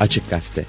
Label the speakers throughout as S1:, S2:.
S1: Açık Gazete.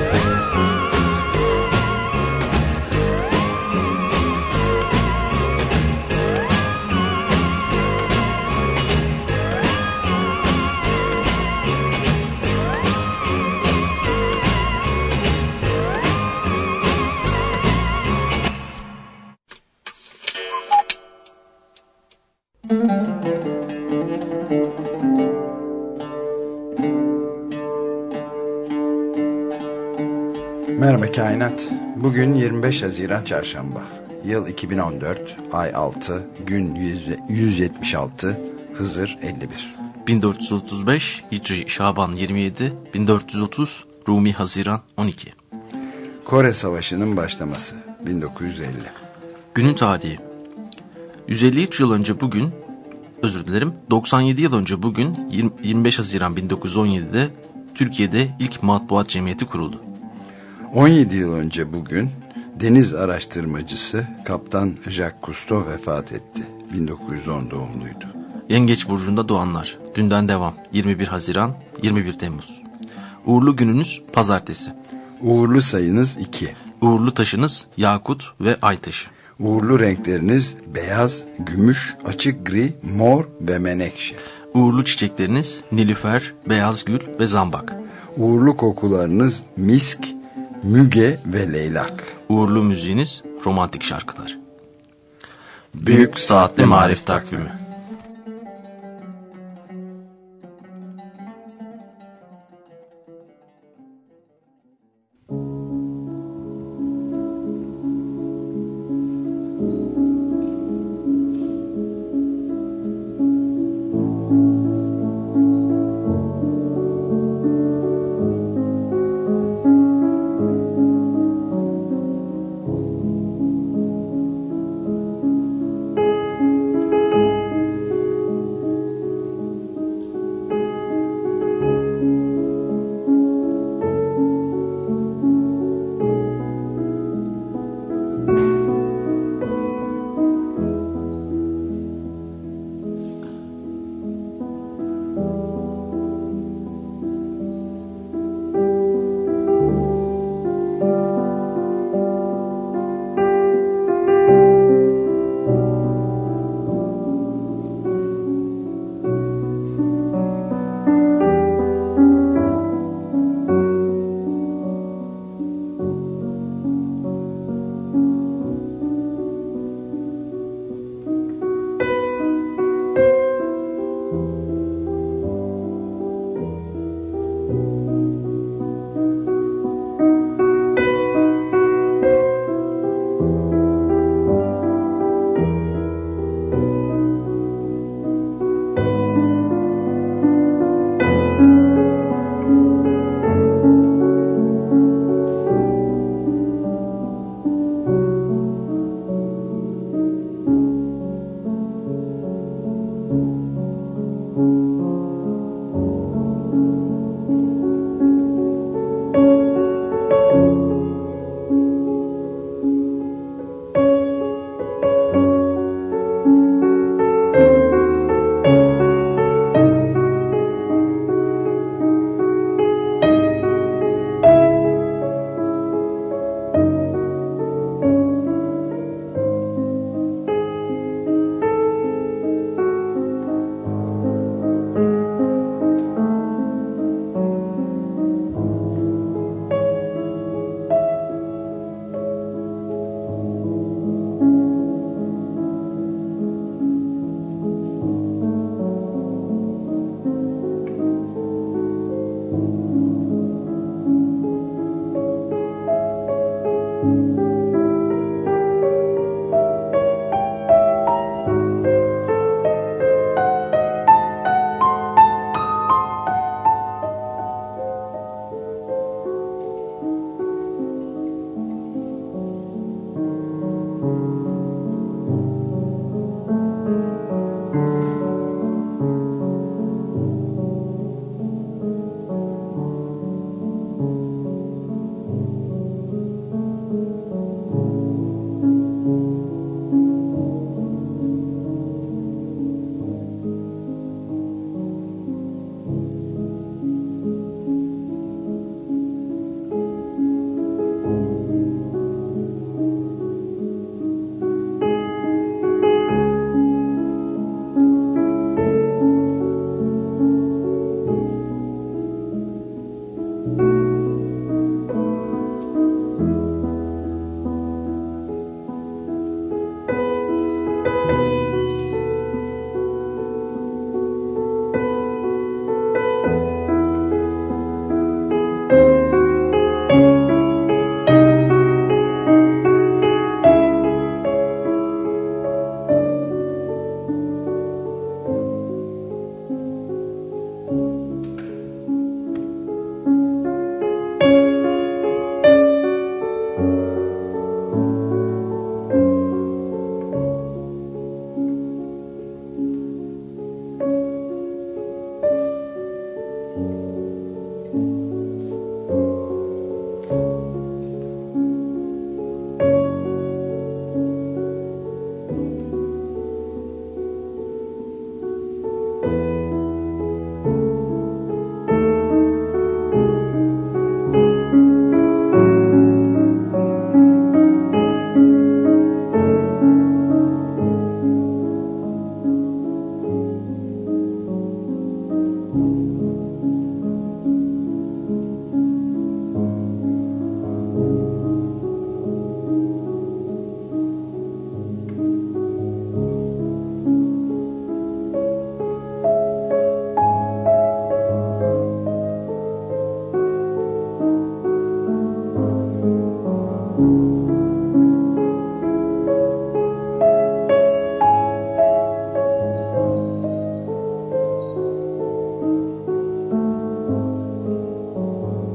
S2: Merhaba Kainat. Bugün 25 Haziran Çarşamba. Yıl 2014, ay 6, gün 176, Hızır 51.
S3: 1435 Hicri Şaban 27, 1430 Rumi Haziran 12.
S2: Kore Savaşı'nın başlaması 1950.
S3: Günün tarihi. 153 yıl önce bugün, 97 yıl önce bugün 25 Haziran 1917'de Türkiye'de ilk matbuat cemiyeti kuruldu.
S2: 17 yıl önce bugün deniz araştırmacısı Kaptan Jacques Cousteau vefat etti. 1910 doğumluydu.
S3: Yengeç burcunda doğanlar. Dünden devam. 21 Haziran, 21 Temmuz. Uğurlu gününüz pazartesi.
S2: Uğurlu sayınız 2.
S3: Uğurlu taşınız yakut ve ay taşı.
S2: Uğurlu renkleriniz beyaz, gümüş, açık gri, mor ve menekşe.
S3: Uğurlu çiçekleriniz nilüfer, beyaz gül ve zambak.
S2: Uğurlu kokularınız misk, müge ve leylak.
S3: Uğurlu müziğiniz romantik şarkılar. Büyük Saatli Marif Takvimi.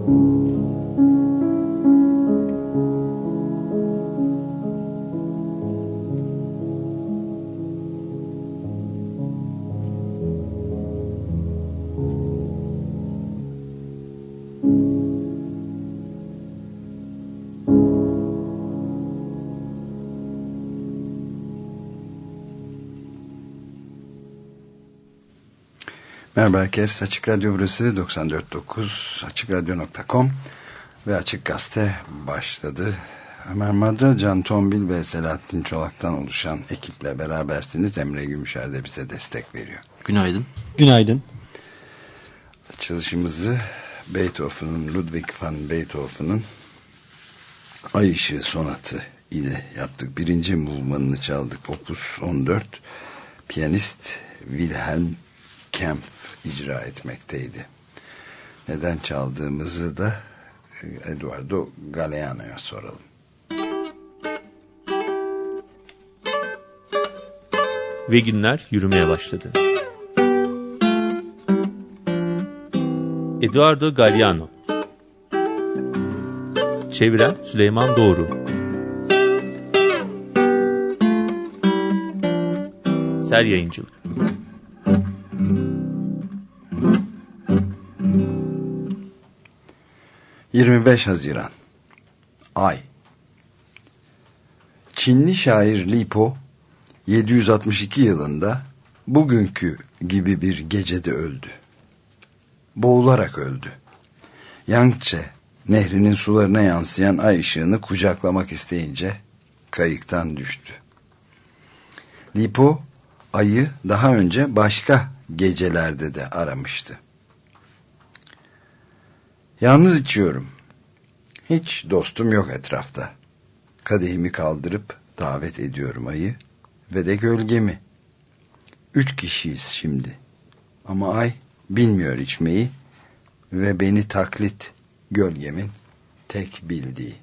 S2: Merhaba herkes. Açık Radyo burası 94.9 AçıkRadyo.com ve Açık Gazete başladı. Ömer Madra, Can Tombil ve Selahattin Çolak'tan oluşan ekiple berabersiniz. Emre Gümüşer de bize destek veriyor.
S3: Günaydın.
S1: Günaydın.
S2: Çalışımızı Ludwig van Beethoven'ın Ay Işığı Sonatı ile yaptık. Birinci movmanını çaldık. Opus 14. Piyanist Wilhelm Kempf icra etmekteydi. Neden çaldığımızı da Eduardo Galeano'ya soralım.
S4: Ve günler yürümeye başladı. Eduardo Galeano. Çeviren Süleyman Doğru. Ser Yayıncılık.
S2: ...25 Haziran... Ay... Çinli şair Li Po... 762 yılında... ...bugünkü gibi bir gecede öldü. Boğularak öldü. Yangtze nehrinin sularına yansıyan ay ışığını kucaklamak isteyince... ...kayıktan düştü. Li Po... ayı daha önce başka gecelerde de aramıştı. Yalnız içiyorum. Hiç dostum yok etrafta. Kadehimi kaldırıp davet ediyorum ayı ve de gölgemi. 3 kişiyiz şimdi. Ama ay bilmiyor içmeyi ve beni taklit gölgemin tek bildiği.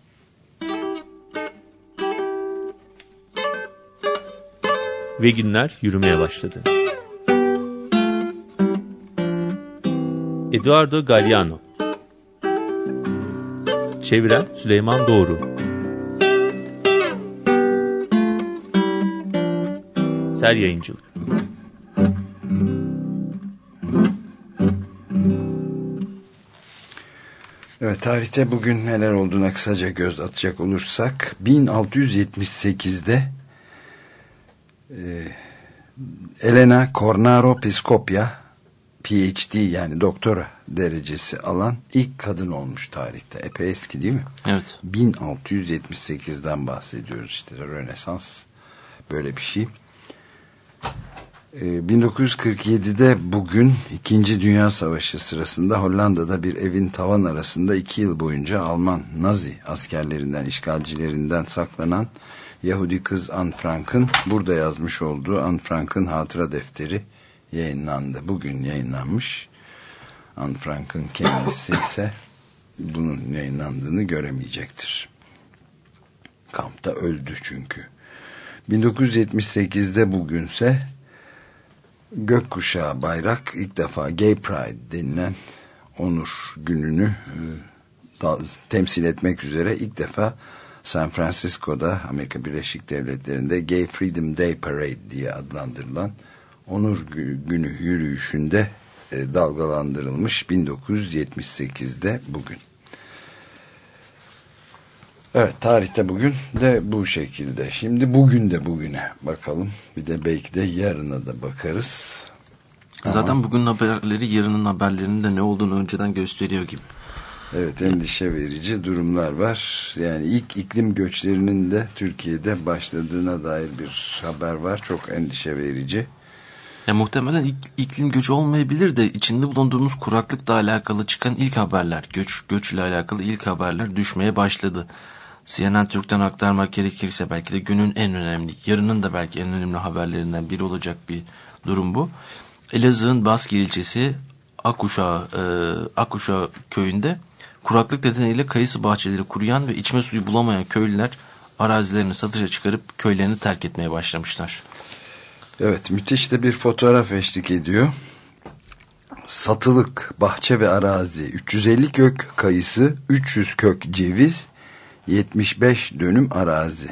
S4: Ve günler yürümeye başladı. Eduardo Galeano. Çeviren Süleyman Doğru. Ser Yayıncılık.
S2: Evet, tarihte bugün neler olduğuna kısaca göz atacak olursak 1678'de Elena Cornaro Piscopia PhD yani doktora derecesi alan ilk kadın olmuş tarihte. Epey eski değil mi?
S3: Evet.
S2: 1678'den bahsediyoruz işte. Rönesans böyle bir şey. 1947'de bugün 2. Dünya Savaşı sırasında Hollanda'da bir evin tavan arasında 2 yıl boyunca Alman Nazi askerlerinden, işgalcilerinden saklanan Yahudi kız Anne Frank'ın burada yazmış olduğu Anne Frank'ın hatıra defteri yayınlandı. Bugün yayınlanmış. Anne Frank'ın kendisi ise bunun yayınlandığını göremeyecektir. Kampta öldü çünkü. 1978'de bugünse gökkuşağı bayrak ilk defa Gay Pride denilen onur gününü temsil etmek üzere ilk defa San Francisco'da Amerika Birleşik Devletleri'nde Gay Freedom Day Parade diye adlandırılan onur günü yürüyüşünde dalgalandırılmış 1978'de bugün. Evet, tarihte bugün de bu şekilde. Şimdi bugün de bugüne bakalım. Bir de belki de yarına da bakarız.
S3: Zaten bugünün haberleri yarının haberlerinin de ne olduğunu önceden gösteriyor gibi.
S2: Evet, endişe verici durumlar var. Yani ilk iklim göçlerinin de Türkiye'de başladığına dair bir haber var. Çok endişe verici.
S3: Ya muhtemelen iklim göçü olmayabilir de içinde bulunduğumuz kuraklıkla alakalı çıkan ilk haberler, göçle alakalı ilk haberler düşmeye başladı. CNN Türk'ten aktarmak gerekirse belki de günün en önemli, yarının da belki en önemli haberlerinden biri olacak bir durum bu. Elazığ'ın Baskil ilçesi Akkuşağı köyünde kuraklık nedeniyle kayısı bahçeleri kuruyan ve içme suyu bulamayan köylüler arazilerini satışa çıkarıp köylerini terk etmeye başlamışlar.
S2: Evet, müthiş de bir fotoğraf eşlik ediyor. Satılık bahçe ve arazi, 350 kök kayısı, 300 kök ceviz, 75 dönüm arazi.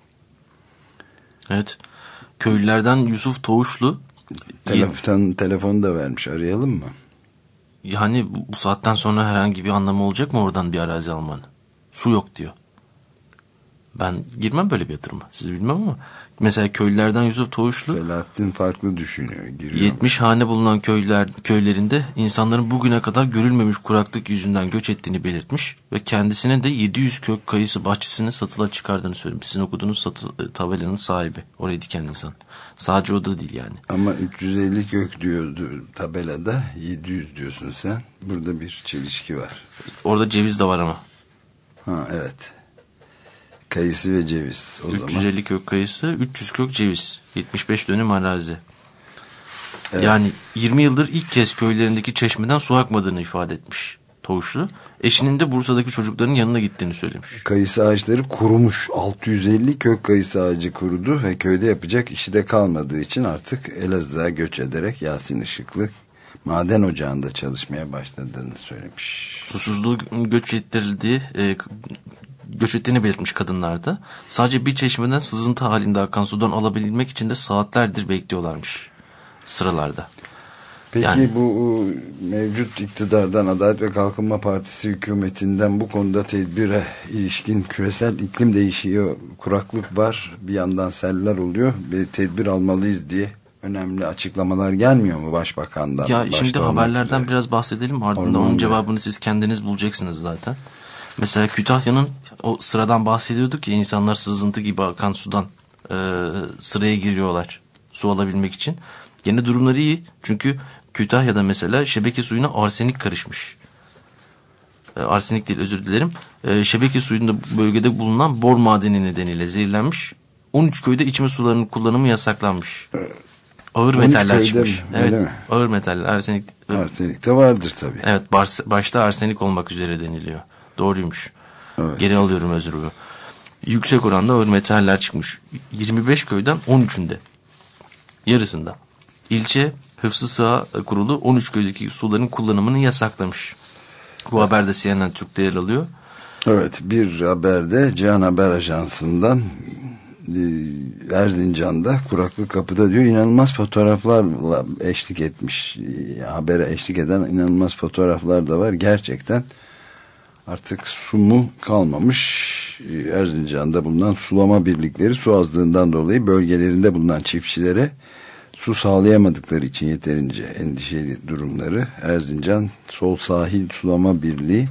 S3: Evet. Köylülerden Yusuf Toğuşlu.
S2: Telefonu da vermiş, arayalım mı?
S3: Yani bu saatten sonra herhangi bir anlamı olacak mı oradan bir arazi almanın? Su yok diyor. Ben girmem böyle bir yatırıma. Siz bilmem ama. Mesela köylülerden Yusuf Toğuşlu.
S2: Selahattin farklı düşünüyor.
S3: 70 hane bulunan köylerinde insanların bugüne kadar görülmemiş kuraklık yüzünden göç ettiğini belirtmiş. Ve kendisine de 700 kök kayısı bahçesini satıla çıkardığını söylemiş. Sizin okuduğunuz tabelanın sahibi. Orayı diken insan. Sadece o da değil yani.
S2: Ama 350 kök diyordu tabelada. 700 diyorsun sen. Burada bir çelişki var.
S3: Orada ceviz de var ama.
S2: Ha, evet. Kayısı ve ceviz.
S3: 350 kök kayısı, 300 kök ceviz. 75 dönüm arazi.
S2: Evet.
S3: Yani 20 yıldır ilk kez köylerindeki çeşmeden su akmadığını ifade etmiş Toğuşlu. Eşinin de Bursa'daki çocukların yanına gittiğini söylemiş.
S2: Kayısı ağaçları kurumuş. 650 kök kayısı ağacı kurudu ve köyde yapacak işi de kalmadığı için artık Elazığ'a göç ederek Yasin Işıklı maden ocağında çalışmaya başladığını söylemiş.
S3: Susuzluğu göç ettiğini belirtmiş kadınlarda. Sadece bir çeşmeden sızıntı halinde akan sudan alabilmek için de saatlerdir bekliyorlarmış sıralarda.
S2: Peki
S3: yani,
S2: bu mevcut iktidardan, Adalet ve Kalkınma Partisi hükümetinden bu konuda tedbire ilişkin küresel iklim değişiyor, kuraklık var, bir yandan seller oluyor ve tedbir almalıyız diye önemli açıklamalar gelmiyor mu Başbakan'dan?
S3: Ya şimdi haberlerden biraz bahsedelim, ardından onun cevabını siz kendiniz bulacaksınız zaten. Mesela Kütahya'nın, o sıradan bahsediyorduk ya, insanlar sızıntı gibi akan sudan sıraya giriyorlar su alabilmek için. Gene durumları iyi çünkü Kütahya'da mesela şebeke suyuna arsenik karışmış. Arsenik değil, özür dilerim. Şebeke suyunda bölgede bulunan bor madeni nedeniyle zehirlenmiş. 13 köyde içme sularının kullanımı yasaklanmış. Ağır metaller çıkmış. Evet, ağır metaller, arsenik.
S2: Arsenik de vardır tabii.
S3: Evet, başta arsenik olmak üzere deniliyor. Doğruymuş.
S2: Evet.
S3: Geri alıyorum özrümü. Yüksek oranda ağır metaller çıkmış. 25 köyden 13'ünde. Yarısında. İlçe Hıfzı Sıha Kurulu 13 köydeki suların kullanımını yasaklamış. Bu haber de CNN Türk'te yer alıyor.
S2: Evet, bir haberde Cihan Haber Ajansı'ndan Erzincan'da kuraklık kapıda diyor, inanılmaz fotoğraflarla eşlik etmiş. Habere eşlik eden inanılmaz fotoğraflar da var. Gerçekten artık su mu kalmamış. Erzincan'da bulunan sulama birlikleri su azlığından dolayı bölgelerinde bulunan çiftçilere su sağlayamadıkları için yeterince endişeli durumları. Erzincan Sol Sahil Sulama Birliği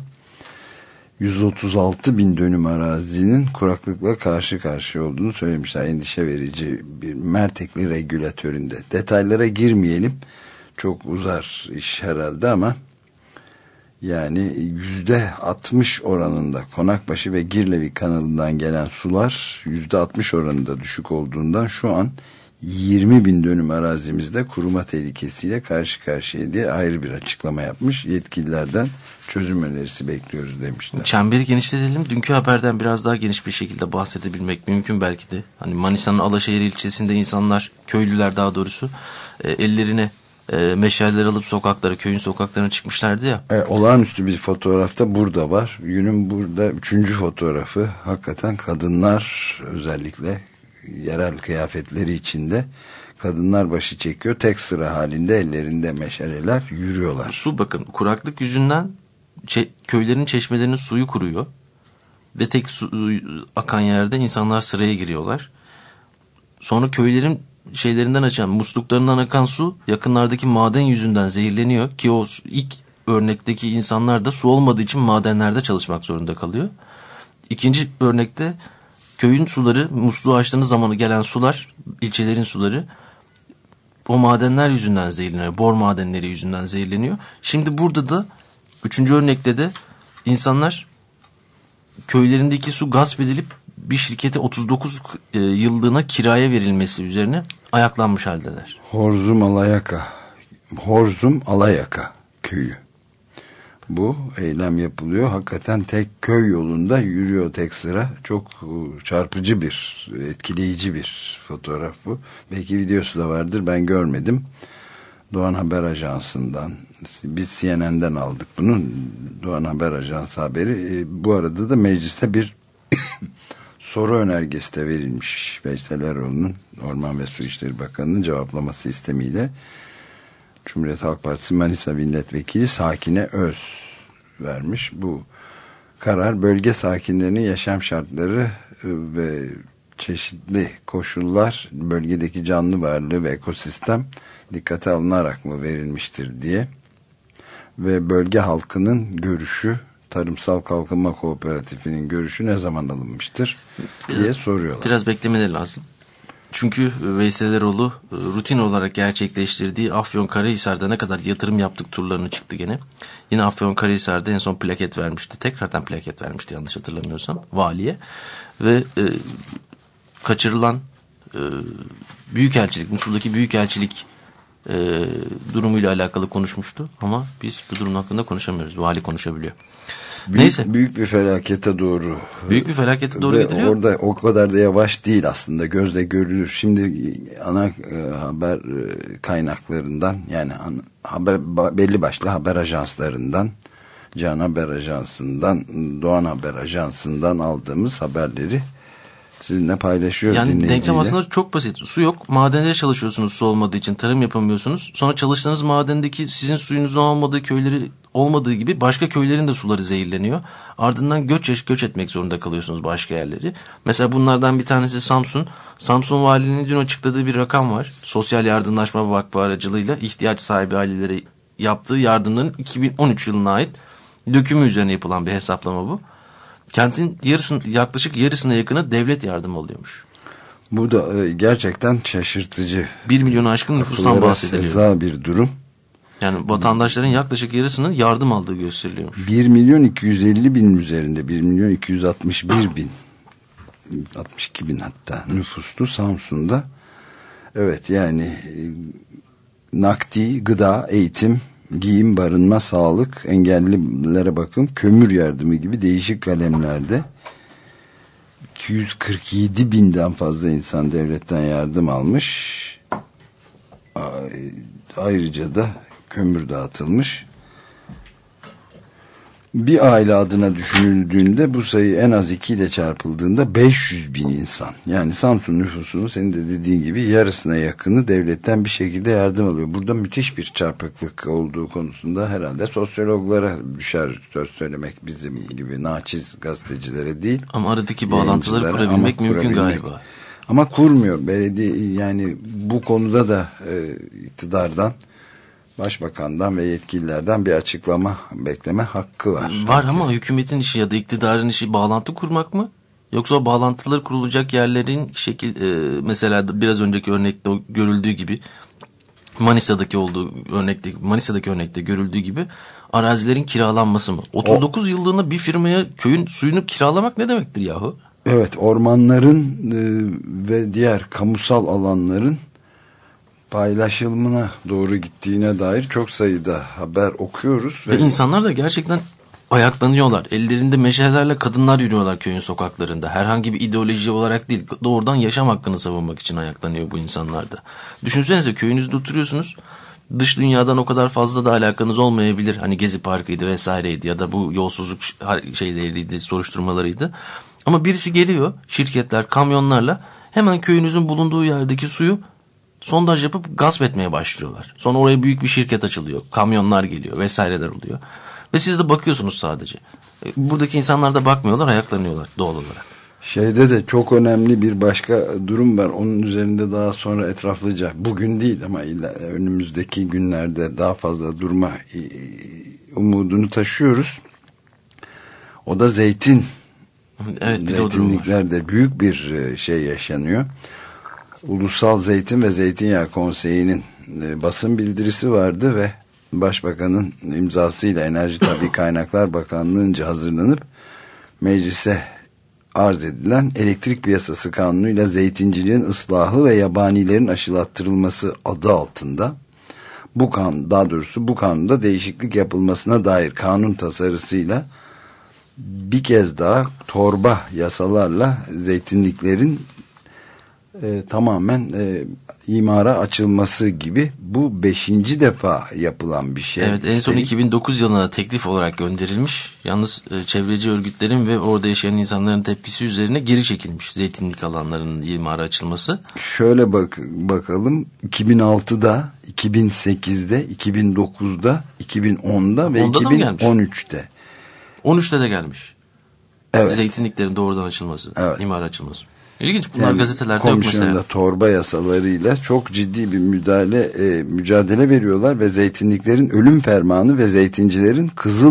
S2: 136 bin dönüm arazinin kuraklıkla karşı karşıya olduğunu söylemişler. Endişe verici bir Mertekli regülatöründe. Detaylara girmeyelim. Çok uzar iş herhalde ama yani %60 oranında Konakbaşı ve Girlevi kanalından gelen sular %60 oranında düşük olduğundan şu an 20 bin dönüm arazimizde kuruma tehlikesiyle karşı karşıya diye ayrı bir açıklama yapmış. Yetkililerden çözüm önerisi bekliyoruz demişler.
S3: Çemberi genişletelim. Dünkü haberden biraz daha geniş bir şekilde bahsedebilmek mümkün belki de. Hani Manisa'nın Alaşehir ilçesinde insanlar, köylüler daha doğrusu, ellerine meşaleler alıp köyün sokaklarına çıkmışlardı ya.
S2: Olağanüstü bir fotoğrafta burada var. Günün burada 3. fotoğrafı. Hakikaten kadınlar, özellikle yerel kıyafetleri içinde, kadınlar başı çekiyor. Tek sıra halinde ellerinde meşaleler yürüyorlar.
S3: Su, bakın, kuraklık yüzünden köylerin çeşmelerinin suyu kuruyor. Ve tek su akan yerde insanlar sıraya giriyorlar. Sonra köylerin musluklarından akan su yakınlardaki maden yüzünden zehirleniyor ki o ilk örnekteki insanlar da su olmadığı için madenlerde çalışmak zorunda kalıyor. İkinci örnekte köyün suları, musluğu açtığınız zamanı gelen sular, ilçelerin suları o madenler yüzünden zehirleniyor. Bor madenleri yüzünden zehirleniyor. Şimdi burada da 3. örnekte de insanlar köylerindeki su gasp edilip bir şirkete 39 yıllığına kiraya verilmesi üzerine ayaklanmış haldeler.
S2: Horzum Alayaka köyü. Bu eylem yapılıyor. Hakikaten tek köy yolunda yürüyor tek sıra. Çok çarpıcı etkileyici bir fotoğraf bu. Belki videosu da vardır, ben görmedim. Doğan Haber Ajansı'ndan, biz CNN'den aldık bunu, Doğan Haber Ajansı haberi. Bu arada da mecliste bir soru önergesi de verilmiş. Veysel Eroğlu'nun, Orman ve Su İşleri Bakanı'nın cevaplaması istemiyle Cumhuriyet Halk Partisi Manisa Milletvekili Sakine Öz vermiş. Bu karar bölge sakinlerinin yaşam şartları ve çeşitli koşullar, bölgedeki canlı varlığı ve ekosistem dikkate alınarak mı verilmiştir diye ve bölge halkının görüşü, Tarımsal Kalkınma Kooperatifi'nin görüşü ne zaman alınmıştır diye soruyorlar.
S3: Biraz beklemeleri lazım. Çünkü Veysel Eroğlu rutin olarak gerçekleştirdiği Afyonkarahisar'da ne kadar yatırım yaptık turlarını çıktı gene. Yine Afyonkarahisar'da en son plaket vermişti. Tekrardan plaket vermişti yanlış hatırlamıyorsam valiye. Ve kaçırılan büyükelçilik, Musul'daki büyükelçilik durumuyla alakalı konuşmuştu. Ama biz bu durum hakkında konuşamıyoruz. Vali konuşabiliyor. Neyse.
S2: Büyük bir felakete doğru.
S3: Büyük bir felakete doğru gidiliyor.
S2: Orada o kadar da yavaş değil aslında. Gözle görülür. Şimdi ana haber kaynaklarından, yani belli başlı haber ajanslarından, Can Haber Ajansı'ndan, Doğan Haber Ajansı'ndan aldığımız haberleri sizinle paylaşıyoruz.
S3: Yani denklem aslında çok basit. Su yok. Madende çalışıyorsunuz su olmadığı için. Tarım yapamıyorsunuz. Sonra çalıştığınız madendeki sizin suyunuzun olmadığı köyleri olmadığı gibi başka köylerin de suları zehirleniyor. Ardından göç etmek zorunda kalıyorsunuz başka yerleri. Mesela bunlardan bir tanesi Samsun. Samsun Valiliğinin dün açıkladığı bir rakam var. Sosyal Yardımlaşma Vakfı aracılığıyla ihtiyaç sahibi ailelere yaptığı yardımların 2013 yılına ait dökümü üzerine yapılan bir hesaplama bu. Kentin yaklaşık yarısına yakını devlet yardımı alıyormuş.
S2: Bu da gerçekten şaşırtıcı.
S3: 1 milyonu aşkın nüfustan bahsediliyor.
S2: Seza bir durum.
S3: Yani vatandaşların yaklaşık yarısının yardım aldığı gösteriliyormuş.
S2: 1 milyon 250 bin üzerinde, 1 milyon 261 bin, 62 bin hatta nüfuslu Samsun'da. Evet, yani nakdi, gıda, eğitim, giyim, barınma, sağlık, engellilere bakım, kömür yardımı gibi değişik kalemlerde 247 binden fazla insan devletten yardım almış. Ayrıca da kömür dağıtılmış. Bir aile adına düşünüldüğünde bu sayı en az 2 ile çarpıldığında 500 bin insan. Yani Samsun nüfusunun senin de dediğin gibi yarısına yakını devletten bir şekilde yardım alıyor. Burada müthiş bir çarpıklık olduğu konusunda herhalde sosyologlara düşer söz söylemek, bizim gibi naçiz gazetecilere değil.
S3: Ama aradaki bağlantıları kurabilmek mümkün galiba.
S2: Ama kurmuyor belediye, yani bu konuda da iktidardan, Başbakandan ve yetkililerden bir açıklama bekleme hakkı var.
S3: Var ama hükümetin işi ya da iktidarın işi bağlantı kurmak mı? Yoksa o bağlantıları kurulacak yerlerin mesela biraz önceki örnekte görüldüğü gibi Manisa'daki örnekte görüldüğü gibi arazilerin kiralanması mı? 39 yıllığına bir firmaya köyün suyunu kiralamak ne demektir yahu?
S2: Evet, ormanların ve diğer kamusal alanların paylaşılmına doğru gittiğine dair çok sayıda haber okuyoruz.
S3: Ve insanlar da gerçekten ayaklanıyorlar. Ellerinde meşalelerle kadınlar yürüyorlar köyün sokaklarında. Herhangi bir ideoloji olarak değil, doğrudan yaşam hakkını savunmak için ayaklanıyor bu insanlar da. Düşünsenize, köyünüzde oturuyorsunuz. Dış dünyadan o kadar fazla da alakanız olmayabilir. Hani Gezi Parkı'ydı vesaireydi ya da bu yolsuzluk şeyleriydi, soruşturmalarıydı. Ama birisi geliyor, şirketler, kamyonlarla hemen köyünüzün bulunduğu yerdeki suyu sondaj yapıp gasp etmeye başlıyorlar. Sonra oraya büyük bir şirket açılıyor. Kamyonlar geliyor vesaireler oluyor. Ve siz de bakıyorsunuz sadece. Buradaki insanlar da bakmıyorlar, ayaklanıyorlar doğal olarak.
S2: Şeyde de çok önemli bir başka durum var. Onun üzerinde daha sonra etraflıca, bugün değil ama önümüzdeki günlerde daha fazla durma umudunu taşıyoruz. O da zeytin.
S3: Evet,
S2: zeytinliklerde büyük bir şey yaşanıyor. Ulusal Zeytin ve Zeytinyağı Konseyi'nin basın bildirisi vardı ve Başbakanın imzasıyla Enerji Tabii Kaynaklar Bakanlığı'nca hazırlanıp meclise arz edilen Elektrik Piyasası Kanunu'yla zeytinciliğin ıslahı ve yabanilerin aşılattırılması adı altında bu kanunda değişiklik yapılmasına dair kanun tasarısıyla bir kez daha torba yasalarla zeytinliklerin tamamen imara açılması gibi bu 5. defa yapılan bir şey.
S3: Evet, en son 2009 yılına teklif olarak gönderilmiş. Yalnız çevreci örgütlerin ve orada yaşayan insanların tepkisi üzerine geri çekilmiş zeytinlik alanlarının imara açılması.
S2: Şöyle bakalım 2006'da, 2008'de, 2009'da, 2010'da ve 2013'te.
S3: 13'te de gelmiş.
S2: Evet.
S3: Zeytinliklerin doğrudan açılması,
S2: evet.
S3: imara açılması. İlginç, bunlar gazetelerde yok mesela.
S2: Komisyonda torba yasalarıyla çok ciddi bir mücadele veriyorlar ve zeytinliklerin ölüm fermanı ve zeytincilerin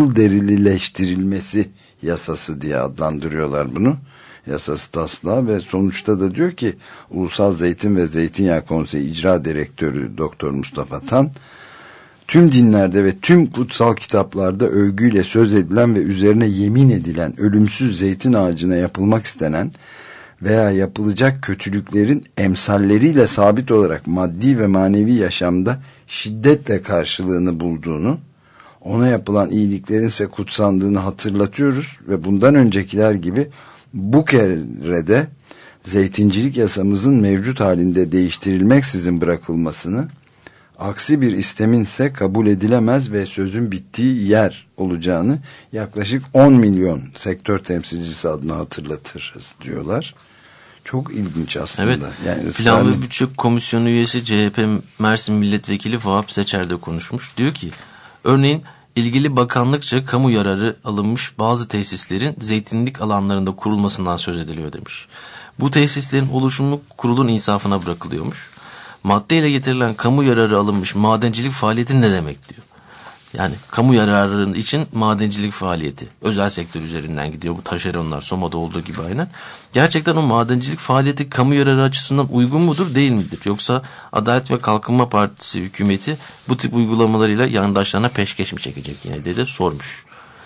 S2: kızılderilileştirilmesi yasası diye adlandırıyorlar bunu. Yasası taslağı ve sonuçta da diyor ki Ulusal Zeytin ve Zeytinyağı Konseyi İcra Direktörü Doktor Mustafa Tan, tüm dinlerde ve tüm kutsal kitaplarda övgüyle söz edilen ve üzerine yemin edilen ölümsüz zeytin ağacına yapılmak istenen veya yapılacak kötülüklerin emsalleriyle sabit olarak maddi ve manevi yaşamda şiddetle karşılığını bulduğunu, ona yapılan iyiliklerin ise kutsandığını hatırlatıyoruz ve bundan öncekiler gibi bu kere de zeytincilik yasamızın mevcut halinde değiştirilmeksizin bırakılmasını, aksi bir istemin ise kabul edilemez ve sözün bittiği yer olacağını yaklaşık 10 milyon sektör temsilcisi adına hatırlatırız diyorlar. Çok ilginç aslında.
S3: Evet.
S2: Yani
S3: Plan ve Bütçe Komisyonu üyesi CHP Mersin Milletvekili Vahap Seçer de konuşmuş. Diyor ki, örneğin ilgili bakanlıkça kamu yararı alınmış bazı tesislerin zeytinlik alanlarında kurulmasından söz ediliyor demiş. Bu tesislerin oluşumu kurulun insafına bırakılıyormuş. Maddeyle getirilen kamu yararı alınmış madencilik faaliyeti ne demek diyor. Yani kamu yararının için madencilik faaliyeti özel sektör üzerinden gidiyor. Bu taşeronlar, Soma'da olduğu gibi aynen. Gerçekten o madencilik faaliyeti kamu yararı açısından uygun mudur, değil midir? Yoksa Adalet ve Kalkınma Partisi hükümeti bu tip uygulamalarıyla yandaşlarına peşkeş mi çekecek yine de sormuş.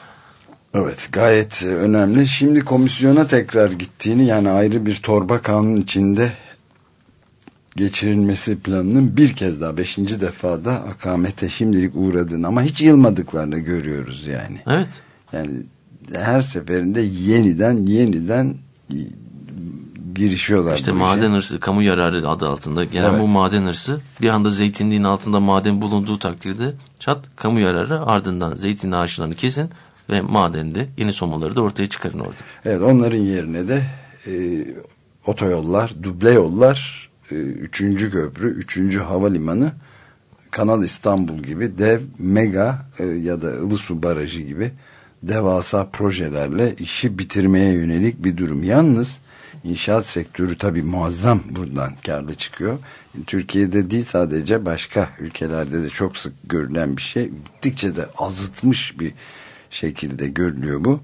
S2: Evet, gayet önemli. Şimdi komisyona tekrar gittiğini, yani ayrı bir torba kanun içinde geçirilmesi planının bir kez daha 5. defada akamete şimdilik uğradığını ama hiç yılmadıklarını görüyoruz yani.
S3: Evet.
S2: Yani her seferinde yeniden girişiyorlar.
S3: İşte maden hırsı, kamu yararı adı altında gelen evet. Bu maden hırsı bir anda zeytinliğin altında maden bulunduğu takdirde çat kamu yararı, ardından zeytin ağaçlarını kesin ve madende yeni somaları da ortaya çıkarın orada. Evet,
S2: onların yerine de otoyollar, duble yollar, 3. köprü, 3. havalimanı, Kanal İstanbul gibi dev mega ya da Ilısu Barajı gibi devasa projelerle işi bitirmeye yönelik bir durum. Yalnız inşaat sektörü tabii muazzam buradan karlı çıkıyor. Türkiye'de değil sadece, başka ülkelerde de çok sık görülen bir şey. Gittikçe de azıtmış bir şekilde görülüyor bu.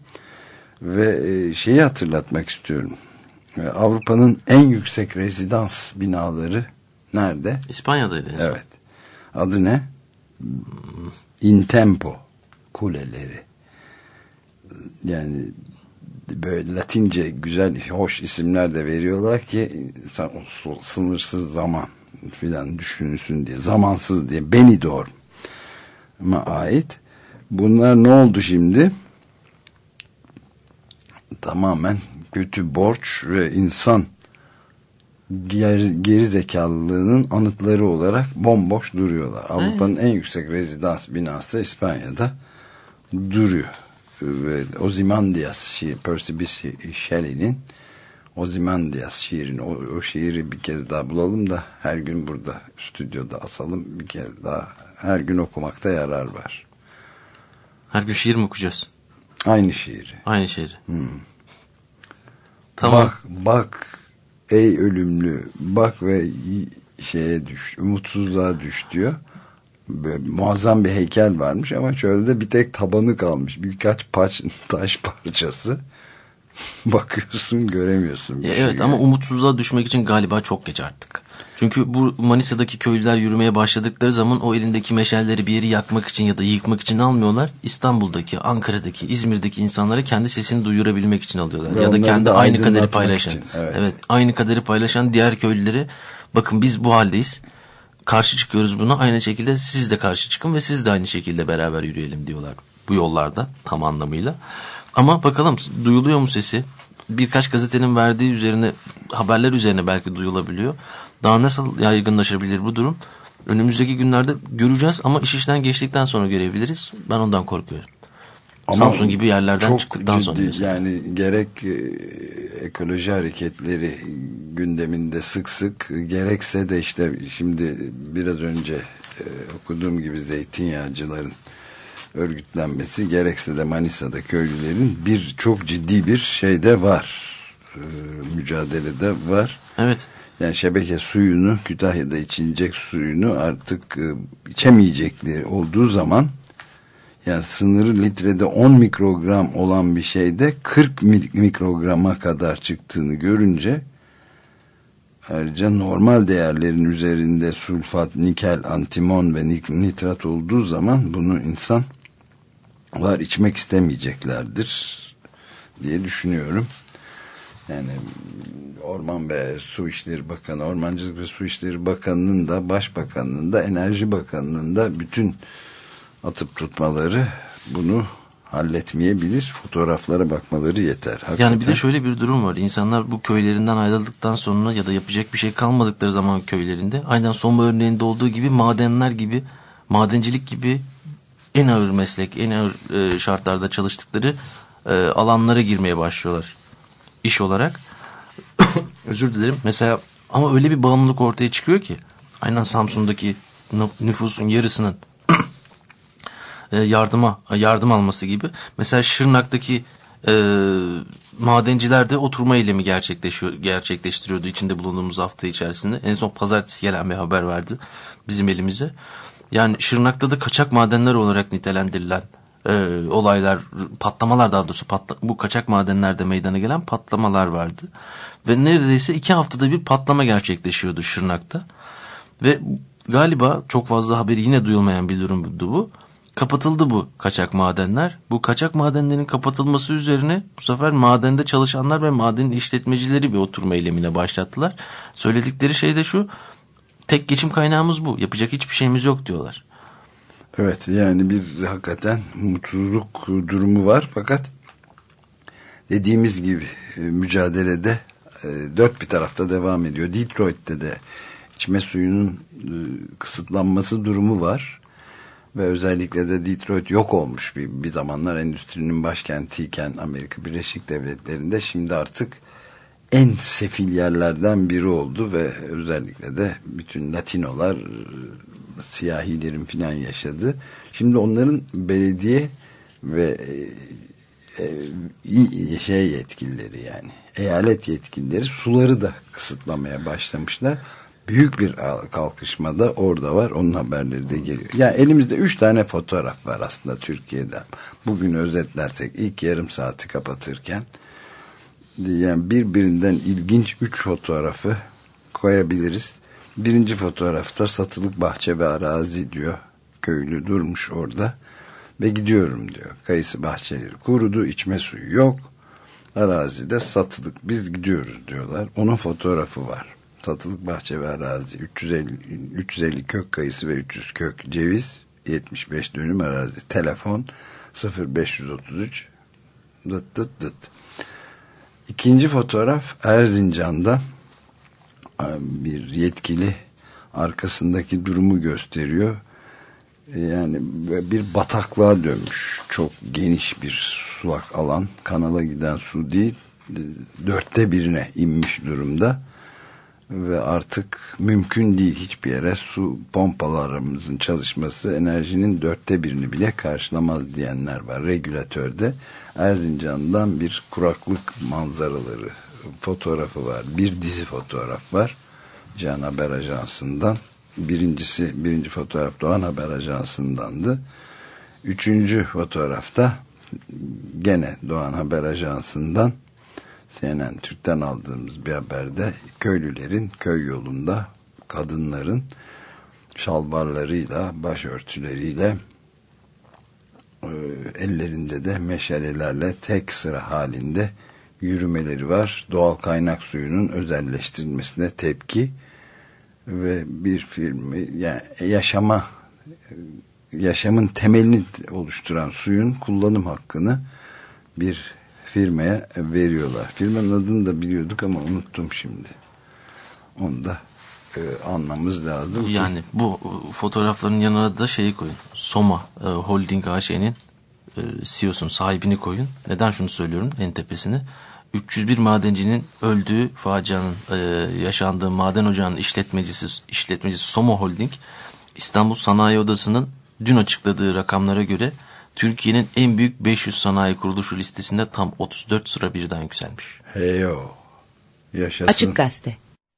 S2: Ve şeyi hatırlatmak istiyorum. Avrupa'nın en yüksek rezidans binaları nerede?
S3: İspanya'daydı.
S2: Evet. Adı ne? Intempo kuleleri. Yani böyle Latince güzel, hoş isimler de veriyorlar ki sınırsız zaman filan düşünülsün diye. Zamansız diye. Benidorm'a ait. Bunlar ne oldu şimdi? Tamamen kötü borç ve insan geri zekalılığının anıtları olarak bomboş duruyorlar. Avrupa'nın en yüksek rezidans binası İspanya'da duruyor. Ve Ozymandias Percy Bysshe Shelley'nin Ozymandias şiirini, o şiiri bir kez daha bulalım da her gün burada stüdyoda asalım, bir kez daha her gün okumakta yarar var.
S3: Her gün şiir mi okuyacağız?
S2: Aynı şiiri.
S3: Aynı şiiri. Tamam.
S2: Bak ey ölümlü, bak ve şeye düş, umutsuzluğa düş diyor. Böyle muazzam bir heykel varmış ama çölde bir tek tabanı kalmış. Birkaç taş parçası. Bakıyorsun, göremiyorsun.
S3: Evet şey ama umutsuzluğa düşmek için galiba çok geç artık. Çünkü bu Manisa'daki köylüler yürümeye başladıkları zaman o elindeki meşalleri bir yeri yakmak için ya da yıkmak için almıyorlar. İstanbul'daki, Ankara'daki, İzmir'deki insanlara kendi sesini duyurabilmek için alıyorlar. Ve ya da kendi aynı kaderi paylaşan. Evet, aynı kaderi paylaşan diğer köylüleri, bakın biz bu haldeyiz, karşı çıkıyoruz buna, aynı şekilde siz de karşı çıkın ve siz de aynı şekilde beraber yürüyelim diyorlar bu yollarda tam anlamıyla. Ama bakalım duyuluyor mu sesi? Birkaç gazetenin verdiği üzerine, haberler üzerine belki duyulabiliyor. Daha nasıl yaygınlaşabilir bu durum? Önümüzdeki günlerde göreceğiz ama iş işten geçtikten sonra görebiliriz. Ben ondan korkuyorum. Ama Samsun gibi yerlerden çıktıktan sonra.
S2: Yani gerek ekoloji hareketleri gündeminde sık sık, gerekse de işte şimdi biraz önce okuduğum gibi zeytinyağcıların örgütlenmesi, gerekse de Manisa'da köylülerin çok ciddi bir şeyde var. Mücadelede var.
S3: Evet.
S2: Yani şebeke suyunu, Kütahya'da içilecek suyunu artık içemeyecekleri olduğu zaman, yani sınırı litrede 10 mikrogram olan bir şeyde 40 mikrograma kadar çıktığını görünce, ayrıca normal değerlerin üzerinde sülfat, nikel, antimon ve nitrat olduğu zaman bunu insanlar içmek istemeyeceklerdir diye düşünüyorum. Yani Orman ve Su İşleri Bakanı, Ormancılık ve Su İşleri Bakanı'nın da, Başbakanı'nın da, Enerji Bakanı'nın da bütün atıp tutmaları bunu halletmeyebilir. Fotoğraflara bakmaları yeter. Hakikaten.
S3: Yani bir de şöyle bir durum var. İnsanlar bu köylerinden ayrıldıktan sonra ya da yapacak bir şey kalmadıkları zaman köylerinde, aynen Soma örneğinde olduğu gibi madenler gibi, madencilik gibi en ağır meslek, en ağır şartlarda çalıştıkları alanlara girmeye başlıyorlar. İş olarak. Özür dilerim. Mesela ama öyle bir bağımlılık ortaya çıkıyor ki, aynen Samsun'daki nüfusun yarısının yardım alması gibi. Mesela Şırnak'taki madenciler de oturma eylemi gerçekleştiriyordu içinde bulunduğumuz hafta içerisinde. En son pazartesi gelen bir haber vardı bizim elimize. Yani Şırnak'ta da kaçak madenler olarak nitelendirilen olaylar, patlamalar, daha doğrusu bu kaçak madenlerde meydana gelen patlamalar vardı. Ve neredeyse 2 haftada bir patlama gerçekleşiyordu Şırnak'ta. Ve galiba çok fazla haberi yine duyulmayan bir durumdu bu. Kapatıldı bu kaçak madenler. Bu kaçak madenlerin kapatılması üzerine bu sefer madende çalışanlar ve madenin işletmecileri bir oturma eylemine başlattılar. Söyledikleri şey de şu: tek geçim kaynağımız bu. Yapacak hiçbir şeyimiz yok diyorlar.
S2: Evet, yani bir hakikaten mutsuzluk durumu var, fakat dediğimiz gibi mücadelede dört bir tarafta devam ediyor. Detroit'te de içme suyunun kısıtlanması durumu var. Ve özellikle de Detroit yok olmuş bir zamanlar endüstrinin başkentiyken Amerika Birleşik Devletleri'nde, şimdi artık en sefil yerlerden biri oldu ve özellikle de bütün Latinolar, siyahilerin filan yaşadı. Şimdi onların belediye ve yetkilileri, yani eyalet yetkilileri suları da kısıtlamaya başlamışlar. Büyük bir kalkışmada orada var. Onun haberleri de geliyor. Yani elimizde 3 tane fotoğraf var aslında Türkiye'de. Bugün özetlersek ilk yarım saati kapatırken, yani birbirinden ilginç 3 fotoğrafı koyabiliriz. Birinci fotoğrafta satılık bahçe ve arazi diyor. Köylü durmuş orada ve gidiyorum diyor. Kayısı bahçeleri kurudu, içme suyu yok. Arazide satılık, biz gidiyoruz diyorlar. Onun fotoğrafı var. Satılık bahçe ve arazi, 350 kök kayısı ve 300 kök ceviz, 75 dönüm arazi. Telefon 0533 dıt dıt dıt. İkinci fotoğraf Erzincan'da bir yetkili arkasındaki durumu gösteriyor. Yani bir bataklığa dönmüş. Çok geniş bir sulak alan. Kanala giden su değil, 1/4'ine inmiş durumda. Ve artık mümkün değil hiçbir yere su pompalarımızın çalışması enerjinin 1/4'ini bile karşılamaz diyenler var. Regülatörde Erzincan'dan bir kuraklık manzaraları fotoğrafı var. Bir dizi fotoğraf var Can Haber Ajansı'ndan. Birinci fotoğraf Doğan Haber Ajansı'ndandı. Üçüncü fotoğrafta gene Doğan Haber Ajansı'ndan, CNN Türk'ten aldığımız bir haberde köylülerin köy yolunda kadınların şalvarlarıyla, başörtüleriyle, ellerinde de meşalelerle tek sıra halinde yürümeleri var. Doğal kaynak suyunun özelleştirilmesine tepki ve bir film, yani yaşamın temelini oluşturan suyun kullanım hakkını bir firmaya veriyorlar. Firmanın adını da biliyorduk ama unuttum şimdi. Onu da anmamız lazım.
S3: Yani bu fotoğrafların yanına da şeyi koyun. Soma Holding AŞ'nin CEO'sun, sahibini koyun. Neden şunu söylüyorum en tepesine? 301 madencinin öldüğü facianın yaşandığı maden ocağının işletmecisi Soma Holding, İstanbul Sanayi Odası'nın dün açıkladığı rakamlara göre Türkiye'nin en büyük 500 sanayi kuruluşu listesinde tam 34 sıra birden yükselmiş.
S2: Heyo. Yaşasın.
S1: Açık Gazete.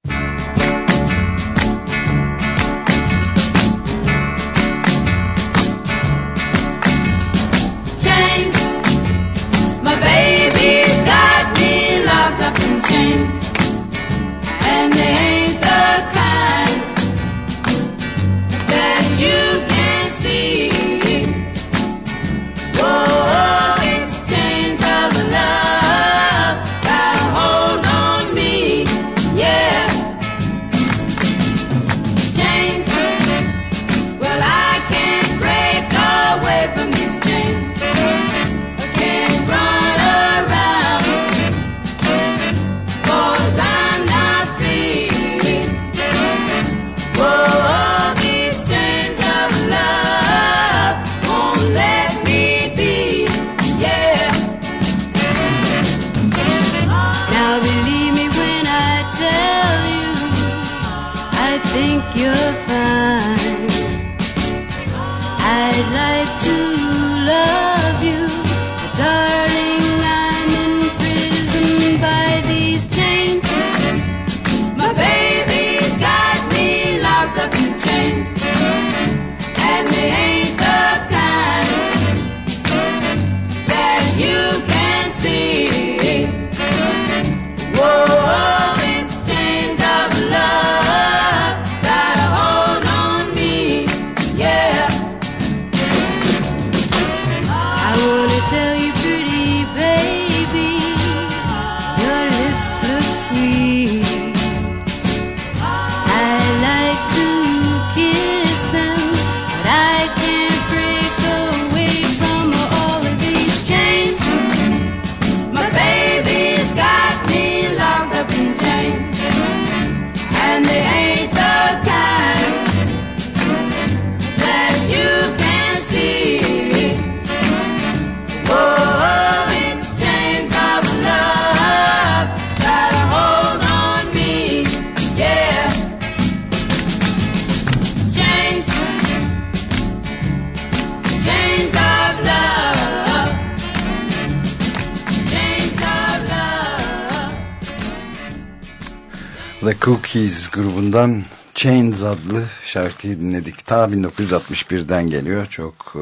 S2: The Cookies grubundan Chains adlı şarkıyı dinledik. Ta 1961'den geliyor. Çok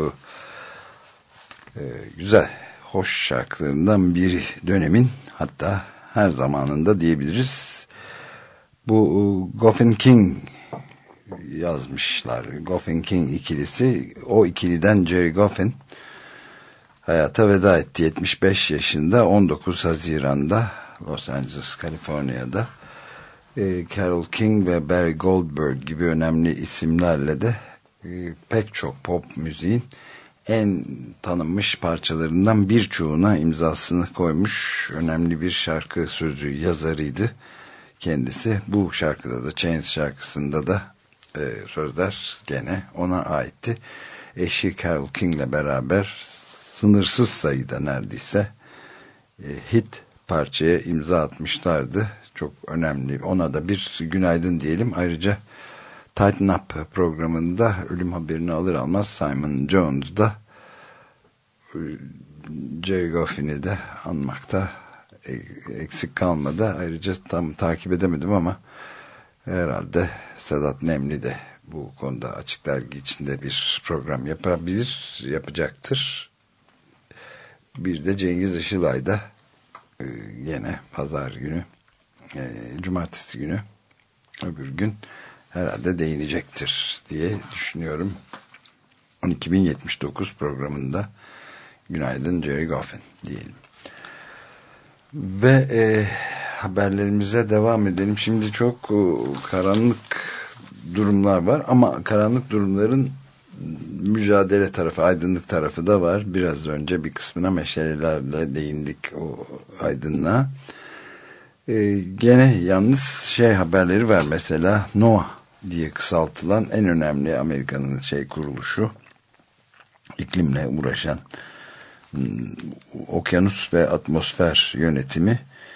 S2: güzel, hoş şarkılarından bir dönemin, hatta her zamanında diyebiliriz. Bu Goffin King yazmışlar. Goffin King ikilisi. O ikiliden Jerry Goffin hayata veda etti. 75 yaşında 19 Haziran'da Los Angeles, Kaliforniya'da. Carole King ve Barry Goldberg gibi önemli isimlerle de pek çok pop müziğin en tanınmış parçalarından birçoğuna imzasını koymuş önemli bir şarkı sözü yazarıydı kendisi. Bu şarkıda da, Chains şarkısında da sözler gene ona aitti. Eşi Carole King'le beraber sınırsız sayıda neredeyse hit parçaya imza atmışlardı. Çok önemli. Ona da bir günaydın diyelim. Ayrıca Tighten Up programında ölüm haberini alır almaz Simon Jones da Jerry Goffin'i de anmakta eksik kalmadı. Ayrıca tam takip edemedim ama herhalde Sedat Nemli de bu konuda Açık Dergi içinde bir program yapacaktır. Bir de Cengiz Işılay da yine pazar günü, cumartesi günü, öbür gün herhalde değinecektir diye düşünüyorum. 12.079 programında günaydın Jerry Goffin diyelim. Ve haberlerimize devam edelim. Şimdi çok karanlık durumlar var ama karanlık durumların mücadele tarafı, aydınlık tarafı da var. Biraz önce bir kısmına meşalelerle değindik o aydınlığa. Gene yalnız haberleri var, mesela NOAA diye kısaltılan en önemli Amerika'nın kuruluşu, iklimle uğraşan okyanus ve atmosfer yönetimi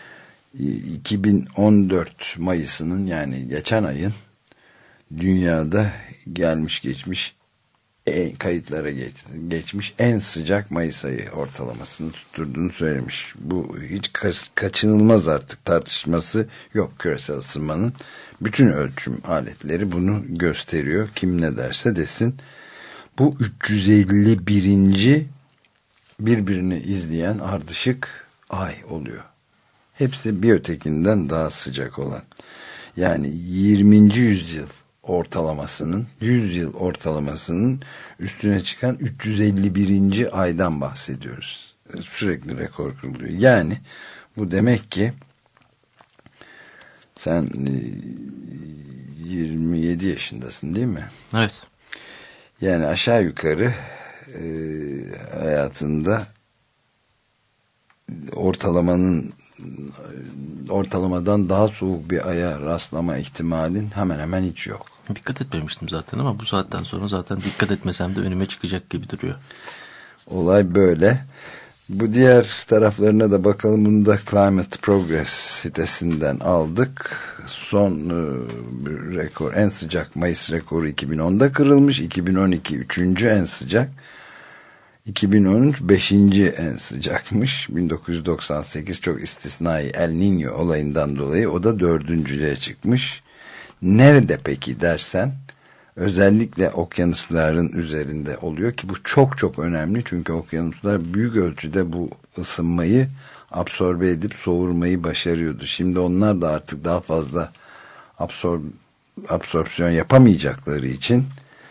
S2: 2014 Mayıs'ının, yani geçen ayın dünyada gelmiş geçmiş kayıtlara geçmiş en sıcak Mayıs ayı ortalamasını tutturduğunu söylemiş. Bu hiç kaçınılmaz, artık tartışması yok. Küresel ısınmanın bütün ölçüm aletleri bunu gösteriyor. Kim ne derse desin. Bu 351. birbirini izleyen ardışık ay oluyor. Hepsi bir ötekinden daha sıcak olan. Yani 20. yüzyıl ortalamasının, 100 yıl ortalamasının üstüne çıkan 351. aydan bahsediyoruz. Sürekli rekor kırılıyor. Yani bu demek ki sen 27 yaşındasın değil mi?
S3: Evet.
S2: Yani aşağı yukarı hayatında ortalamadan daha soğuk bir aya rastlama ihtimalin hemen hemen hiç yok.
S3: Dikkat etmemiştim zaten ama bu saatten sonra zaten dikkat etmesem de önüme çıkacak gibi duruyor.
S2: Olay böyle. Bu diğer taraflarına da bakalım. Bunu da Climate Progress sitesinden aldık. Son rekor, en sıcak Mayıs rekoru 2010'da kırılmış. 2012 3. en sıcak. 2013 5. en sıcakmış. 1998 çok istisnai El Niño olayından dolayı o da 4.'lüğe çıkmış. Nerede peki dersen, özellikle okyanusların üzerinde oluyor ki bu çok çok önemli. Çünkü okyanuslar büyük ölçüde bu ısınmayı absorbe edip soğurmayı başarıyordu. Şimdi onlar da artık daha fazla absorpsiyon yapamayacakları için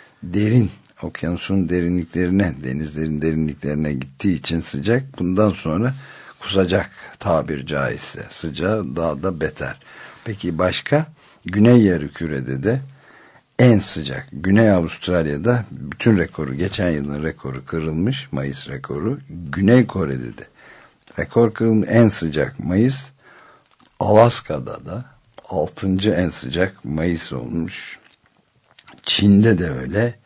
S2: okyanusun derinliklerine, denizlerin derinliklerine gittiği için sıcak. Bundan sonra kusacak, tabir caizse. Sıcağı daha da beter. Peki başka? Güney Yarımküre'de de en sıcak. Güney Avustralya'da bütün rekoru, geçen yılın rekoru kırılmış, Mayıs rekoru. Güney Kore'de de rekor kırılmış, en sıcak Mayıs. Alaska'da da 6. en sıcak Mayıs olmuş. Çin'de de öyle.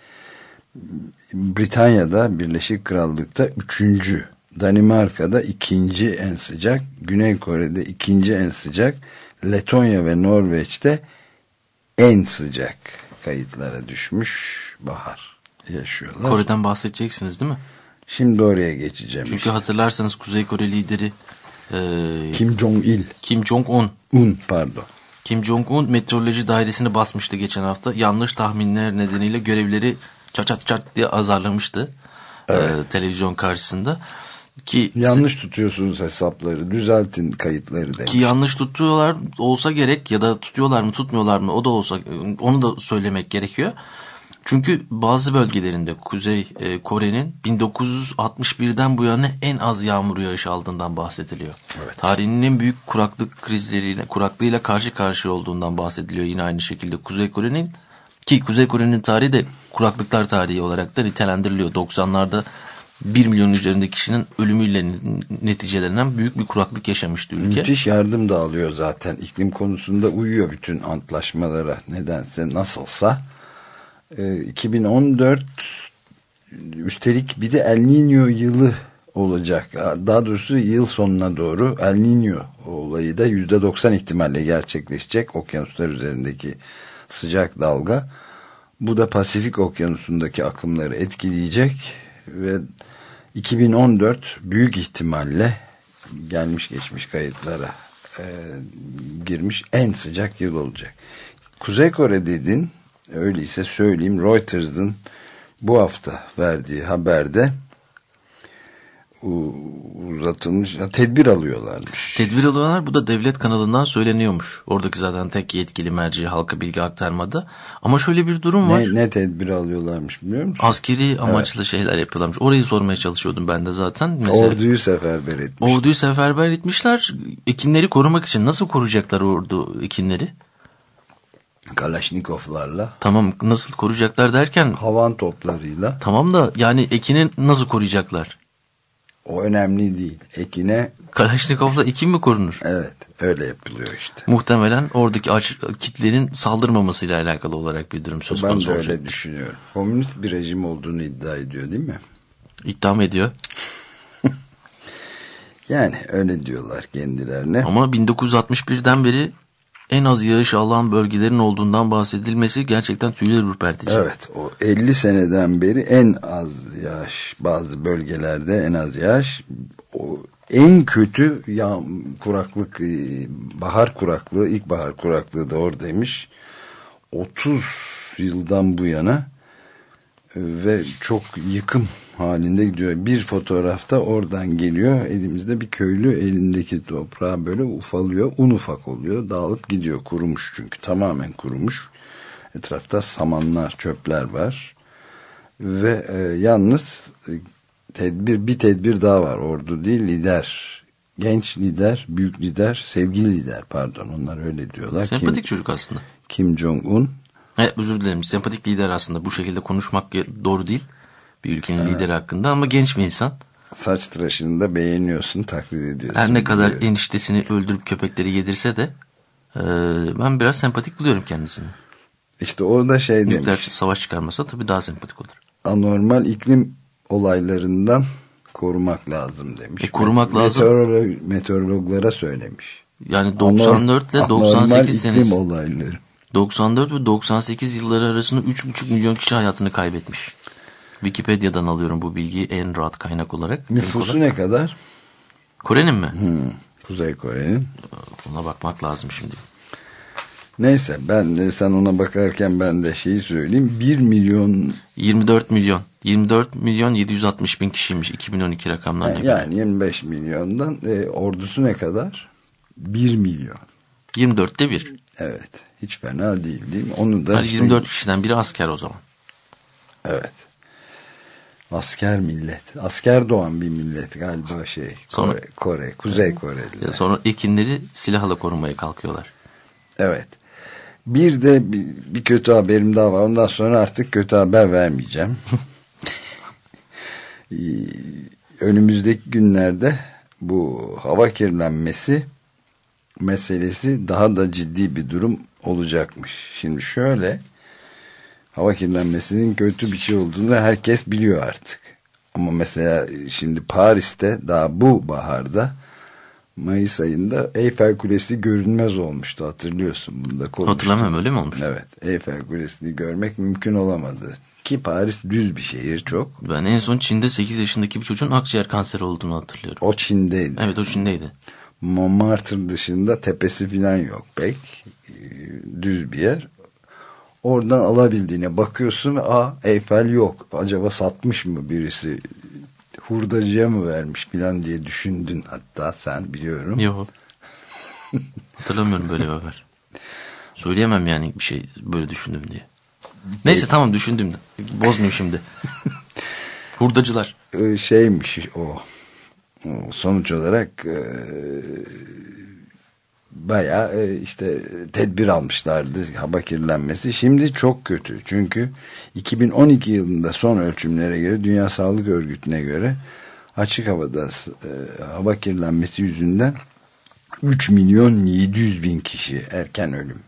S2: Britanya'da, Birleşik Krallık'ta 3. Danimarka'da 2. en sıcak. Güney Kore'de 2. en sıcak. Letonya ve Norveç'te en sıcak kayıtlara düşmüş bahar yaşıyorlar.
S3: Kore'den bahsedeceksiniz değil mi?
S2: Şimdi oraya geçeceğim.
S3: Çünkü hatırlarsanız Kuzey Kore lideri
S2: Kim Jong-il.
S3: Kim Jong-un. Kim Jong-un meteoroloji dairesini basmıştı geçen hafta. Yanlış tahminler nedeniyle görevleri çat diye azarlamıştı. Evet. Televizyon karşısında. Ki
S2: yanlış tutuyorsunuz hesapları, düzeltin kayıtları demiş.
S3: Ki yanlış tutuyorlar olsa gerek, ya da tutuyorlar mı tutmuyorlar mı, o da olsa onu da söylemek gerekiyor. Çünkü bazı bölgelerinde Kuzey Kore'nin 1961'den bu yana en az yağmur yağışı aldığından bahsediliyor. Evet. Tarihinin en büyük kuraklığıyla karşı karşıya olduğundan bahsediliyor yine aynı şekilde Kuzey Kore'nin. Ki Kuzey Kore'nin tarihi de kuraklıklar tarihi olarak da nitelendiriliyor. 90'larda 1 milyon üzerinde kişinin ölümüyle neticelenen büyük bir kuraklık yaşamıştı ülke.
S2: Müthiş yardım da alıyor zaten. İklim konusunda uyuyor bütün antlaşmalara, nedense nasılsa. 2014 üstelik bir de El Niño yılı olacak. Daha doğrusu yıl sonuna doğru El Niño olayı da %90 ihtimalle gerçekleşecek. Okyanuslar üzerindeki sıcak dalga. Bu da Pasifik Okyanusu'ndaki akımları etkileyecek ve 2014 büyük ihtimalle gelmiş geçmiş kayıtlara girmiş en sıcak yıl olacak. Kuzey Kore dedin, öyleyse söyleyeyim, Reuters'ın bu hafta verdiği haberde uzatılmış, tedbir alıyorlarmış.
S3: Tedbir alıyorlar, bu da devlet kanalından söyleniyormuş. Oradaki zaten tek yetkili merci halka bilgi aktarmada. Ama şöyle bir durum var.
S2: Ne tedbir alıyorlarmış biliyor musun?
S3: Askeri amaçlı şeyler yapıyorlarmış. Orayı sormaya çalışıyordum ben de zaten. Mesela,
S2: orduyu seferber etmiş.
S3: Orduyu seferber etmişler. Ekinleri korumak için. Nasıl koruyacaklar ordu ekinleri?
S2: Kalaşnikovlarla.
S3: Tamam, nasıl koruyacaklar derken?
S2: Havan toplarıyla.
S3: Tamam da yani ekini nasıl koruyacaklar?
S2: O önemli değil. Ekine
S3: Kalaşnikov'la ekin mi korunur?
S2: evet, öyle yapılıyor işte.
S3: Muhtemelen oradaki kitlenin saldırmamasıyla alakalı olarak bir durum söz
S2: Ben
S3: konusu
S2: de
S3: olacak.
S2: öyle düşünüyorum. Komünist bir rejim olduğunu iddia ediyor değil mi?
S3: İddia mı ediyor?
S2: Yani öyle diyorlar kendilerine.
S3: Ama 1961'den beri en az yağış alan bölgelerin olduğundan bahsedilmesi gerçekten tüyleri ürpertici.
S2: Evet, o 50 seneden beri en az yağış, bazı bölgelerde en az yağış, o en kötü kuraklık, bahar kuraklığı, ilkbahar kuraklığı da oradaymış. 30 yıldan bu yana ve çok yıkım halinde gidiyor. Bir fotoğrafta oradan geliyor. Elimizde bir köylü elindeki toprağı böyle ufalıyor. Un ufak oluyor. Dağılıp gidiyor. Kurumuş çünkü. Tamamen kurumuş. Etrafta samanlar, çöpler var. Ve yalnız bir tedbir daha var. Ordu değil, lider. Genç lider, büyük lider, sevgili lider, pardon. Onlar öyle diyorlar.
S3: Sempatik çocuk aslında.
S2: Kim Jong-un.
S3: Özür dilerim. Sempatik lider aslında. Bu şekilde konuşmak doğru değil. Bir ülkenin lideri hakkında ama genç bir insan.
S2: Saç tıraşını da beğeniyorsun, taklit ediyorsun.
S3: Her ne kadar eniştesini öldürüp köpekleri yedirse de ben biraz sempatik buluyorum kendisini.
S2: İşte o da şey
S3: Nükleer
S2: demiş.
S3: savaş çıkarmasa tabii daha sempatik olur.
S2: Anormal iklim olaylarından korumak lazım demiş.
S3: Korumak lazım.
S2: Meteorologlara söylemiş.
S3: Yani 94 ile 98 senesi.
S2: iklim olayları.
S3: 94 ve 98 yılları arasında 3,5 milyon kişi hayatını kaybetmiş. Wikipedia'dan alıyorum bu bilgiyi en rahat kaynak olarak.
S2: Nüfusu ne kadar?
S3: Kore'nin mi?
S2: Kuzey Kore'nin.
S3: Ona bakmak lazım şimdi.
S2: Neyse ben de sen ona bakarken ben de şeyi söyleyeyim. 1 milyon...
S3: 24 milyon 760 bin kişiymiş 2012 rakamlarına göre.
S2: Yani 25 milyondan ordusu ne kadar? 1 milyon.
S3: 24'te 1.
S2: Evet. Hiç fena değil mi? Onu da
S3: 24 kişiden biri asker o zaman.
S2: Evet. Asker millet. Asker doğan bir millet galiba
S3: Sonra,
S2: Kore, Kuzey Koreliler.
S3: Sonra ekinleri silahla korumaya kalkıyorlar.
S2: Evet. Bir de bir kötü haberim daha var. Ondan sonra artık kötü haber vermeyeceğim. Önümüzdeki günlerde bu hava kirlenmesi meselesi daha da ciddi bir durum olacakmış. Şimdi şöyle, hava kirlenmesinin kötü bir şey olduğunu herkes biliyor artık. Ama mesela şimdi Paris'te daha bu baharda Mayıs ayında Eyfel Kulesi görünmez olmuştu, hatırlıyorsun, bunu da konuştuk.
S3: Hatırlamıyorum, öyle mi olmuş?
S2: Evet, Eyfel Kulesi'ni görmek mümkün olamadı. Ki Paris düz bir şehir çok.
S3: Ben en son Çin'de 8 yaşındaki bir çocuğun akciğer kanseri olduğunu hatırlıyorum.
S2: O Çin'deydi.
S3: Evet, o Çin'deydi.
S2: Montmartre dışında tepesi falan yok pek. Düz bir yer. Oradan alabildiğine bakıyorsun ve Eyfel yok. Acaba satmış mı birisi? Hurdacıya mı vermiş falan diye düşündün hatta sen, biliyorum.
S3: Yok. Hatırlamıyorum böyle bir haber. Söyleyemem yani bir şey böyle düşündüm diye. Neyse tamam, düşündüm de. Bozmayayım şimdi. Hurdacılar.
S2: Şeymiş o. Sonuç olarak bayağı işte tedbir almışlardı hava kirlenmesi. Şimdi çok kötü. Çünkü 2012 yılında son ölçümlere göre, Dünya Sağlık Örgütü'ne göre açık havada hava kirlenmesi yüzünden 3 milyon 700 bin kişi erken ölüm.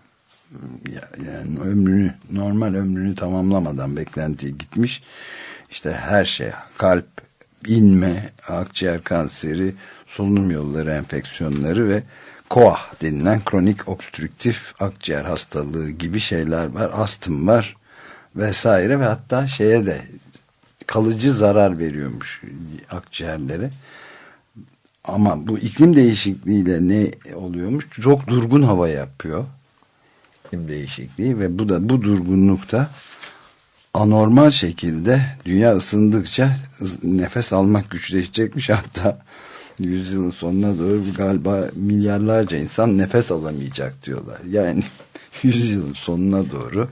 S2: Yani normal ömrünü tamamlamadan beklentiye gitmiş. İşte her şey, kalp, inme, akciğer kanseri, solunum yolları enfeksiyonları ve KOAH denilen kronik obstrüktif akciğer hastalığı gibi şeyler var. Astım var vesaire ve hatta şeye de kalıcı zarar veriyormuş akciğerlere. Ama bu iklim değişikliğiyle ne oluyormuş? Çok durgun hava yapıyor iklim değişikliği ve bu durgunlukta anormal şekilde dünya ısındıkça nefes almak güçleşecekmiş. Hatta yüzyılın sonuna doğru galiba milyarlarca insan nefes alamayacak diyorlar. Yani yüzyılın sonuna doğru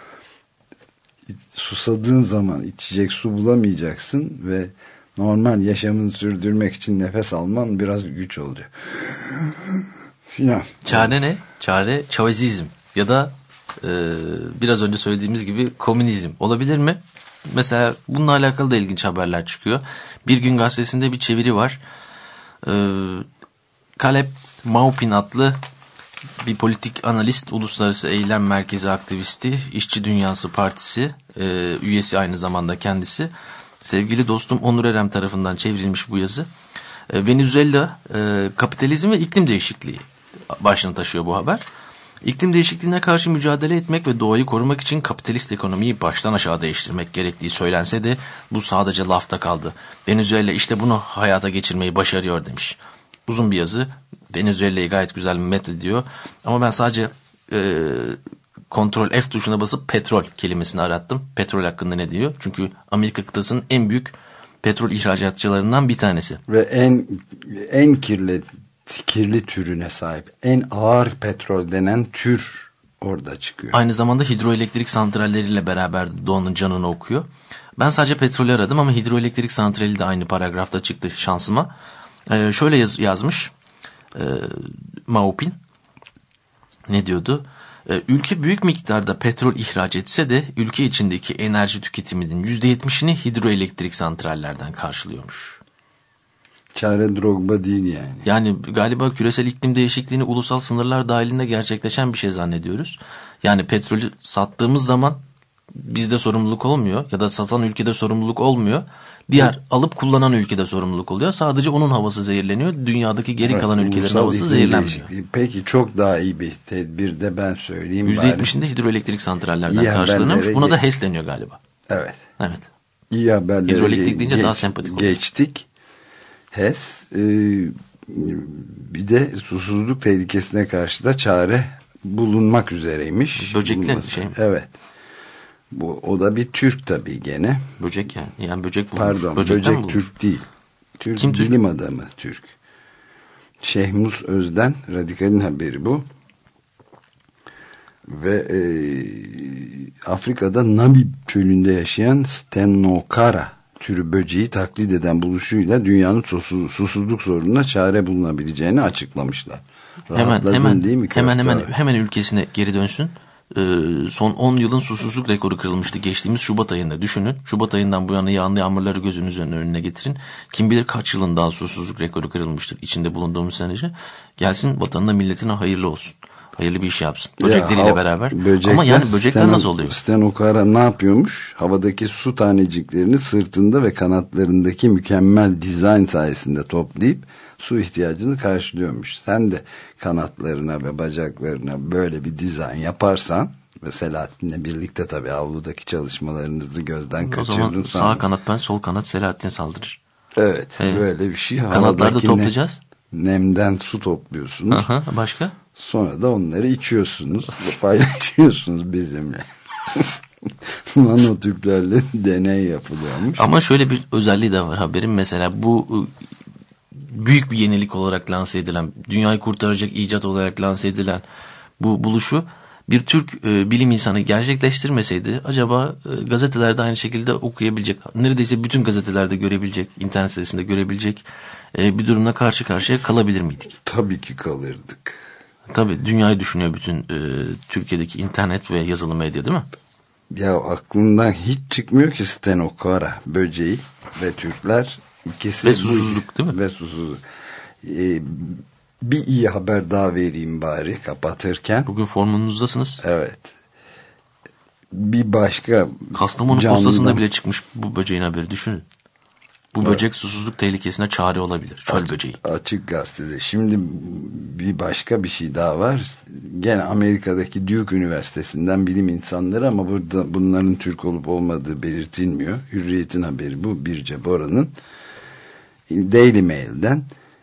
S2: susadığın zaman içecek su bulamayacaksın ve normal yaşamını sürdürmek için nefes alman biraz güç olacak. Filan.
S3: Çare ne? Çare Chavezizm ya da biraz önce söylediğimiz gibi komünizm olabilir mi? Mesela bununla alakalı da ilginç haberler çıkıyor. Bir Gün Gazetesi'nde bir çeviri var. Caleb Maupin adlı bir politik analist, Uluslararası Eylem Merkezi aktivisti, İşçi Dünyası Partisi üyesi aynı zamanda kendisi. Sevgili dostum Onur Erem tarafından çevrilmiş bu yazı. Venezuela kapitalizm ve iklim değişikliği başlığını taşıyor bu haber. İklim değişikliğine karşı mücadele etmek ve doğayı korumak için kapitalist ekonomiyi baştan aşağı değiştirmek gerektiği söylense de bu sadece lafta kaldı. Venezuela işte bunu hayata geçirmeyi başarıyor demiş. Uzun bir yazı. Venezuela'yı gayet güzel methediyor. Ama ben sadece Ctrl F tuşuna basıp petrol kelimesini arattım. Petrol hakkında ne diyor? Çünkü Amerika kıtasının en büyük petrol ihracatçılarından bir tanesi.
S2: Ve en kirli türüne sahip. En ağır petrol denen tür orada çıkıyor.
S3: Aynı zamanda hidroelektrik santralleriyle beraber doğanın canını okuyor. Ben sadece petrolü aradım ama hidroelektrik santrali de aynı paragrafta çıktı şansıma. Şöyle yazmış Maupin. Ne diyordu? Ülke büyük miktarda petrol ihraç etse de ülke içindeki enerji tüketiminin %70'ini hidroelektrik santrallerden karşılıyormuş.
S2: Çare Drogba değil yani.
S3: Yani galiba küresel iklim değişikliğini ulusal sınırlar dahilinde gerçekleşen bir şey zannediyoruz. Yani petrolü sattığımız zaman bizde sorumluluk olmuyor ya da satan ülkede sorumluluk olmuyor. Diğer alıp kullanan ülkede sorumluluk oluyor. Sadece onun havası zehirleniyor. Dünyadaki geri kalan ülkelerin havası zehirlenmiyor.
S2: Peki çok daha iyi bir tedbir de ben söyleyeyim.
S3: %70'inde hidroelektrik santrallerden karşılanıyormuş. Buna da HES deniyor galiba.
S2: Evet.
S3: Evet.
S2: İyi haberlere
S3: hidroelektrik deyince daha sempatik oluyor.
S2: Geçtik. HES bir de susuzluk tehlikesine karşı da çare bulunmak üzereymiş.
S3: Böcekli bir şey mi?
S2: Evet. O da bir Türk tabii gene.
S3: Böcek yani. Yani böcek bulmuş.
S2: Pardon, böcek Türk değil. Türk
S3: kim
S2: bilim
S3: Türk?
S2: adamı Türk. Şehmus Özden, Radikal'in haberi bu. Ve Afrika'da Namib çölünde yaşayan Stenokara türü böceği taklit eden buluşuyla dünyanın susuzluk sorununa çare bulunabileceğini açıklamışlar.
S3: Hemen ülkesine geri dönsün. Son 10 yılın susuzluk rekoru kırılmıştı geçtiğimiz Şubat ayında. Düşünün, Şubat ayından bu yana yağan yağmurları gözünüzün önüne getirin. Kim bilir kaç yılın daha susuzluk rekoru kırılmıştır içinde bulunduğumuz senece. Gelsin vatanına milletine hayırlı olsun. Hayırlı bir iş yapsın. Böcekleriyle beraber. Ama yani böcekler nasıl oluyor?
S2: Stenokara ne yapıyormuş? Havadaki su taneciklerini sırtında ve kanatlarındaki mükemmel dizayn sayesinde toplayıp su ihtiyacını karşılıyormuş. Sen de kanatlarına ve bacaklarına böyle bir dizayn yaparsan ve Selahattin'le birlikte tabii avludaki çalışmalarınızı gözden kaçırdın.
S3: O zaman sağ kanat ben, sol kanat Selahattin saldırır.
S2: Evet, böyle bir şey.
S3: Kanatlarda toplayacağız.
S2: Nemden su topluyorsunuz.
S3: Aha, başka?
S2: Sonra da onları içiyorsunuz, paylaşıyorsunuz bizimle. Nanotüplerle deney yapılıyormuş.
S3: Ama şöyle bir özelliği de var haberin. Mesela bu büyük bir yenilik olarak lanse edilen, dünyayı kurtaracak icat olarak lanse edilen bu buluşu bir Türk bilim insanı gerçekleştirmeseydi acaba gazetelerde aynı şekilde okuyabilecek, neredeyse bütün gazetelerde görebilecek, internet sitesinde görebilecek bir durumla karşı karşıya kalabilir miydik?
S2: Tabii ki kalırdık.
S3: Tabii dünyayı düşünüyor bütün Türkiye'deki internet ve yazılı medya değil mi?
S2: Ya aklından hiç çıkmıyor ki Stenokara böceği ve Türkler ikisi.
S3: Ve susuzluk değil mi?
S2: Ve susuzluk. Bir iyi haber daha vereyim bari kapatırken.
S3: Bugün formunuzdasınız.
S2: Evet. Bir başka
S3: Kastamonu postasında bile çıkmış bu böceğin haberi, düşünün. Bu böcek susuzluk tehlikesine çare olabilir. Çöl böceği.
S2: Açık gazetede. Şimdi bir başka bir şey daha var. Gene Amerika'daki Duke Üniversitesi'nden bilim insanları ama burada bunların Türk olup olmadığı belirtilmiyor. Hürriyet'in haberi bu. Birce Bora'nın Daily Mail'den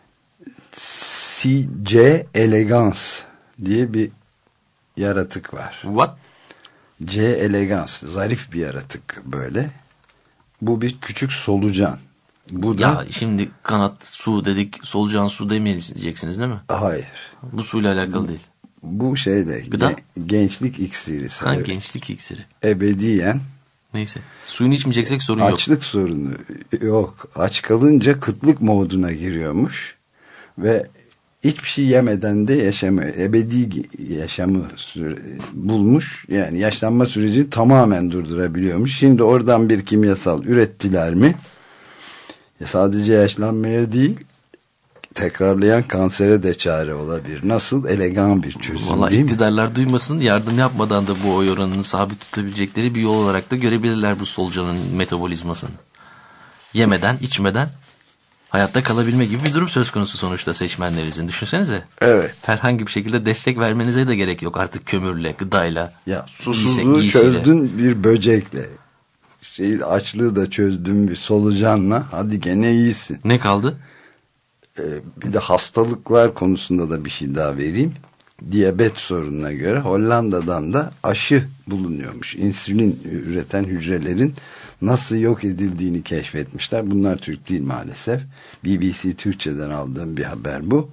S2: C. elegans diye bir yaratık var.
S3: What?
S2: C. elegans. Zarif bir yaratık böyle. Bu bir küçük solucan. Bu
S3: ya
S2: da,
S3: şimdi kanat su dedik, solucan su demeyeceksiniz değil mi?
S2: Hayır.
S3: Bu suyla alakalı değil.
S2: Bu şeyde
S3: Gıda?
S2: Gençlik iksiri.
S3: Ha, gençlik iksiri.
S2: Ebediyen.
S3: Neyse. Suyunu içmeyeceksek sorun yok.
S2: Açlık sorunu yok. Aç kalınca kıtlık moduna giriyormuş. Ve hiçbir şey yemeden de ebedi yaşamı bulmuş. Yani yaşlanma sürecini tamamen durdurabiliyormuş. Şimdi oradan bir kimyasal ürettiler mi? Sadece yaşlanmaya değil, tekrarlayan kansere de çare olabilir. Nasıl? Elegan bir çözüm.
S3: Vallahi
S2: değil mi?
S3: iktidarlar duymasın, yardım yapmadan da bu oy oranını sabit tutabilecekleri bir yol olarak da görebilirler bu solucanın metabolizmasını. Yemeden, içmeden hayatta kalabilme gibi bir durum söz konusu sonuçta seçmenlerinizin. Düşünsenize.
S2: Evet.
S3: Herhangi bir şekilde destek vermenize de gerek yok artık kömürle, gıdayla.
S2: Ya susuzluğu çözdün bir böcekle. Açlığı da çözdün bir solucanla. Hadi gene iyisin.
S3: Ne kaldı?
S2: Bir de hastalıklar konusunda da bir şey daha vereyim. Diyabet sorununa göre Hollanda'dan da aşı bulunuyormuş. İnsülin üreten hücrelerin nasıl yok edildiğini keşfetmişler. Bunlar Türk değil maalesef. BBC Türkçe'den aldığım bir haber bu.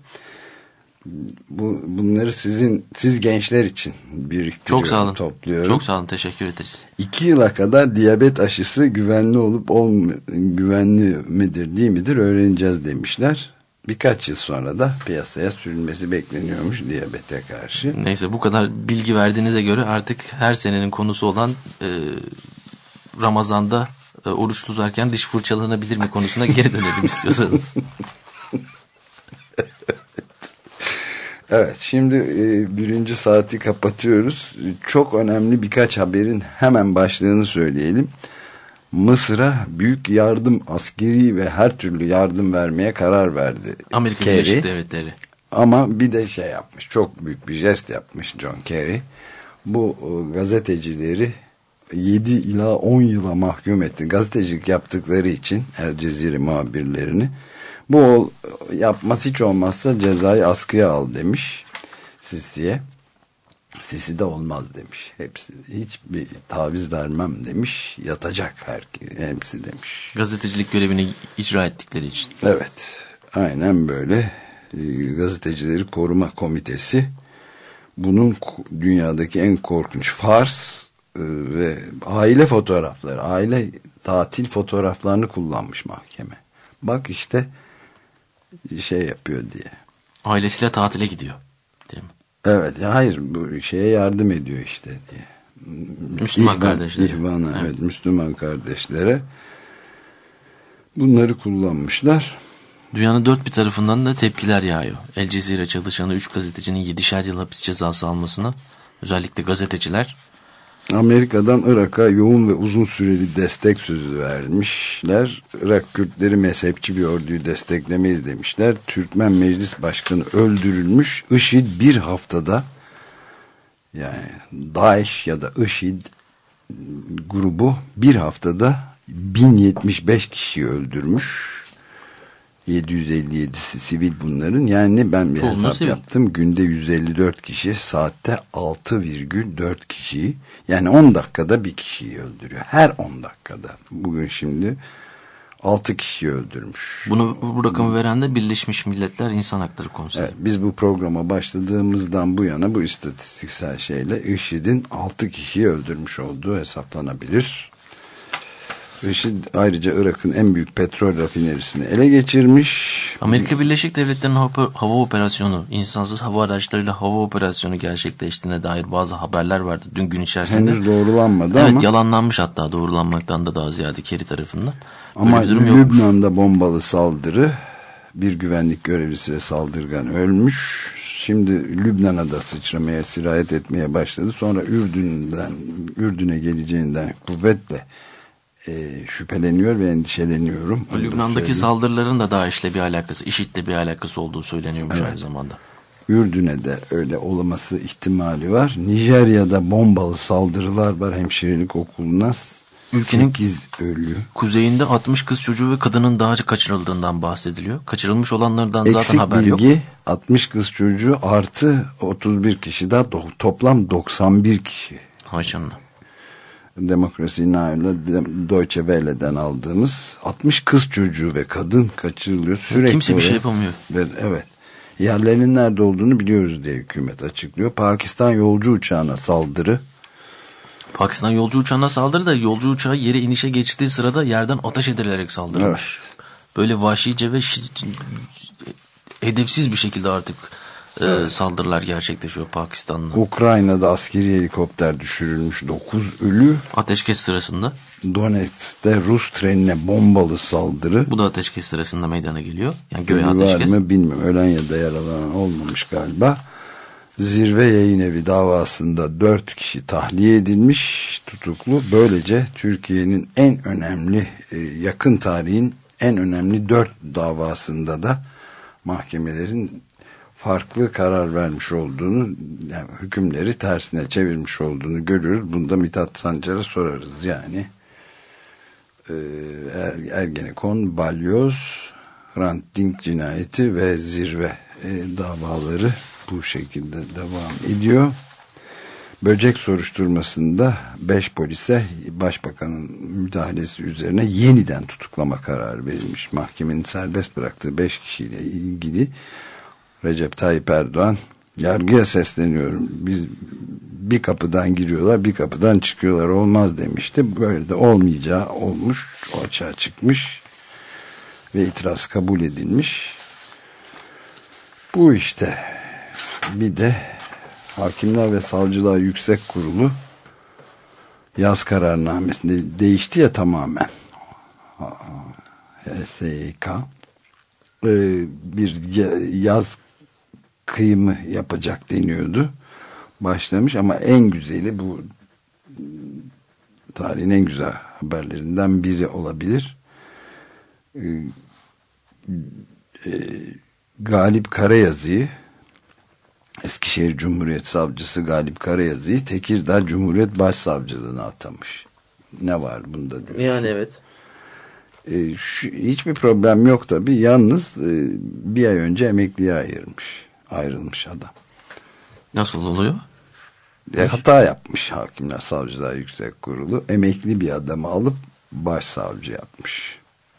S2: Bunları siz gençler için biriktiriyorum,
S3: çok sağ olun.
S2: Topluyorum.
S3: Çok sağ olun, teşekkür ederiz.
S2: 2 yıla kadar diyabet aşısı güvenli olup güvenli midir değil midir öğreneceğiz demişler. Birkaç yıl sonra da piyasaya sürülmesi bekleniyormuş diyabete karşı.
S3: Neyse, bu kadar bilgi verdiğinize göre artık her senenin konusu olan Ramazan'da oruç tutarken diş fırçalanabilir mi konusuna geri dönelim istiyorsanız.
S2: Evet, şimdi birinci saati kapatıyoruz. Çok önemli birkaç haberin hemen başlığını söyleyelim. Mısır'a büyük yardım, askeri ve her türlü yardım vermeye karar verdi
S3: Amerika
S2: Kerry.
S3: Birleşik Devletleri.
S2: Ama bir de şey yapmış, çok büyük bir jest yapmış John Kerry. Bu gazetecileri 7 ila 10 yıla mahkum etti. Gazetecilik yaptıkları için El Cezire muhabirlerini. Bu yapması hiç olmazsa cezayı askıya al demiş Sisi'ye. Sisi de olmaz demiş. Hepsi hiçbir taviz vermem demiş. Yatacak hepsi demiş.
S3: Gazetecilik görevini icra ettikleri için.
S2: Evet. Aynen böyle. Gazetecileri Koruma Komitesi bunun dünyadaki en korkunç fars ve aile fotoğrafları, aile tatil fotoğraflarını kullanmış mahkeme. Bak işte şey yapıyor diye.
S3: Ailesiyle tatile gidiyor. Değil mi?
S2: Evet. Ya hayır, bu şeye yardım ediyor işte diye.
S3: Müslüman kardeşlere.
S2: İhvana, evet, Müslüman kardeşlere bunları kullanmışlar.
S3: Dünyanın dört bir tarafından da tepkiler yağıyor. El Cezire çalışanı 3 gazetecinin 7'şer yıl hapis cezası almasına, özellikle gazeteciler.
S2: Amerika'dan Irak'a yoğun ve uzun süreli destek sözü vermişler. Irak Kürtleri mezhepçi bir orduyu desteklemeyiz demişler. Türkmen Meclis Başkanı öldürülmüş. IŞİD bir haftada, yani DAEŞ ya da IŞİD grubu bir haftada 1075 kişiyi öldürmüş. 757'si sivil bunların. Yani ben bir hesap yaptım. Günde 154 kişi, saatte 6,4 kişiyi, yani 10 dakikada bir kişiyi öldürüyor. Her 10 dakikada. Bugün şimdi 6 kişiyi öldürmüş.
S3: Bu rakamı veren de Birleşmiş Milletler İnsan Hakları Konseyi.
S2: Evet, biz bu programa başladığımızdan bu yana bu istatistiksel şeyle IŞİD'in 6 kişiyi öldürmüş olduğu hesaplanabilir. IŞİD ayrıca Irak'ın en büyük petrol rafinerisini ele geçirmiş.
S3: Amerika Birleşik Devletleri'nin hava operasyonu, insansız hava araçlarıyla hava operasyonu gerçekleştiğine dair bazı haberler vardı dün gün içerisinde.
S2: Henüz doğrulanmadı
S3: evet,
S2: ama.
S3: Evet, yalanlanmış, hatta doğrulanmaktan da daha ziyade Kerry tarafından.
S2: Ama Lübnan'da bombalı saldırı, bir güvenlik görevlisiyle saldırgan ölmüş. Şimdi Lübnan'a da sıçramaya, sirayet etmeye başladı. Sonra Ürdün'e geleceğinden kuvvetle şüpheleniyor ve endişeleniyorum.
S3: Lübnan'daki saldırıların da DAEŞ'le bir alakası, IŞİD'le bir alakası olduğu söyleniyormuş, evet. Aynı zamanda.
S2: Ürdün'e de öyle olması ihtimali var. Nijerya'da bombalı saldırılar var hemşirelik okuluna. Ülkenin 8 ölü.
S3: Kuzeyinde 60 kız çocuğu ve kadının daha kaçırıldığından bahsediliyor. Kaçırılmış olanlardan
S2: eksik
S3: zaten haber yok.
S2: 60 kız çocuğu artı 31 kişi daha, toplam 91 kişi.
S3: Haşanlı.
S2: Demokrasi Now Deutsche Welle'den aldığımız 60 kız çocuğu ve kadın kaçırılıyor sürekli.
S3: Kimse bir şey yapamıyor.
S2: Evet. Yerlerinin nerede olduğunu biliyoruz diye hükümet açıklıyor. Pakistan yolcu uçağına saldırı.
S3: Pakistan yolcu uçağına saldırı da yolcu uçağı yere inişe geçtiği sırada yerden ateş edilerek saldırılmış. Evet. Böyle vahşice ve hedefsiz bir şekilde artık saldırılar gerçekleşiyor Pakistan'da.
S2: Ukrayna'da askeri helikopter düşürülmüş, 9 ölü.
S3: Ateşkes sırasında.
S2: Donetsk'te Rus trenine bombalı saldırı.
S3: Bu da ateşkes sırasında meydana geliyor. Yani göğe
S2: ateşkes. Var mı bilmiyorum. Ölen ya da yaralanan olmamış galiba. Zirve Yayınevi davasında 4 kişi tahliye edilmiş, tutuklu. Böylece Türkiye'nin en önemli, yakın tarihin en önemli 4 davasında da mahkemelerin farklı karar vermiş olduğunu, yani hükümleri tersine çevirmiş olduğunu görüyoruz. Bunu da Mithat Sancar'a sorarız. Yani Ergenekon, Balyoz, Hrant Dink cinayeti ve zirve davaları bu şekilde devam ediyor. Böcek soruşturmasında 5 polise başbakanın müdahalesi üzerine yeniden tutuklama kararı verilmiş. Mahkemenin serbest bıraktığı 5 kişiyle ilgili Recep Tayyip Erdoğan, yargıya sesleniyorum, biz bir kapıdan giriyorlar bir kapıdan çıkıyorlar, olmaz demişti. Böyle de olmayacağı olmuş, o açığa çıkmış ve itiraz kabul edilmiş. Bu işte. Bir de Hakimler ve Savcılar Yüksek Kurulu yaz kararnamesinde değişti ya tamamen. HSYK bir yaz kıyımı yapacak deniyordu. Başlamış ama en güzeli, bu tarihin en güzel haberlerinden biri olabilir. Galip Karayazı'yı, Eskişehir Cumhuriyet Savcısı Galip Karayazı'yı Tekirdağ Cumhuriyet Başsavcılığına atamış. Ne var bunda diyor.
S3: Yani evet.
S2: Hiçbir problem yok tabii. Yalnız bir ay önce emekliye ayrılmış adam.
S3: Nasıl oluyor?
S2: Hata yapmış Hakimler Savcılar Yüksek Kurulu. Emekli bir adamı alıp başsavcı yapmış.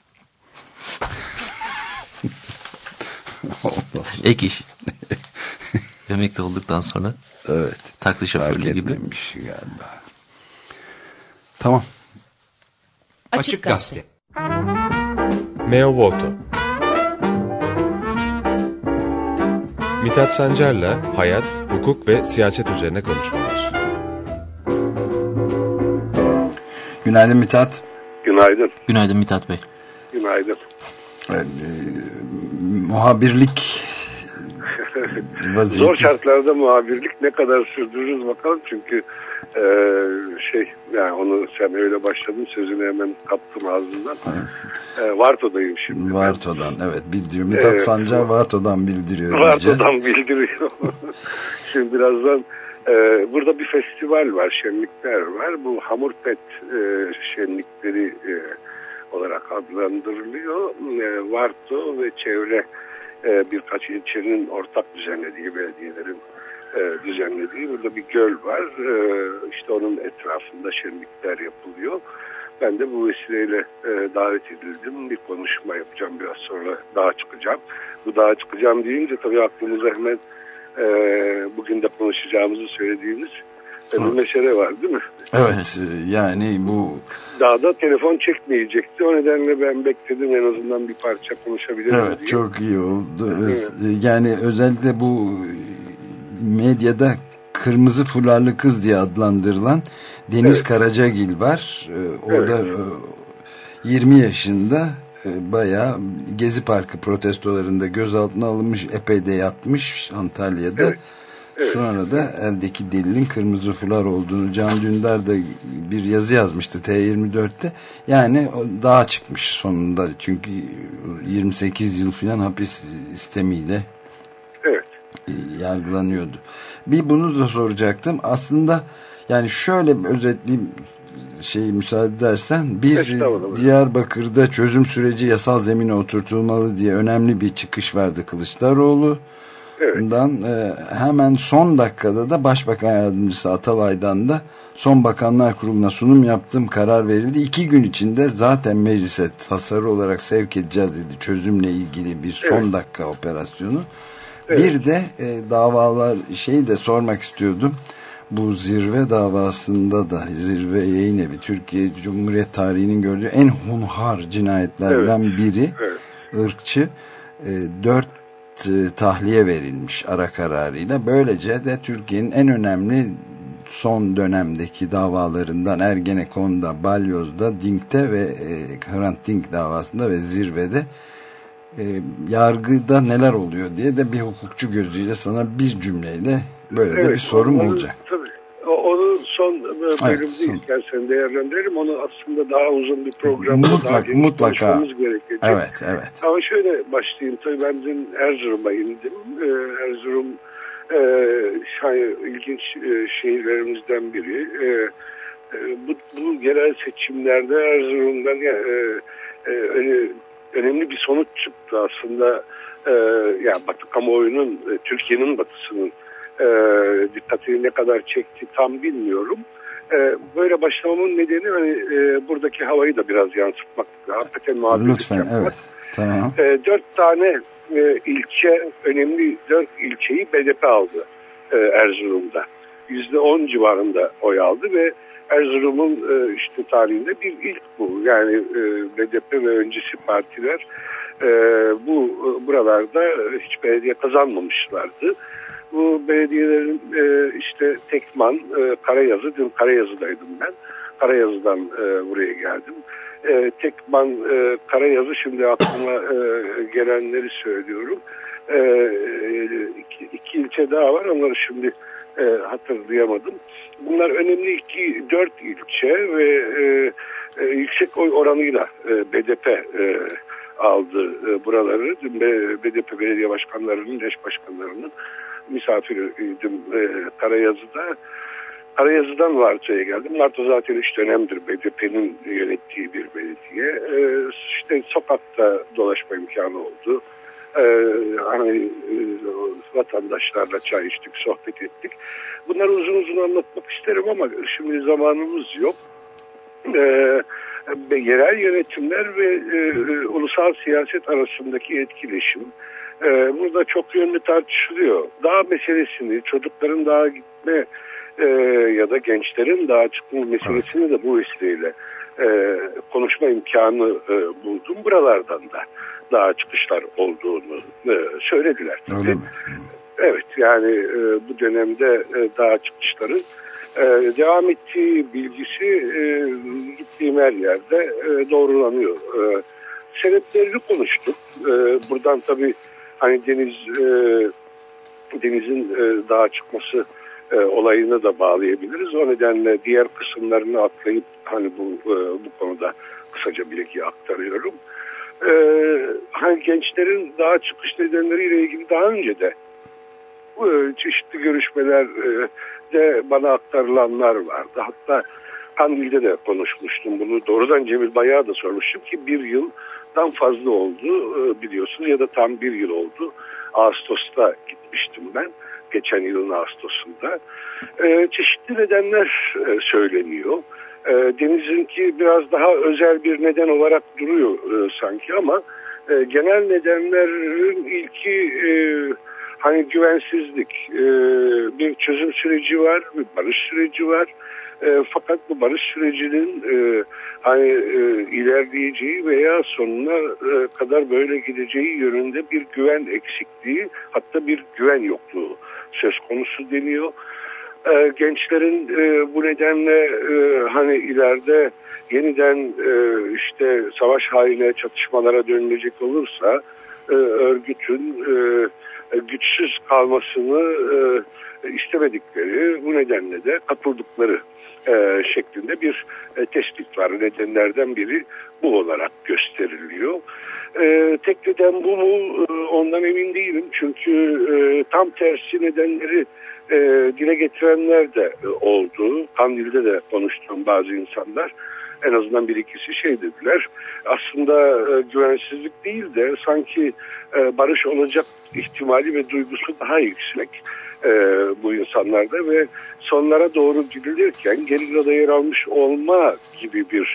S3: Ek iş. Emekli olduktan sonra.
S2: Evet.
S3: Taksi şoförlüğü gibi.
S2: Galiba. Tamam.
S1: Açık Gazete.
S5: Meo Voto. Mithat Sancar'la hayat, hukuk ve siyaset üzerine konuşmalar.
S2: Günaydın Mithat.
S6: Günaydın.
S3: Günaydın Mithat Bey.
S6: Günaydın.
S2: Muhabirlik
S6: zor şartlarda muhabirlik ne kadar sürdürürüz bakalım, çünkü yani onu sen öyle başladın, sözünü hemen kaptım ağzından. Varto'dayım şimdi.
S2: Varto'dan evet bildiriyor. Mithat Sancar Varto'dan bildiriyor.
S6: Varto'dan bildiriyor. Şimdi birazdan burada bir festival var, şenlikler var. Bu Hamurpet şenlikleri olarak adlandırılıyor. Varto ve çevre birkaç ilçenin ortak düzenlediği, belediyelerin düzenlediği burada bir göl var. İşte onun etrafında şenlikler yapılıyor. Ben de bu vesileyle davet edildim. Bir konuşma yapacağım, biraz sonra dağa çıkacağım. Bu dağa çıkacağım deyince tabii aklımıza hemen bugün de konuşacağımızı söylediğimiz bir mesele var değil mi?
S2: Evet, yani bu
S6: dağda telefon çekmeyecekti. O nedenle ben bekledim, en azından bir parça konuşabilirim
S2: evet, diye. Çok iyi oldu. Evet. Yani özellikle bu medyada kırmızı fularlı kız diye adlandırılan Deniz Karacagil var. O da 20 yaşında, bayağı Gezi Parkı protestolarında gözaltına alınmış, epey de yatmış Antalya'da. Evet. Sonra da eldeki delilin kırmızı fular olduğunu, Can Dündar da bir yazı yazmıştı T24'te. Yani dağa çıkmış sonunda, çünkü 28 yıl falan hapis istemiyle yargılanıyordu. Bir bunu da soracaktım. Aslında yani şöyle özetleyeyim, müsaade edersen, Diyarbakır'da çözüm süreci yasal zemine oturtulmalı diye önemli bir çıkış verdi Kılıçdaroğlu. Bundan hemen son dakikada da Başbakan Yardımcısı Atalay'dan da son Bakanlar Kurulu'na sunum yaptım, karar verildi. 2 gün içinde zaten meclise tasarı olarak sevk edeceğiz dedi, çözümle ilgili bir son dakika operasyonu. Bir de davalar de sormak istiyordum. Bu zirve davasında da, zirve yayınevi Türkiye Cumhuriyet tarihinin gördüğü en hunhar cinayetlerden biri. Irkçı 4 tahliye verilmiş ara kararıyla. Böylece de Türkiye'nin en önemli son dönemdeki davalarından Ergenekon'da, Balyoz'da, Dink'te ve Hrant Dink davasında ve zirvede yargıda neler oluyor diye de bir hukukçu gözüyle sana bir cümleyle böyle de bir sorum olacak.
S6: Tabii. Onu son bölümde istersen değerlendirelim. Onu aslında daha uzun bir programda
S2: mutlaka
S6: gerekecek.
S2: Evet.
S6: Ama şöyle başlayayım. Tabii ben dün Erzurum'a indim. Erzurum ilginç şehirlerimizden biri. Bu yerel seçimlerde Erzurum'dan önemli bir sonuç çıktı aslında. Batı kamuoyunun, Türkiye'nin batısının dikkatini ne kadar çekti tam bilmiyorum. Böyle başlamamın nedeni buradaki havayı da biraz yansıtmak. Hakikaten muhabbetlik yapmak.
S2: Evet. Tamam.
S6: 4 tane önemli 4 ilçeyi BDP aldı Erzurum'da. %10 civarında oy aldı ve Erzurum'un tarihinde bir ilk bu. Yani BDP ve öncesi partiler buralarda hiç belediye kazanmamışlardı. Bu belediyelerin Tekman, Karayazı, dün Karayazı'daydım ben. Karayazı'dan buraya geldim. Tekman, Karayazı, şimdi aklıma gelenleri söylüyorum. İki ilçe daha var, onları şimdi hatırlayamadım. Bunlar önemli 4 ilçe ve yüksek oy oranıyla BDP aldı buraları. Dün BDP belediye başkanlarının, eş başkanlarının misafiriydim Karayazı'da. Karayazı'dan Varto'ya geldim. Varto zaten 3 dönemdir BDP'nin yönettiği bir belediye. Sokakta dolaşma imkanı oldu. Vatandaşlarla çay içtik, sohbet ettik. Bunları uzun uzun anlatmak isterim ama şimdi zamanımız yok. Yerel yönetimler ve ulusal siyaset arasındaki etkileşim burada çok yönlü tartışılıyor. Dağ meselesini, çocukların dağa gitme ya da gençlerin dağa çıkma meselesini de bu vesileyle konuşma imkanı buldum. Buralardan da dağa çıkışlar olduğunu söylediler.
S2: Öyle mi?
S6: Evet, yani bu dönemde dağa çıkışların devam ettiği bilgisi gittiğim her yerde doğrulanıyor. Sebeplerini konuştuk. Buradan tabii denizin dağa çıkması olayını da bağlayabiliriz. O nedenle diğer kısımlarını atlayıp bu konuda kısaca bilgi aktarıyorum. Gençlerin dağa çıkış nedenleriyle ilgili daha önce de çeşitli görüşmeler de bana aktarılanlar vardı. Hatta Kandil'de de konuşmuştum bunu. Doğrudan Cemil Bayar'a da sormuştum ki bir yıldan fazla oldu biliyorsunuz ya da tam bir yıl oldu. Ağustos'ta gitmiştim ben. Geçen yılın Ağustos'unda. Çeşitli nedenler söyleniyor. Deniz'inki biraz daha özel bir neden olarak duruyor sanki ama genel nedenlerin ilki güvensizlik. Bir çözüm süreci var, bir barış süreci var. Fakat bu barış sürecinin ilerleyeceği veya sonuna kadar böyle gideceği yönünde bir güven eksikliği, hatta bir güven yokluğu söz konusu deniyor. Gençlerin bu nedenle ileride yeniden savaş haline, çatışmalara dönülecek olursa örgütün güçsüz kalmasını istemedikleri, bu nedenle de katıldıkları şeklinde bir tespit var. Nedenlerden biri bu olarak gösteriliyor. Tek neden bu mu? Ondan emin değilim. Çünkü tam tersi nedenleri dile getirenler de oldu. Kandil'de de konuştuğum bazı insanlar en azından bir ikisi dediler. Aslında güvensizlik değil de sanki barış olacak ihtimali ve duygusu daha yüksek bu insanlarda ve sonlara doğru gidilirken gerillada yer almış olma gibi bir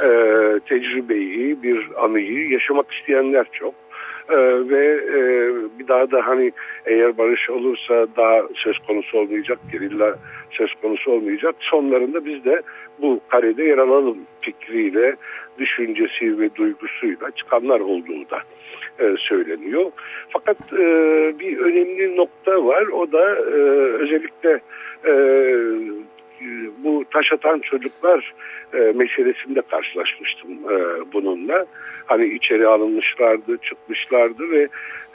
S6: tecrübeyi, bir anıyı yaşamak isteyenler çok. Ve bir daha da eğer barış olursa daha söz konusu olmayacak, gerilla söz konusu olmayacak. Sonlarında biz de bu karede yer alalım fikriyle, düşüncesi ve duygusuyla çıkanlar olduğu da söyleniyor. Fakat bir önemli nokta var. O da özellikle bu taş atan çocuklar meselesinde karşılaşmıştım bununla. Hani içeri alınmışlardı, çıkmışlardı ve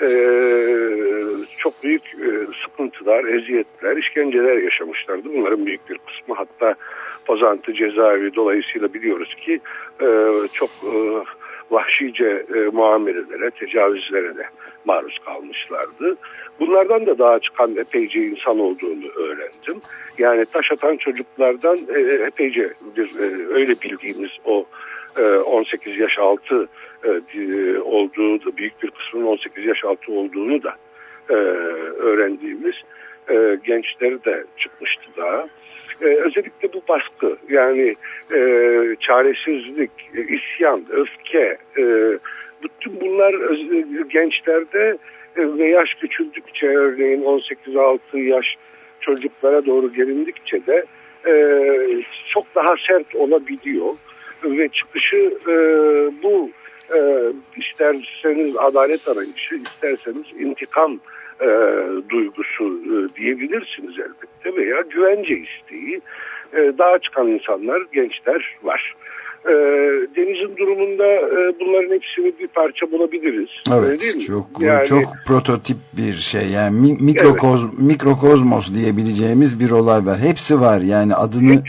S6: çok büyük sıkıntılar, eziyetler, işkenceler yaşamışlardı. Bunların büyük bir kısmı hatta Pozantı cezaevi dolayısıyla biliyoruz ki çok vahşice muamelelere, tecavüzlere de maruz kalmışlardı. Bunlardan da daha çıkan epeyce insan olduğunu öğrendim. Yani taş atan çocuklardan epeyce öyle bildiğimiz o 18 yaş altı olduğu da, büyük bir kısmının 18 yaş altı olduğunu da öğrendiğimiz gençleri de çıkmıştı daha. Özellikle bu baskı, yani çaresizlik, isyan, öfke, bütün bunlar gençlerde ve yaş küçüldükçe, örneğin 18-6 yaş çocuklara doğru gelindikçe de çok daha sert olabiliyor ve çıkışı bu isterseniz adalet arayışı, isterseniz intikam duygusu diyebilirsiniz elbette veya güvence isteği. Daha çıkan insanlar, gençler var. Deniz'in durumunda bunların hepsini bir parça bulabiliriz.
S2: Evet, çok prototip bir şey. Yani mikrokozmos diyebileceğimiz bir olay var. Hepsi var. Yani adını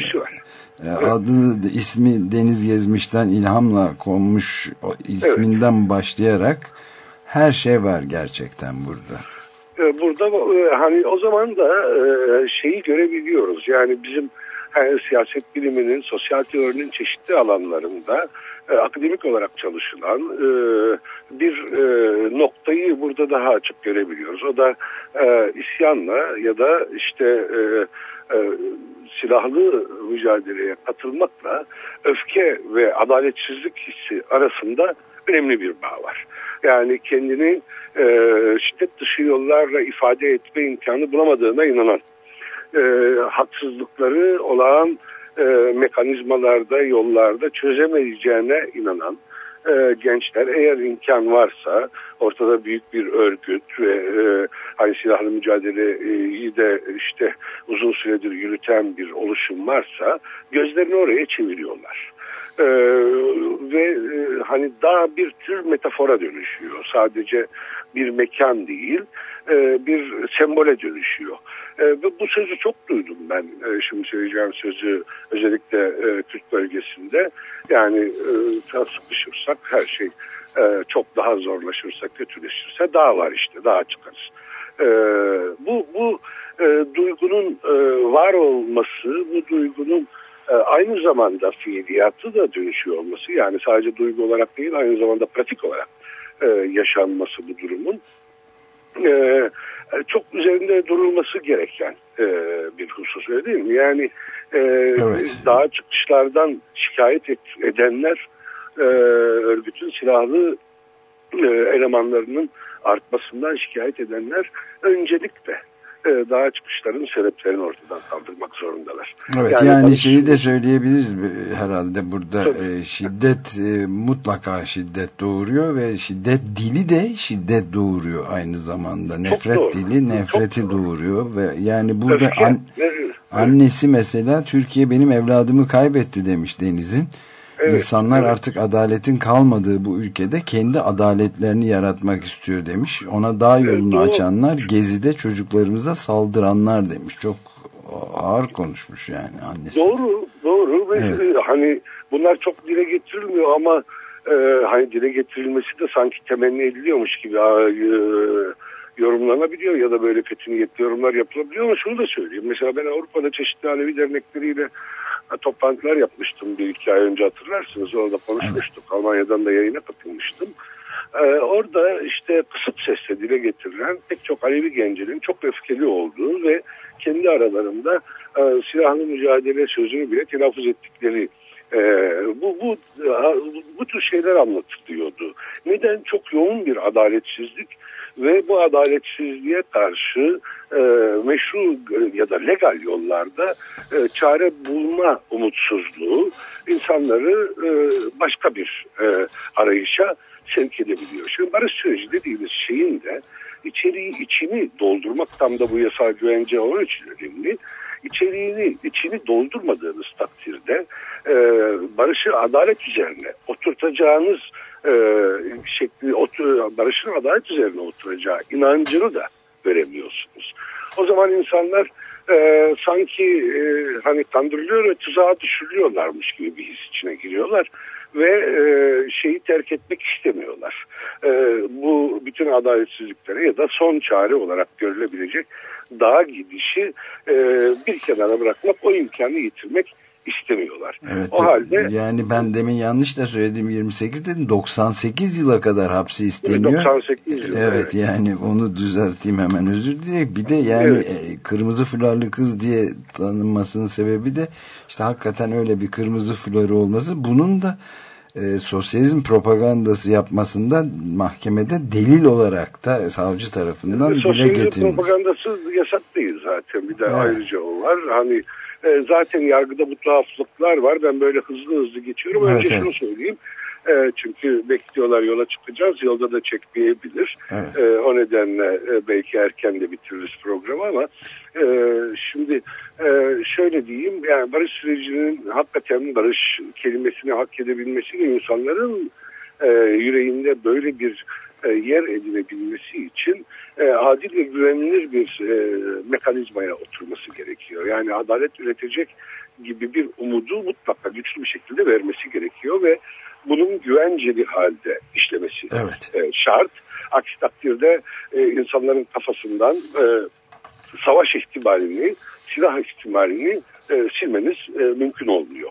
S2: ismi Deniz Gezmiş'ten ilhamla konmuş isminden başlayarak her şey var gerçekten burada.
S6: Burada hani o zaman da şeyi görebiliyoruz. Yani bizim siyaset biliminin, sosyal teorinin çeşitli alanlarında akademik olarak çalışılan bir noktayı burada daha açık görebiliyoruz. O da isyanla ya da işte silahlı mücadeleye katılmakla öfke ve adaletsizlik hissi arasında önemli bir bağ var. Yani kendini şiddet dışı yollarla ifade etme imkanı bulamadığına inanan, haksızlıkları olağan mekanizmalarda, yollarda çözemeyeceğine inanan gençler, eğer imkan varsa, ortada büyük bir örgüt ve hani silahlı mücadeleyi de işte uzun süredir yürüten bir oluşum varsa gözlerini oraya çeviriyorlar. Ve hani daha bir tür metafora dönüşüyor. Sadece bir mekan değil, bir sembole dönüşüyor. Ve bu sözü çok duydum ben. Şimdi söyleyeceğim sözü özellikle Kürt bölgesinde. Yani sıkışırsak her şey çok daha zorlaşırsa, kötüleşirse daha var işte, daha çıkarız. Bu duygunun var olması, bu duygunun aynı zamanda fiiliyatı da dönüşüyor olması, yani sadece duygu olarak değil, aynı zamanda pratik olarak yaşanması bu durumun çok üzerinde durulması gereken bir husus, öyle değil mi? Yani evet, dağa çıkışlardan şikayet edenler, örgütün silahlı elemanlarının artmasından şikayet edenler öncelikle dağa çıkışların sebeplerini ortadan kaldırmak zorundalar.
S2: Evet, yani şeyi de söyleyebiliriz herhalde burada, şiddet mutlaka şiddet doğuruyor ve şiddet dili de şiddet doğuruyor aynı zamanda. Nefret dili nefreti doğuruyor ve yani burada annesi mesela Türkiye benim evladımı kaybetti demiş Deniz'in. Evet, İnsanlar artık adaletin kalmadığı bu ülkede kendi adaletlerini yaratmak istiyor demiş. Ona dağ yolunu açanlar, Gezi'de çocuklarımıza saldıranlar demiş. Çok ağır konuşmuş yani annesi.
S6: Doğru ve evet, hani bunlar çok dile getirilmiyor ama hani dile getirilmesi de sanki temenni ediliyormuş gibi yorumlanabiliyor ya da böyle kötü niyetli yorumlar yapılabiliyor. Ama şunu da söyleyeyim. Mesela ben Avrupa'da çeşitli Alevi dernekleriyle toplantılar yapmıştım 1-2 ay önce, hatırlarsınız. Orada konuşmuştuk. Evet. Almanya'dan da yayına katılmıştım. Orada işte kısık sesle dile getirilen pek çok Alevi gencinin çok öfkeli olduğu ve kendi aralarında silahlı mücadele sözünü bile telaffuz ettikleri bu tür şeyler anlatılıyordu. Neden? Çok yoğun bir adaletsizlik ve bu adaletsizliğe karşı meşru ya da legal yollarda çare bulma umutsuzluğu insanları başka bir arayışa sevk edebiliyor. Şimdi barış süreci dediğimiz şeyin de içini doldurmak, tam da bu yasal güvence onun için önemli. İçini doldurmadığınız takdirde barışı adalet üzerine oturtacağınız barışın adalet üzerine oturacağı inancını da veremiyorsunuz. O zaman insanlar sanki hani kandırılıyor ve tuzağa düşürülüyorlarmış gibi bir his içine giriyorlar ve şeyi terk etmek istemiyorlar. Bu bütün adaletsizliklere ya da son çare olarak görülebilecek dağa gidişi bir kenara bırakmak, o imkanı yitirmek istemiyorlar.
S2: Evet,
S6: o halde
S2: yani ben demin yanlış da söyledim, 28 dedim, 98 yıla kadar hapsi isteniyor.
S6: 98 yıl.
S2: Evet, yani onu düzelteyim hemen, özür dilerim. Bir de yani kırmızı fularlı kız diye tanınmasının sebebi de işte hakikaten öyle bir kırmızı fuları olması. Bunun da sosyalizm propagandası yapmasında mahkemede delil olarak da savcı tarafından dile getirilmiş.
S6: Sosyalizm propagandası yasak değil zaten. Bir de ayrıca o var. Hani zaten yargıda bu tuhaflıklar var. Ben böyle hızlı geçiyorum. Önce şunu söyleyeyim. Çünkü bekliyorlar, yola çıkacağız. Yolda da çekmeyebilir. O nedenle belki erken de bitiririz programı ama şimdi şöyle diyeyim. Yani barış sürecinin hakikaten barış kelimesini hak edebilmesi ve insanların yüreğinde böyle bir yer edinebilmesi için adil ve güvenilir bir mekanizmaya oturması gerekiyor. Yani adalet üretecek gibi bir umudu mutlaka güçlü bir şekilde vermesi gerekiyor ve bunun güvenceli halde işlemesi şart. Aksi takdirde insanların kafasından savaş ihtimalini, silah ihtimalini silmeniz mümkün olmuyor.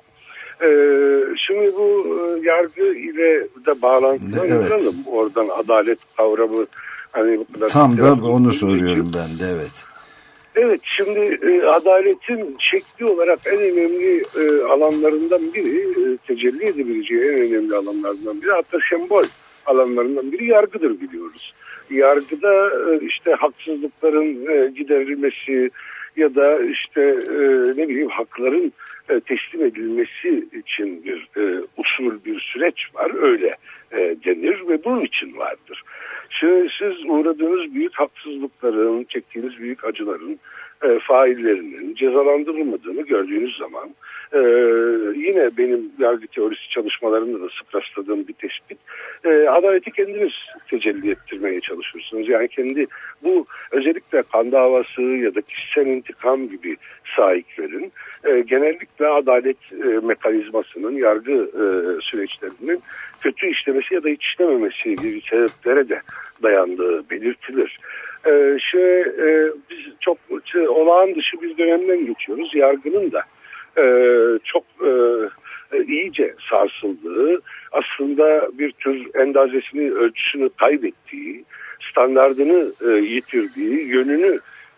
S6: Şimdi bu yargı ile de bağlantılarım. Oradan adalet kavramı hani bu kadar
S2: tam da onu soruyorum ben de.
S6: Evet, şimdi adaletin şekli olarak en önemli alanlarından biri, tecelli edebileceği en önemli alanlardan biri, hatta sembol alanlarından biri yargıdır biliyoruz. Yargıda işte haksızlıkların giderilmesi ya da işte hakların teslim edilmesi için bir usul, bir süreç var, öyle denir ve bunun için vardır. Şimdi siz uğradığınız büyük haksızlıkların, çektiğiniz büyük acıların faillerinin cezalandırılmadığını gördüğünüz zaman yine benim yargı teorisi çalışmalarımda da sık rastladığım bir tespit, adaleti kendiniz tecelli ettirmeye çalışıyorsunuz. Yani kendi bu özellikle kan davası ya da kişisel intikam gibi sahiplerin genellikle adalet mekanizmasının, yargı süreçlerinin kötü işlemesi ya da hiç işlememesi gibi sebeplere de dayandığı belirtilir. Biz çok olağan dışı bir dönemden geçiyoruz. Yargının da çok iyice sarsıldığı, aslında bir tür endazesini, ölçüsünü kaybettiği, standardını yitirdiği, yönünün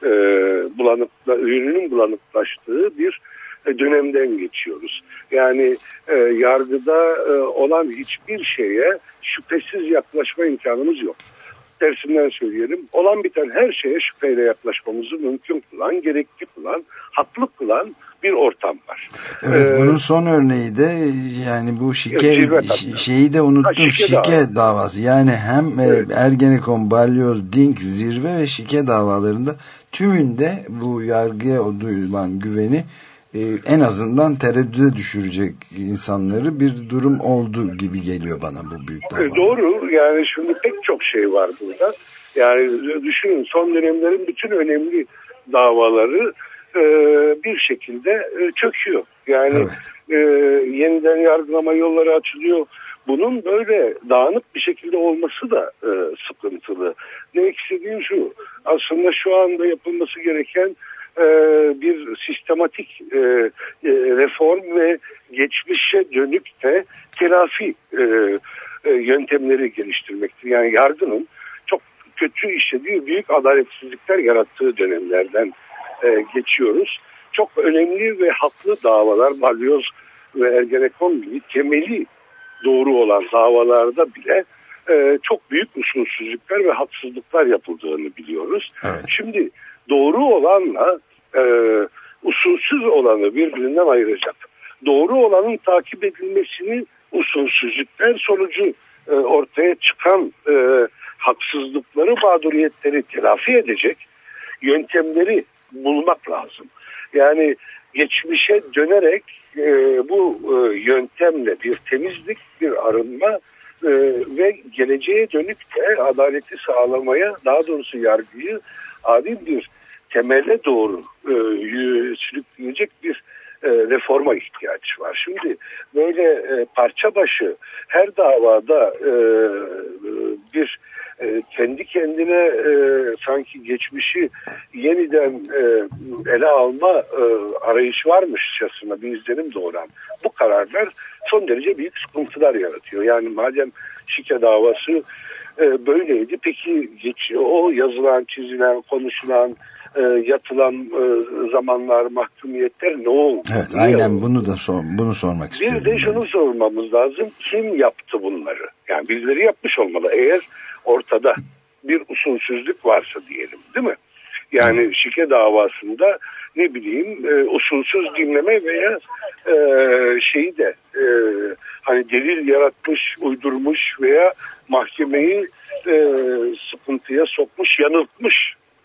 S6: bulanıklaştığı bir dönemden geçiyoruz. Yani yargıda olan hiçbir şeye şüphesiz yaklaşma imkanımız yok. Tersinden söyleyelim, olan biten her şeye şüpheyle yaklaşmamızı mümkün kılan, gerekli kılan, haklı kılan bir ortam var.
S2: Evet, bunun son örneği de yani bu şeyi de unuttum, şike davası. Yani hem Ergenekon, Balyoz, Dink, Zirve ve şike davalarında tümünde bu yargıya duyulan güveni en azından tereddüde düşürecek insanları bir durum oldu gibi geliyor bana bu büyük dava.
S6: Doğru, yani şimdi pek çok şey var burada. Yani düşünün, son dönemlerin bütün önemli davaları bir şekilde çöküyor. Yani yeniden yargılama yolları açılıyor. Bunun böyle dağınık bir şekilde olması da sıkıntılı. Demek istediğim şu, aslında şu anda yapılması gereken bir sistematik reform ve geçmişe dönük de telafi yöntemleri geliştirmektir. Yani yargının çok kötü işlediği, büyük adaletsizlikler yarattığı dönemlerden geçiyoruz. Çok önemli ve haklı davalar, Balyoz ve Ergenekon gibi temeli doğru olan davalarda bile çok büyük usulsüzlükler ve haksızlıklar yapıldığını biliyoruz.
S2: Evet.
S6: Şimdi doğru olanla usulsüz olanı birbirinden ayıracak. Doğru olanın takip edilmesini usulsüzlükler sonucu ortaya çıkan haksızlıkları, mağduriyetleri telafi edecek yöntemleri bulmak lazım. Yani geçmişe dönerek bu yöntemle bir temizlik, bir arınma ve geleceğe dönük de adaleti sağlamaya, daha doğrusu yargıyı adil bir temele doğru sürükleyecek bir reforma ihtiyaç var. Şimdi böyle parça başı her davada bir kendi kendine sanki geçmişi yeniden ele alma arayışı varmışçasına bir izlenim doğuran bu kararlar son derece büyük sıkıntılar yaratıyor. Yani madem şike davası böyleydi, peki o yazılan, çizilen, konuşulan, yatılan zamanlar, mahkumiyetler ne oldu?
S2: Evet, aynen bunu sormak istiyorum.
S6: Bir de şunu sormamız lazım. Kim yaptı bunları? Yani birileri yapmış olmalı. Eğer ortada bir usulsüzlük varsa diyelim, değil mi? Yani şike davasında ne bileyim usulsüz dinleme veya şeyi de hani delil yaratmış, uydurmuş veya mahkemeyi sıkıntıya sokmuş, yanıltmış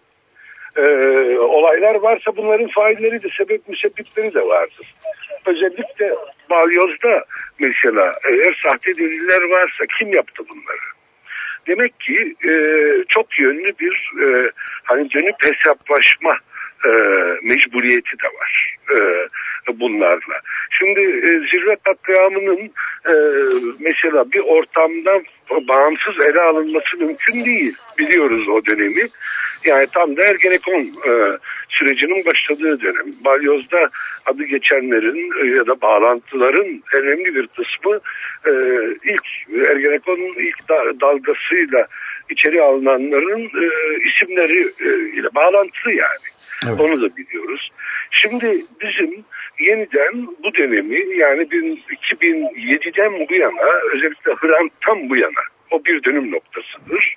S6: olaylar varsa bunların failleri de, sebep müsebbipleri de vardır. Özellikle balyozda mesela eğer sahte deliller varsa kim yaptı bunları? Demek ki çok yönlü bir hani dönüp hesaplaşma mecburiyeti de var bunlarla. Şimdi zirve katliamının mesela bir ortamdan bağımsız ele alınması mümkün değil. Biliyoruz o dönemi. Yani tam da Ergenekon sürecinin başladığı dönem. Balyoz'da adı geçenlerin ya da bağlantıların önemli bir kısmı ilk Ergenekon'un ilk dalgasıyla içeri alınanların isimleri ile bağlantılı yani. Evet. Onu da biliyoruz. Şimdi bizim yeniden bu dönemi yani 2007'den bu yana, özellikle Hrant'tan bu yana o bir dönüm noktasıdır.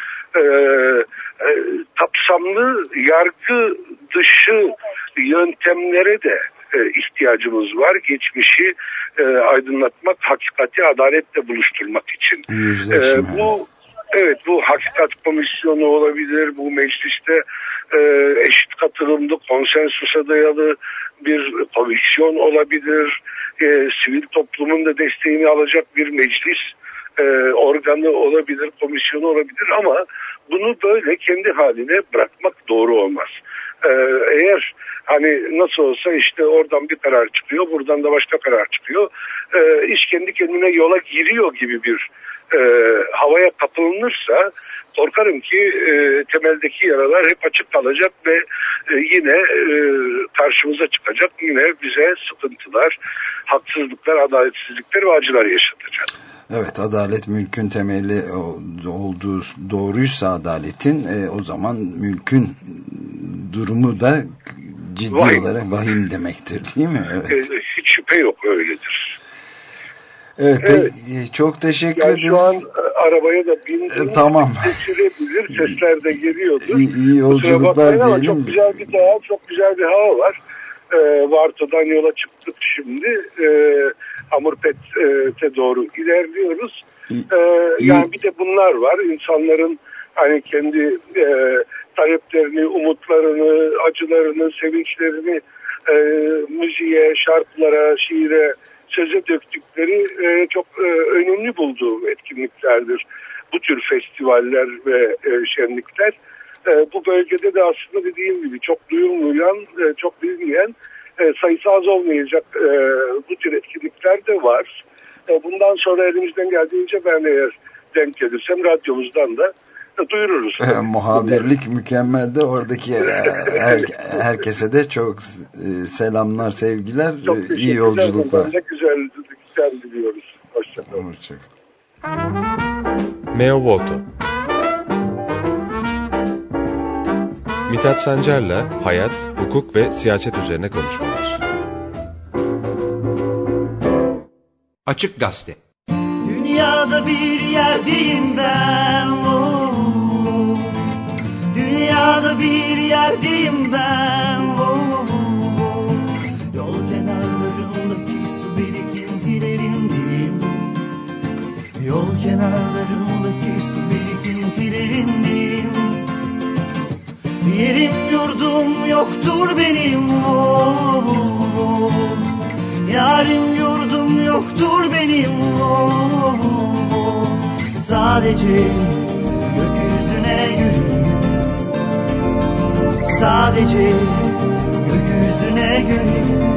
S6: Kapsamlı yargı dışı yöntemlere de ihtiyacımız var. Geçmişi aydınlatmak, hakikati adaletle buluşturmak için. Bu hakikat komisyonu olabilir, bu mecliste eşit katılımlı, konsensusa dayalı bir komisyon olabilir, sivil toplumun da desteğini alacak bir meclis organı olabilir, komisyonu olabilir ama bunu böyle kendi haline bırakmak doğru olmaz. Eğer hani nasıl olsa işte oradan bir karar çıkıyor, buradan da başka karar çıkıyor, iş kendi kendine yola giriyor gibi bir havaya kapılınırsa korkarım ki temeldeki yaralar hep açık kalacak ve yine karşımıza çıkacak, yine bize sıkıntılar, haksızlıklar, adaletsizlikler ve acılar yaşatacak.
S2: Evet, adalet mülkün temeli olduğu doğruysa adaletin o zaman mülkün durumu da ciddi olarak vahim demektir, değil mi? Evet.
S6: Hiç şüphe yok, öyledir.
S2: Evet. Çok teşekkür ederiz.
S6: Şu an arabaya da bindim.
S2: Tamam.
S6: Geçirebilir, sesler de geliyordu.
S2: İyi yolculuklar diyelim.
S6: Çok güzel bir doğa, çok güzel bir hava var. Varto'dan yola çıktık şimdi. Hamurpet'e doğru ilerliyoruz. Yani bir de bunlar var. İnsanların hani kendi taleplerini, umutlarını, acılarını, sevinçlerini müziğe, şarkılara, şiire, söze döktükleri çok önemli bulduğum etkinliklerdir. Bu tür festivaller ve şenlikler. Bu bölgede de aslında dediğim gibi çok duyulmayan, çok bilinmeyen, sayısı az olmayacak bu tür etkinlikler de var. Bundan sonra elimizden geldiğince ben eğer denk gelirsem radyomuzdan da duyururuz.
S2: Muhabirlik mükemmel de oradaki herkese de çok selamlar, sevgiler, iyi yolculuklar.
S6: Güzel diliyoruz. Hoşçakalın.
S5: Meo Voto. Mithat Sancar'la hayat, hukuk ve siyaset üzerine konuşmalar.
S1: Açık Gazete.
S7: Dünyada bir yerdeyim ben, oh. Dünyada bir yerdeyim ben, oh. Yol kenarlarındaki su birikintilerindeyim. Yol kenarlarındaki Yerim yurdum yoktur benim, oh, oh, oh. Yarim yurdum yoktur benim, oh, oh, oh. Sadece gökyüzüne yürüyorum, sadece gökyüzüne yürüyorum.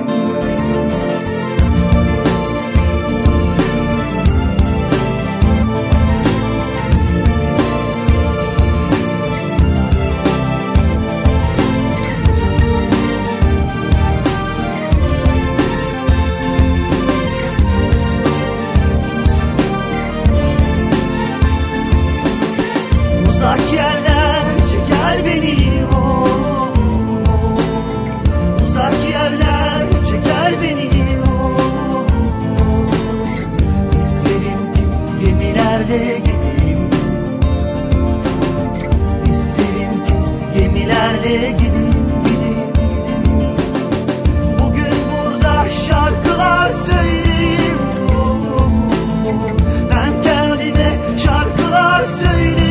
S7: Uzak yerler çeker beni, oh, oh. Uzak yerler çeker beni, oh, oh. İsterim ki gemilerle gideyim, İsterim ki gemilerle gideyim, gideyim. Bugün burada şarkılar söylerim, oh, oh, oh. Ben kendime şarkılar söylerim.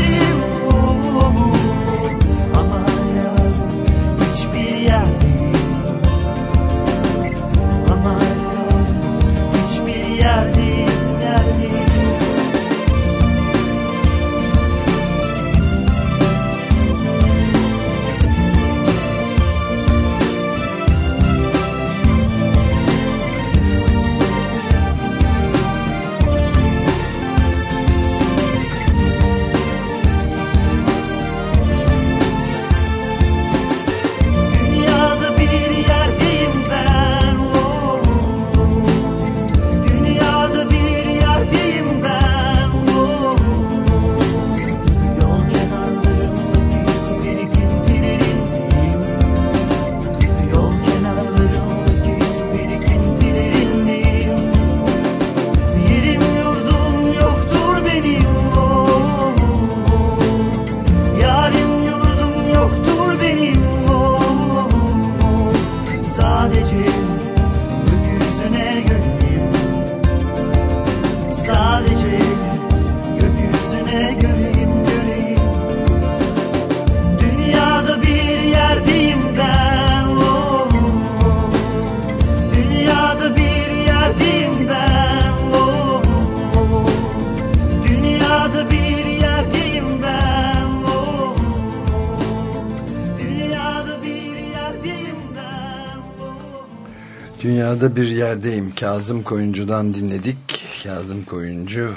S2: Dünyada bir yerdeyim. Kazım Koyuncu'dan dinledik. Kazım Koyuncu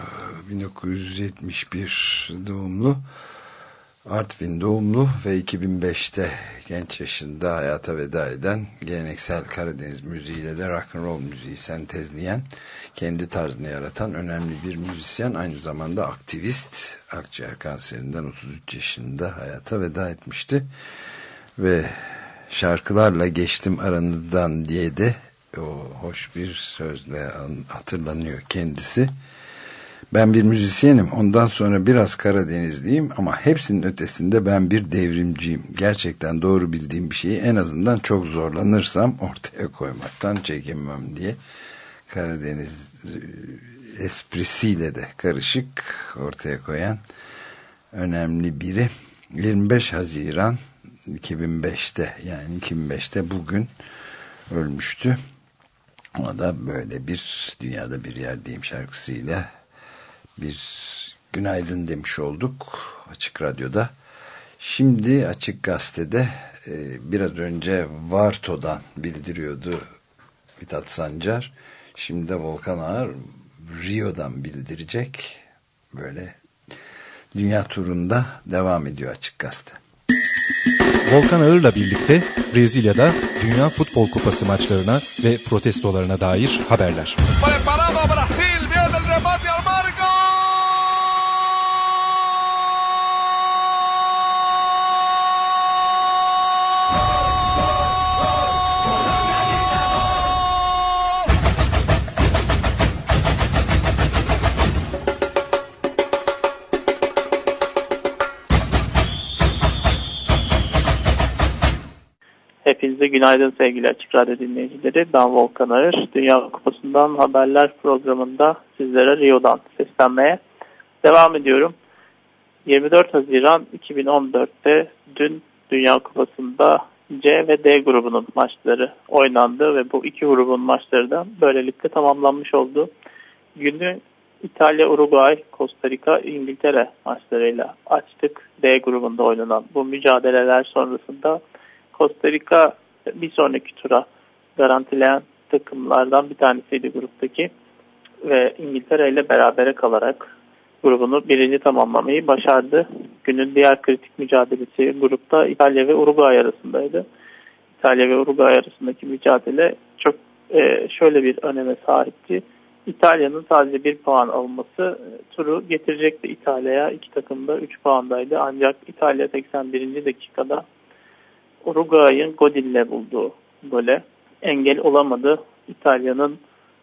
S2: 1971 doğumlu, Artvin doğumlu ve 2005'te genç yaşında hayata veda eden, geleneksel Karadeniz müziğiyle de rock and roll müziği sentezleyen, kendi tarzını yaratan önemli bir müzisyen, aynı zamanda aktivist. Akciğer kanserinden 33 yaşında hayata veda etmişti ve şarkılarla geçtim aranızdan diye de o hoş bir sözle hatırlanıyor kendisi. Ben bir müzisyenim, ondan sonra biraz Karadenizliyim ama hepsinin ötesinde ben bir devrimciyim. Gerçekten doğru bildiğim bir şeyi en azından çok zorlanırsam ortaya koymaktan çekinmem diye Karadeniz esprisiyle de karışık ortaya koyan önemli biri. 25 Haziran 2005'te, yani 2005'te bugün ölmüştü. Ona da böyle bir dünyada bir yerdeyim şarkısıyla bir günaydın demiş olduk Açık Radyo'da. Şimdi Açık Gazete'de biraz önce Varto'dan bildiriyordu Mithat Sancar. Şimdi de Volkan Ağır Rio'dan bildirecek. Böyle dünya turunda devam ediyor Açık Gazete.
S8: Volkan Ağır'la birlikte Brezilya'da Dünya Futbol Kupası maçlarına ve protestolarına dair haberler.
S9: Hepinize günaydın sevgili Açık Radyo dinleyicileri. Ben Volkan Ağır. Dünya Kupası'ndan haberler programında sizlere Rio'dan seslenmeye devam ediyorum. 24 Haziran 2014'te dün Dünya Kupası'nda C ve D grubunun maçları oynandı ve bu iki grubun maçları da böylelikle tamamlanmış oldu. Günü İtalya, Uruguay, Costa Rica, İngiltere maçlarıyla açtık. D grubunda oynanan bu mücadeleler sonrasında Costa Rica bir sonraki tura garantileyen takımlardan bir tanesiydi gruptaki ve İngiltere ile berabere kalarak grubunu birinci tamamlamayı başardı. Günün diğer kritik mücadelesi grupta İtalya ve Uruguay arasındaydı. İtalya ve Uruguay arasındaki mücadele çok şöyle bir öneme sahipti. İtalya'nın sadece 1 puan alması turu getirecekti İtalya'ya. İki takım da 3 puandaydı. Ancak İtalya 81. dakikada Uruguay'ın Godin'le bulduğu gole engel olamadı. İtalya'nın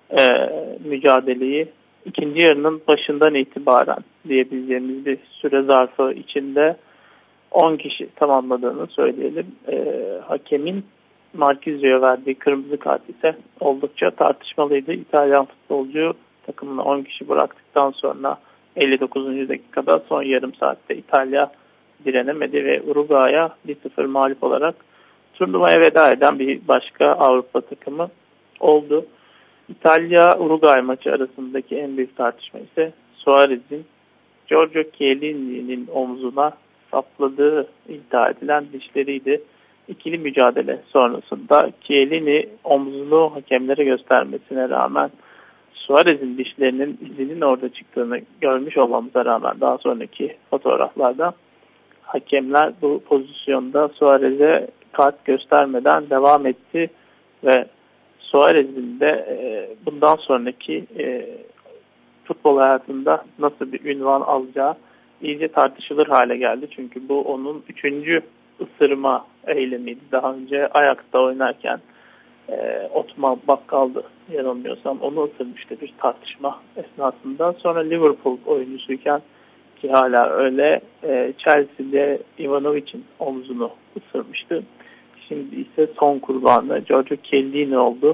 S9: mücadeleyi ikinci yarının başından itibaren diyebileceğimiz bir süre zarfı içinde 10 kişi tamamladığını söyleyelim. Hakemin Marquinhos'a verdiği kırmızı kart ise oldukça tartışmalıydı. İtalyan futbolcu takımına 10 kişi bıraktıktan sonra 59. dakikada son yarım saatte İtalya direnemedi ve Uruguay'a 1-0 mağlup olarak turnuvaya veda eden bir başka Avrupa takımı oldu. İtalya-Uruguay maçı arasındaki en büyük tartışma ise Suarez'in Giorgio Chiellini'nin omzuna sapladığı iddia edilen dişleriydi. İkili mücadele sonrasında Chiellini omzunu hakemlere göstermesine rağmen Suarez'in dişlerinin izinin orada çıktığını görmüş olmamıza rağmen daha sonraki fotoğraflarda hakemler bu pozisyonda Suarez'e kart göstermeden devam etti ve Suarez'in de bundan sonraki futbol hayatında nasıl bir ünvan alacağı iyice tartışılır hale geldi. Çünkü bu onun 3. ısırma eylemiydi. Daha önce Ajax'ta oynarken Otman Bakkal'dı yanılmıyorsam onu ısırmıştı bir tartışma esnasında. Sonra Liverpool oyuncusuyken ki hala öyle Chelsea'de Ivanovic'in omzunu ısırmıştı. Şimdi ise son kurbanı Giorgio Chiellini oldu.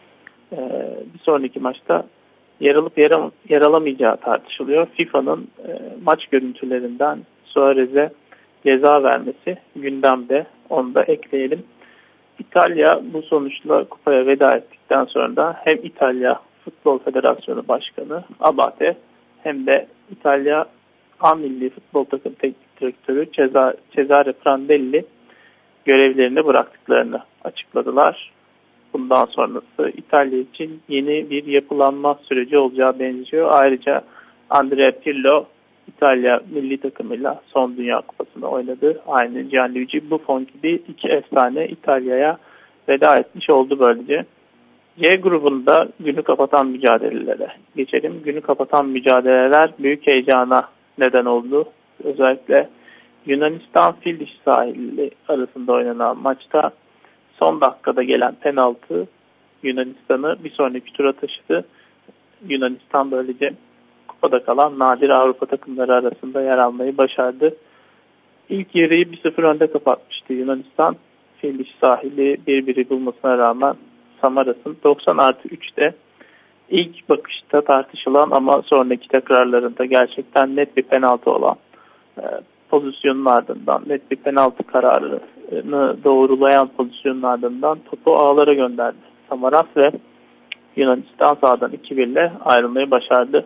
S9: Bir sonraki maçta yer alıp yer alamayacağı tartışılıyor. FIFA'nın maç görüntülerinden Suarez'e ceza vermesi gündemde. Onu da ekleyelim. İtalya bu sonuçla kupaya veda ettikten sonra da hem İtalya Futbol Federasyonu Başkanı Abate hem de İtalya A Milli Futbol Takım Teknik Direktörü Cesare Prandelli görevlerini bıraktıklarını açıkladılar. Bundan sonrası İtalya için yeni bir yapılanma süreci olacağı benziyor. Ayrıca Andrea Pirlo İtalya milli takımıyla son Dünya Kupası'nda oynadı. Aynı Gianluigi Buffon gibi iki efsane İtalya'ya veda etmiş oldu böylece. C grubunda günü kapatan mücadelelere geçelim. Günü kapatan mücadeleler büyük heyecana neden oldu. Özellikle Yunanistan-Fil dişi sahili arasında oynanan maçta son dakikada gelen penaltı Yunanistan'ı bir sonraki tura taşıdı. Yunanistan böylece kupada kalan nadir Avrupa takımları arasında yer almayı başardı. İlk yarıyı 1-0 önde kapatmıştı Yunanistan. Fil dişi sahili 1-1'i bulmasına rağmen Samaras'ın 90+3'te ilk bakışta tartışılan ama sonraki tekrarlarında gerçekten net bir penaltı olan pozisyonun ardından, net bir penaltı kararını doğrulayan pozisyonun ardından topu ağlara gönderdi Samaras ve Yunanistan sahadan 2-1'le ayrılmayı başardı.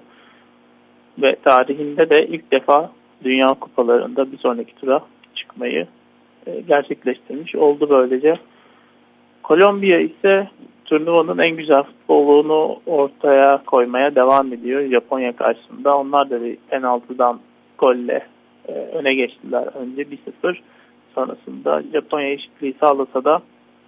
S9: Ve tarihinde de ilk defa Dünya Kupalarında bir sonraki tura çıkmayı gerçekleştirmiş oldu böylece. Kolombiya ise turnuvanın en güzel futbolunu ortaya koymaya devam ediyor Japonya karşısında. Onlar da bir penaltıdan golle öne geçtiler. Önce 1-0 sonrasında Japonya eşitliği sağlasa da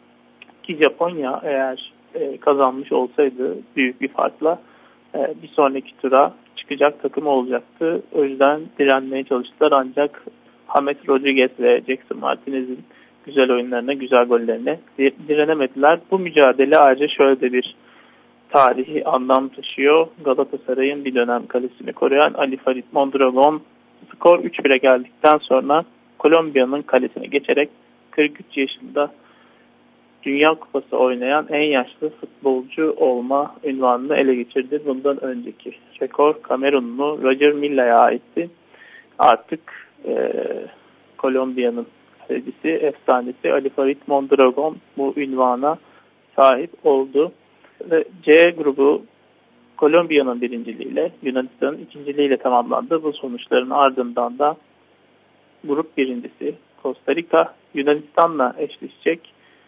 S9: ki Japonya eğer kazanmış olsaydı büyük bir farkla bir sonraki tura çıkacak takım olacaktı. O yüzden direnmeye çalıştılar ancak James Rodriguez ve Jackson Martinez'in güzel oyunlarına, güzel gollerine direnemediler. Bu mücadele ayrıca şöyle de bir tarihi anlam taşıyor. Galatasaray'ın bir dönem kalesini koruyan Ali Farid Mondragon skor 3-1'e geldikten sonra Kolombiya'nın kalesine geçerek 43 yaşında Dünya Kupası oynayan en yaşlı futbolcu olma unvanını ele geçirdi. Bundan önceki rekor Kamerunlu Roger Milla'ya aitti. Artık Kolombiya'nın bahsedicisi, efsanesi Ali Farid Mondragon bu ünvana sahip oldu. Ve C grubu Kolombiya'nın birinciliğiyle, Yunanistan'ın ikinciliğiyle tamamlandı. Bu sonuçların ardından da grup birincisi Costa Rica Yunanistan'la eşleşecek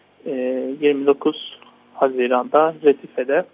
S9: 29 Haziran'da Recife'de.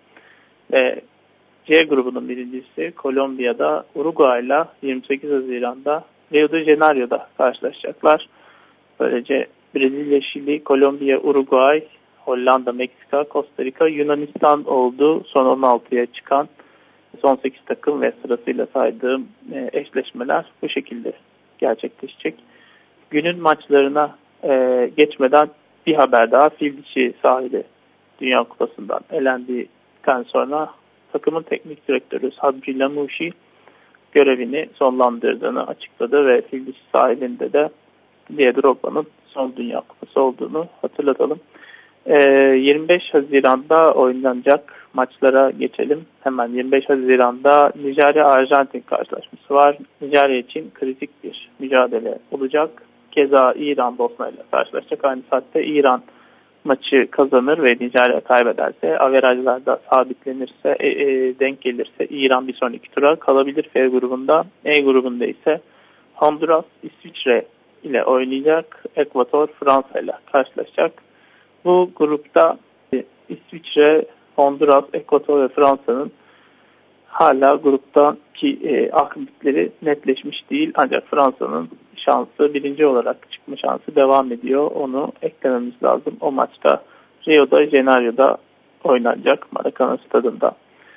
S9: C grubunun birincisi Kolombiya'da Uruguay'la 28 Haziran'da Rio de Janeiro'da karşılaşacaklar. Böylece Brezilya, Şili, Kolombiya, Uruguay, Hollanda, Meksika, Costa Rica, Yunanistan oldu. Son 16'ya çıkan son 8 takım ve sırasıyla saydığım eşleşmeler bu şekilde gerçekleşecek. Günün maçlarına geçmeden bir haber daha. Fildişi sahili Dünya Kupası'ndan elendikten sonra takımın teknik direktörü Sabri Lamouchi görevini sonlandırdığını açıkladı ve Fildişi sahilinde de Didier Drogba'nın son Dünya Kupası olduğunu hatırlatalım. 25 Haziran'da oynanacak maçlara geçelim. Hemen 25 Haziran'da Nijerya-Arjantin karşılaşması var. Nijerya için kritik bir mücadele olacak. Keza İran Bosna ile karşılaşacak. Aynı saatte İran maçı kazanır ve Nijerya kaybederse, averajlarda sabitlenirse, denk gelirse İran bir sonraki tura kalabilir F grubunda. E grubunda ise Honduras İsviçre ile oynayacak. Ekvator Fransa ile karşılaşacak. Bu grupta İsviçre, Honduras, Ekvator ve Fransa'nın hala gruptaki akıbetleri netleşmiş değil. Ancak Fransa'nın şansı, birinci olarak çıkma şansı devam ediyor. Onu eklememiz lazım. O maçta Rio de Janeiro'da oynanacak Maracanã stadında.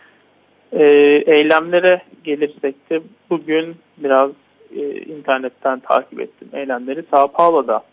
S9: Eylemlere gelirsek de bugün biraz internetten takip ettim eylemleri. São Paulo'da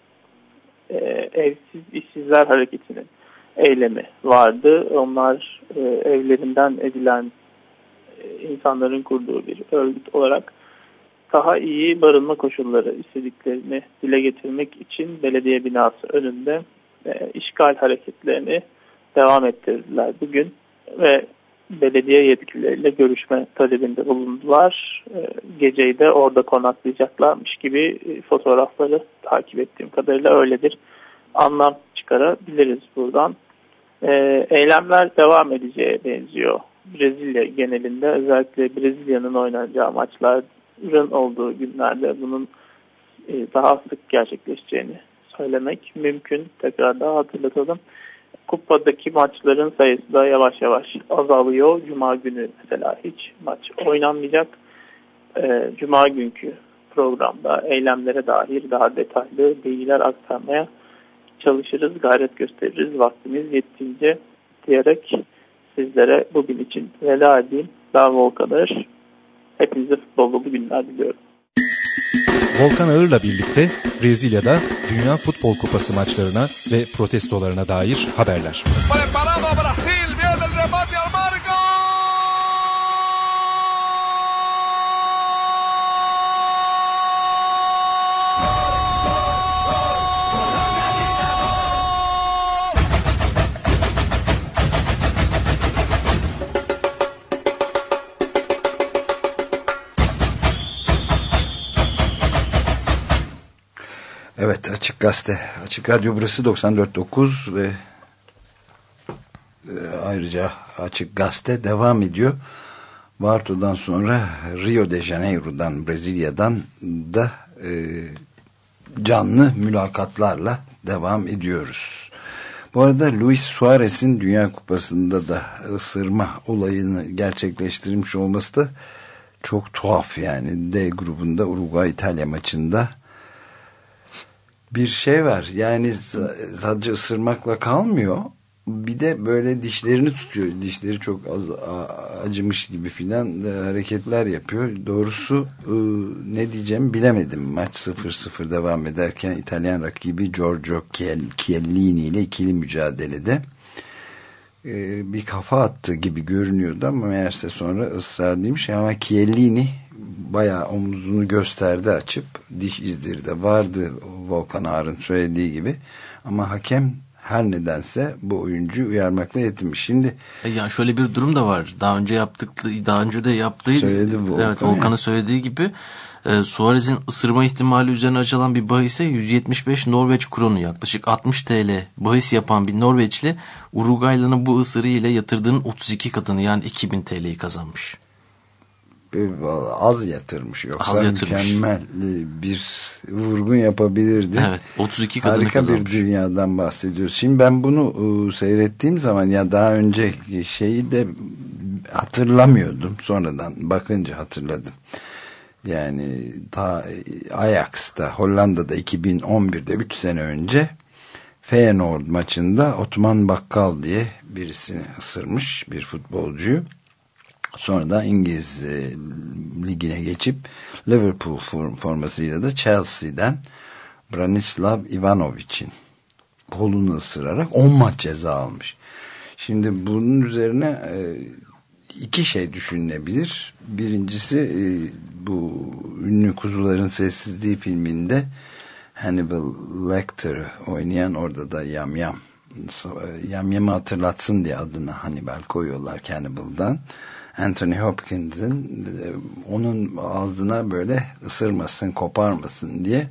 S9: evsiz işsizler hareketinin eylemi vardı. Onlar evlerinden edilen insanların kurduğu bir örgüt olarak daha iyi barınma koşulları istediklerini dile getirmek için belediye binası önünde işgal hareketlerini devam ettirdiler bugün ve belediye yetkilileriyle görüşme talebinde bulundular. Geceyi de orada konaklayacaklarmış gibi fotoğrafları takip ettiğim kadarıyla öyledir. Anlam çıkarabiliriz buradan. Eylemler devam edeceğe benziyor. Brezilya genelinde, özellikle Brezilya'nın oynanacağı maçların olduğu günlerde bunun daha sık gerçekleşeceğini söylemek mümkün. Tekrar daha hatırlatalım. Kupadaki maçların sayısı da yavaş yavaş azalıyor. Cuma günü mesela hiç maç oynanmayacak. Cuma günkü programda eylemlere dair daha detaylı bilgiler aktarmaya çalışırız, gayret gösteririz vaktimiz yettiğince diyerek sizlere bugün için veda edeyim. Ben Volkan Ağır. Hepinize futbol dolu günler diliyorum.
S8: Volkan Ağır'la birlikte Brezilya'da Dünya Futbol Kupası maçlarına ve protestolarına dair haberler.
S2: Evet, Açık Gazete, Açık Radyo burası 94.9 ve ayrıca Açık Gazete devam ediyor. Barto'dan sonra Rio de Janeiro'dan, Brezilya'dan da canlı mülakatlarla devam ediyoruz. Bu arada Luis Suarez'in Dünya Kupası'nda da ısırma olayını gerçekleştirmiş olması da çok tuhaf yani. D grubunda Uruguay-İtalya maçında bir şey var. Yani sadece ısırmakla kalmıyor. Bir de böyle dişlerini tutuyor. Dişleri çok acımış gibi filan hareketler yapıyor. Doğrusu ne diyeceğimi bilemedim. Maç 0-0 devam ederken İtalyan rakibi Giorgio Chiellini ile ikili mücadelede bir kafa attı gibi görünüyordu ama meğerse sonra ısrarlıymış. Ama Chiellini bayağı omuzunu gösterdi açıp, diş izleri de vardı Volkan Ağar'ın söylediği gibi, ama hakem her nedense bu oyuncu uyarmakla yetinmiş. Şimdi
S3: ya şöyle bir durum da var. Daha önce de yaptığı
S2: söyledi bu.
S3: Evet, Volkan'ın söylediği gibi Suarez'in ısırma ihtimali üzerine açılan bir bahise 175 Norveç kronu, yaklaşık 60 TL bahis yapan bir Norveçli Uruguaylı'nın bu ısırığı ile yatırdığının 32 katını, yani 2000 TL'yi kazanmış.
S2: Az yatırmış, yoksa mükemmel bir vurgun yapabilirdi.
S3: Evet, 32 katını
S2: harika
S3: kazanmış.
S2: Bir dünyadan bahsediyoruz. Şimdi ben bunu seyrettiğim zaman, ya daha önce şeyi de hatırlamıyordum. Sonradan bakınca hatırladım. Yani ta Ajax'ta, Hollanda'da 2011'de 3 sene önce Feyenoord maçında Otman Bakkal diye birisini ısırmış, bir futbolcuyu. Sonra da İngiliz ligine geçip Liverpool formasıyla da Chelsea'den Branislav Ivanovic'in kolunu ısırarak 10 maç ceza almış. Şimdi bunun üzerine iki şey düşünülebilir. Birincisi bu ünlü Kuzuların Sessizliği filminde Hannibal Lecter'ı oynayan, orada da Yamyam'ı hatırlatsın diye adına Hannibal koyuyorlar Hannibal'dan. Anthony Hopkins'in onun ağzına böyle ısırmasın, koparmasın diye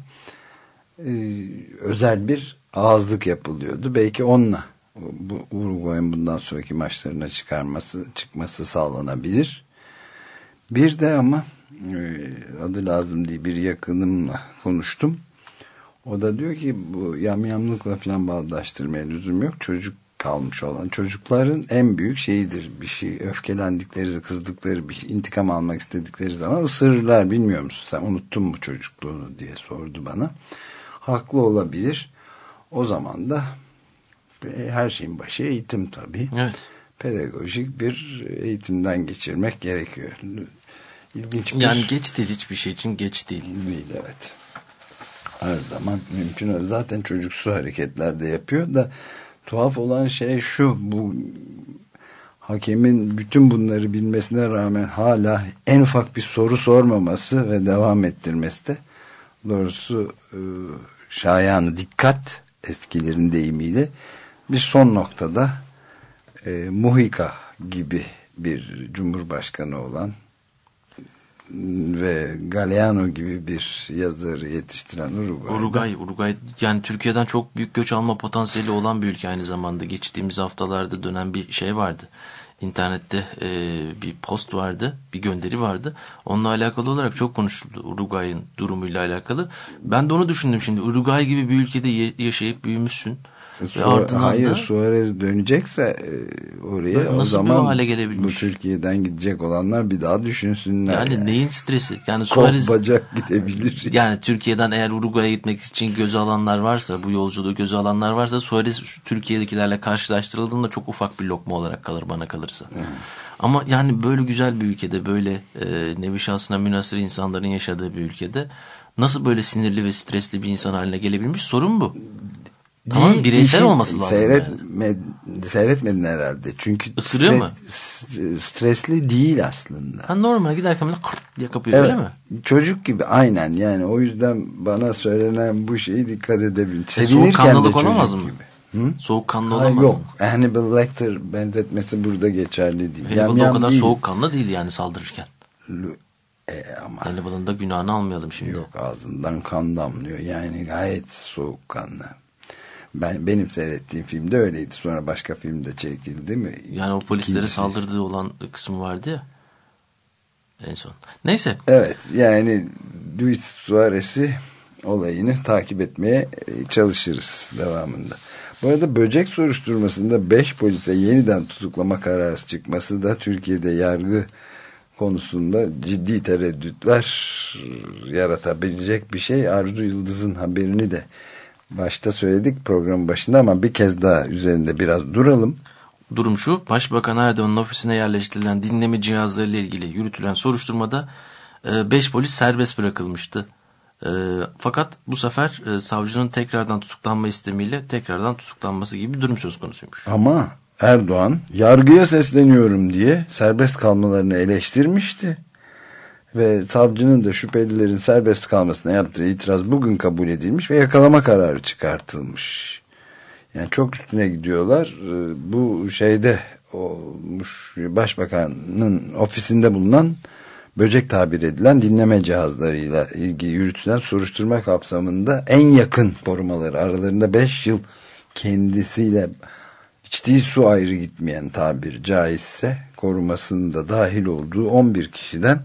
S2: özel bir ağızlık yapılıyordu. Belki onunla bu Uruguay'ın bundan sonraki maçlarına çıkması sağlanabilir. Bir de ama adı lazım diye bir yakınımla konuştum. O da diyor ki bu yamyamlıkla falan bağdaştırmaya lüzum yok. Çocuk kalmış olan çocukların en büyük şeyidir. Bir şey öfkelendikleri, kızdıkları, bir intikam almak istedikleri zaman ısırırlar. Bilmiyor musun sen, unuttun mu çocukluğunu diye sordu bana. Haklı olabilir. O zaman da her şeyin başı eğitim tabii.
S3: Evet.
S2: Pedagojik bir eğitimden geçirmek gerekiyor. İlginç bir...
S3: Yani geç değil, hiçbir şey için geç değil.
S2: Değil, evet. Her zaman mümkün. Zaten çocuksu hareketler de yapıyor da tuhaf olan şey şu: bu hakemin bütün bunları bilmesine rağmen hala en ufak bir soru sormaması ve devam ettirmesi de doğrusu şayanı dikkat, eskilerin deyimiyle, bir son noktada Mujica gibi bir cumhurbaşkanı olan ve Galeano gibi bir yazarı yetiştiren Uruguay
S3: yani Türkiye'den çok büyük göç alma potansiyeli olan bir ülke aynı zamanda. Geçtiğimiz haftalarda dönen bir şey vardı. İnternette bir post vardı, bir gönderi vardı. Onunla alakalı olarak çok konuşuldu, Uruguay'ın durumuyla alakalı. Ben de onu düşündüm şimdi. Uruguay gibi bir ülkede yaşayıp büyümüşsün.
S2: Hayır, Suarez dönecekse oraya, o zaman bu Türkiye'den gidecek olanlar bir daha düşünsünler.
S3: Yani neyin stresi? Yani Suarez
S2: bacak gidebilir.
S3: Yani Türkiye'den eğer Uruguay'a gitmek için göze alanlar varsa, bu yolculuğu göze alanlar varsa, Suarez Türkiye'dekilerle karşılaştırıldığında çok ufak bir lokma olarak kalır bana kalırsa. Ama yani böyle güzel bir ülkede, böyle nevi şahsına münhasır insanların yaşadığı bir ülkede nasıl böyle sinirli ve stresli bir insan haline gelebilmiş? Sorun bu. Tamam, bireysel olması lazım.
S2: Seyretmedin herhalde. Çünkü
S3: ısırıyor mu?
S2: Stresli değil aslında.
S3: Normal giderken böyle diye kapıyor, evet, öyle mi?
S2: Çocuk gibi aynen, yani o yüzden bana söylenen bu şeyi dikkat edebilin.
S3: Soğukkanlılık olamaz mı? Soğukkanlı olamaz mı?
S2: Yok. Hannibal Lecter benzetmesi burada geçerli değil.
S3: Hannibal o kadar soğukkanlı değil yani saldırırken.
S2: Ama
S3: Hannibal'ın da günahını almayalım şimdi.
S2: Yok, ağzından kan damlıyor. Yani gayet soğukkanlı. Benim seyrettiğim filmde öyleydi. Sonra başka filmde çekildi mi?
S3: Yani o polislere saldırdığı olan kısmı vardı ya en son. Neyse.
S2: Evet, yani Luis Suarez'i olayını takip etmeye çalışırız devamında. Bu arada böcek soruşturmasında 5 polise yeniden tutuklama kararı çıkması da Türkiye'de yargı konusunda ciddi tereddütler yaratabilecek bir şey. Arzu Yıldız'ın haberini de başta söyledik programın başında ama bir kez daha üzerinde biraz duralım. Durum şu:
S3: Başbakan Erdoğan'ın ofisine yerleştirilen dinleme cihazlarıyla ilgili yürütülen soruşturmada 5 polis serbest bırakılmıştı. Fakat bu sefer savcının tekrardan tutuklanma istemiyle tekrardan tutuklanması gibi bir durum söz konusuymuş.
S2: Ama Erdoğan yargıya sesleniyorum diye serbest kalmalarını eleştirmişti. Ve savcının da şüphelilerin serbest kalmasına yaptığı itiraz bugün kabul edilmiş ve yakalama kararı çıkartılmış. Yani çok üstüne gidiyorlar. Bu şeyde olmuş, Başbakanın ofisinde bulunan, böcek tabir edilen dinleme cihazlarıyla ilgili yürütülen soruşturma kapsamında en yakın korumaları, aralarında 5 yıl kendisiyle içtiği su ayrı gitmeyen, tabir caizse, korumasında dahil olduğu 11 kişiden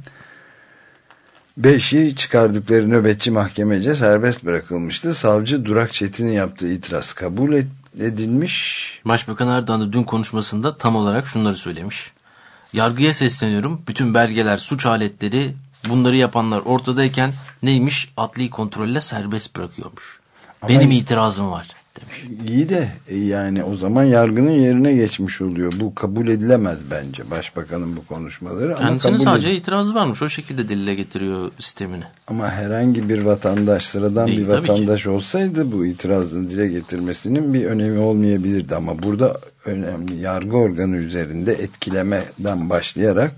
S2: 5'i çıkardıkları nöbetçi mahkemece serbest bırakılmıştı. Savcı Durak Çetin'in yaptığı itiraz kabul edilmiş.
S3: Başbakan Erdoğan da dün konuşmasında tam olarak şunları söylemiş. Yargıya sesleniyorum. Bütün belgeler, suç aletleri, bunları yapanlar ortadayken neymiş? Adli kontrolle serbest bırakıyormuş. Benim itirazım var demiş.
S2: İyi de yani o zaman yargının yerine geçmiş oluyor. Bu kabul edilemez bence, başbakanın bu konuşmaları.
S3: Kendisinin sadece itirazı varmış. O şekilde delile getiriyor sistemini.
S2: Ama herhangi bir vatandaş, sıradan değil, bir vatandaş olsaydı bu itirazını dile getirmesinin bir önemi olmayabilirdi. Ama burada önemli, yargı organı üzerinde etkilemeden başlayarak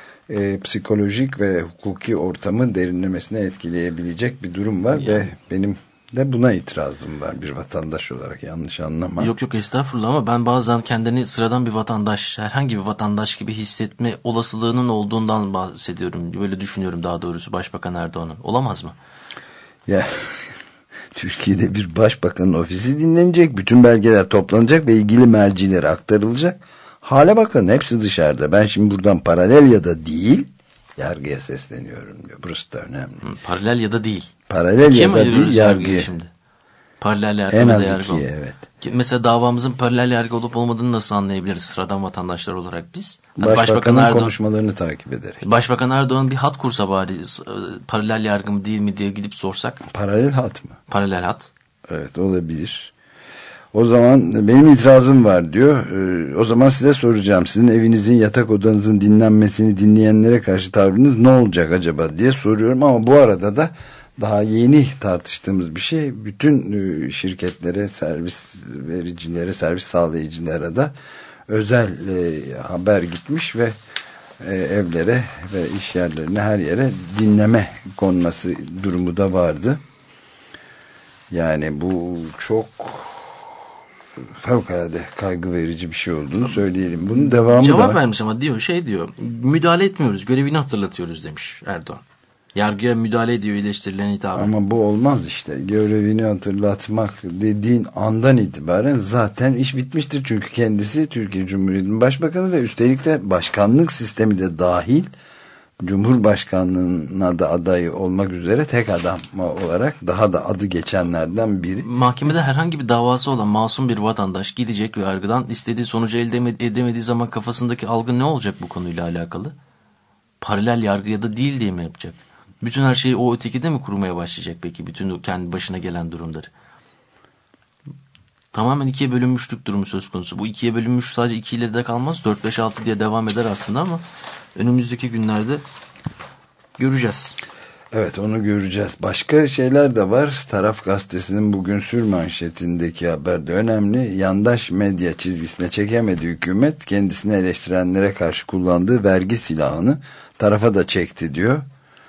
S2: psikolojik ve hukuki ortamı derinlemesine etkileyebilecek bir durum var yani. Ve benim de buna itirazım var bir vatandaş olarak, yanlış anlama.
S3: Yok estağfurullah, ama ben bazen kendini sıradan bir vatandaş, herhangi bir vatandaş gibi hissetme olasılığının olduğundan bahsediyorum. Böyle düşünüyorum daha doğrusu Başbakan Erdoğan'ın. Olamaz mı?
S2: Ya Türkiye'de bir başbakanın ofisi dinlenecek, bütün belgeler toplanacak ve ilgili mercilere aktarılacak. Hale bakın, hepsi dışarıda. Ben şimdi buradan paralel ya da değil yargıya sesleniyorum diyor. Burası da önemli.
S3: Paralel ya da değil.
S2: Paralel ya da değil yargıya.
S3: Şimdi. Paralel yargı
S2: en
S3: da
S2: az
S3: yargı.
S2: ikiye, evet.
S3: Mesela davamızın paralel yargı olup olmadığını nasıl anlayabiliriz sıradan vatandaşlar olarak biz?
S2: Başbakanın Erdoğan, konuşmalarını takip ederek.
S3: Başbakan Erdoğan bir hat kursa bari, paralel yargı mı değil mi diye gidip sorsak.
S2: Paralel hat mı?
S3: Paralel hat.
S2: Evet, olabilir. O zaman benim itirazım var diyor. O zaman size soracağım. Sizin evinizin, yatak odanızın dinlenmesini dinleyenlere karşı tavrınız ne olacak acaba diye soruyorum. Ama bu arada da daha yeni tartıştığımız bir şey. Bütün şirketlere, servis vericilere, servis sağlayıcılara da özel haber gitmiş ve evlere ve iş yerlerine, her yere dinleme konması durumu da vardı. Yani bu çok fevkalade kaygı verici bir şey olduğunu söyleyelim. Bunun devamı
S3: cevap
S2: da
S3: vermiş ama diyor müdahale etmiyoruz, görevini hatırlatıyoruz demiş Erdoğan. Yargıya müdahale ediyor eleştirilen hitaben.
S2: Ama bu olmaz işte. Görevini hatırlatmak dediğin andan itibaren zaten iş bitmiştir. Çünkü kendisi Türkiye Cumhuriyeti'nin başbakanı ve üstelik de başkanlık sistemi de dahil Cumhurbaşkanlığına da aday olmak üzere tek adam olarak daha da adı geçenlerden biri.
S3: Mahkemede herhangi bir davası olan masum bir vatandaş gidecek ve yargıdan istediği sonucu elde edemediği zaman kafasındaki algı ne olacak bu konuyla alakalı? Paralel yargı ya da değil diye mi yapacak? Bütün her şeyi o ötekide mi kurmaya başlayacak peki? Bütün kendi başına gelen durumları. Tamamen ikiye bölünmüşlük durumu söz konusu. Bu ikiye bölünmüş sadece 2 ile de kalmaz. 4, 5, 6 diye devam eder aslında ama önümüzdeki günlerde göreceğiz.
S2: Evet, onu göreceğiz. Başka şeyler de var. Taraf Gazetesi'nin bugün sürmanşetindeki haber de önemli. Yandaş medya çizgisine çekemedi hükümet. Kendisini eleştirenlere karşı kullandığı vergi silahını tarafa da çekti diyor.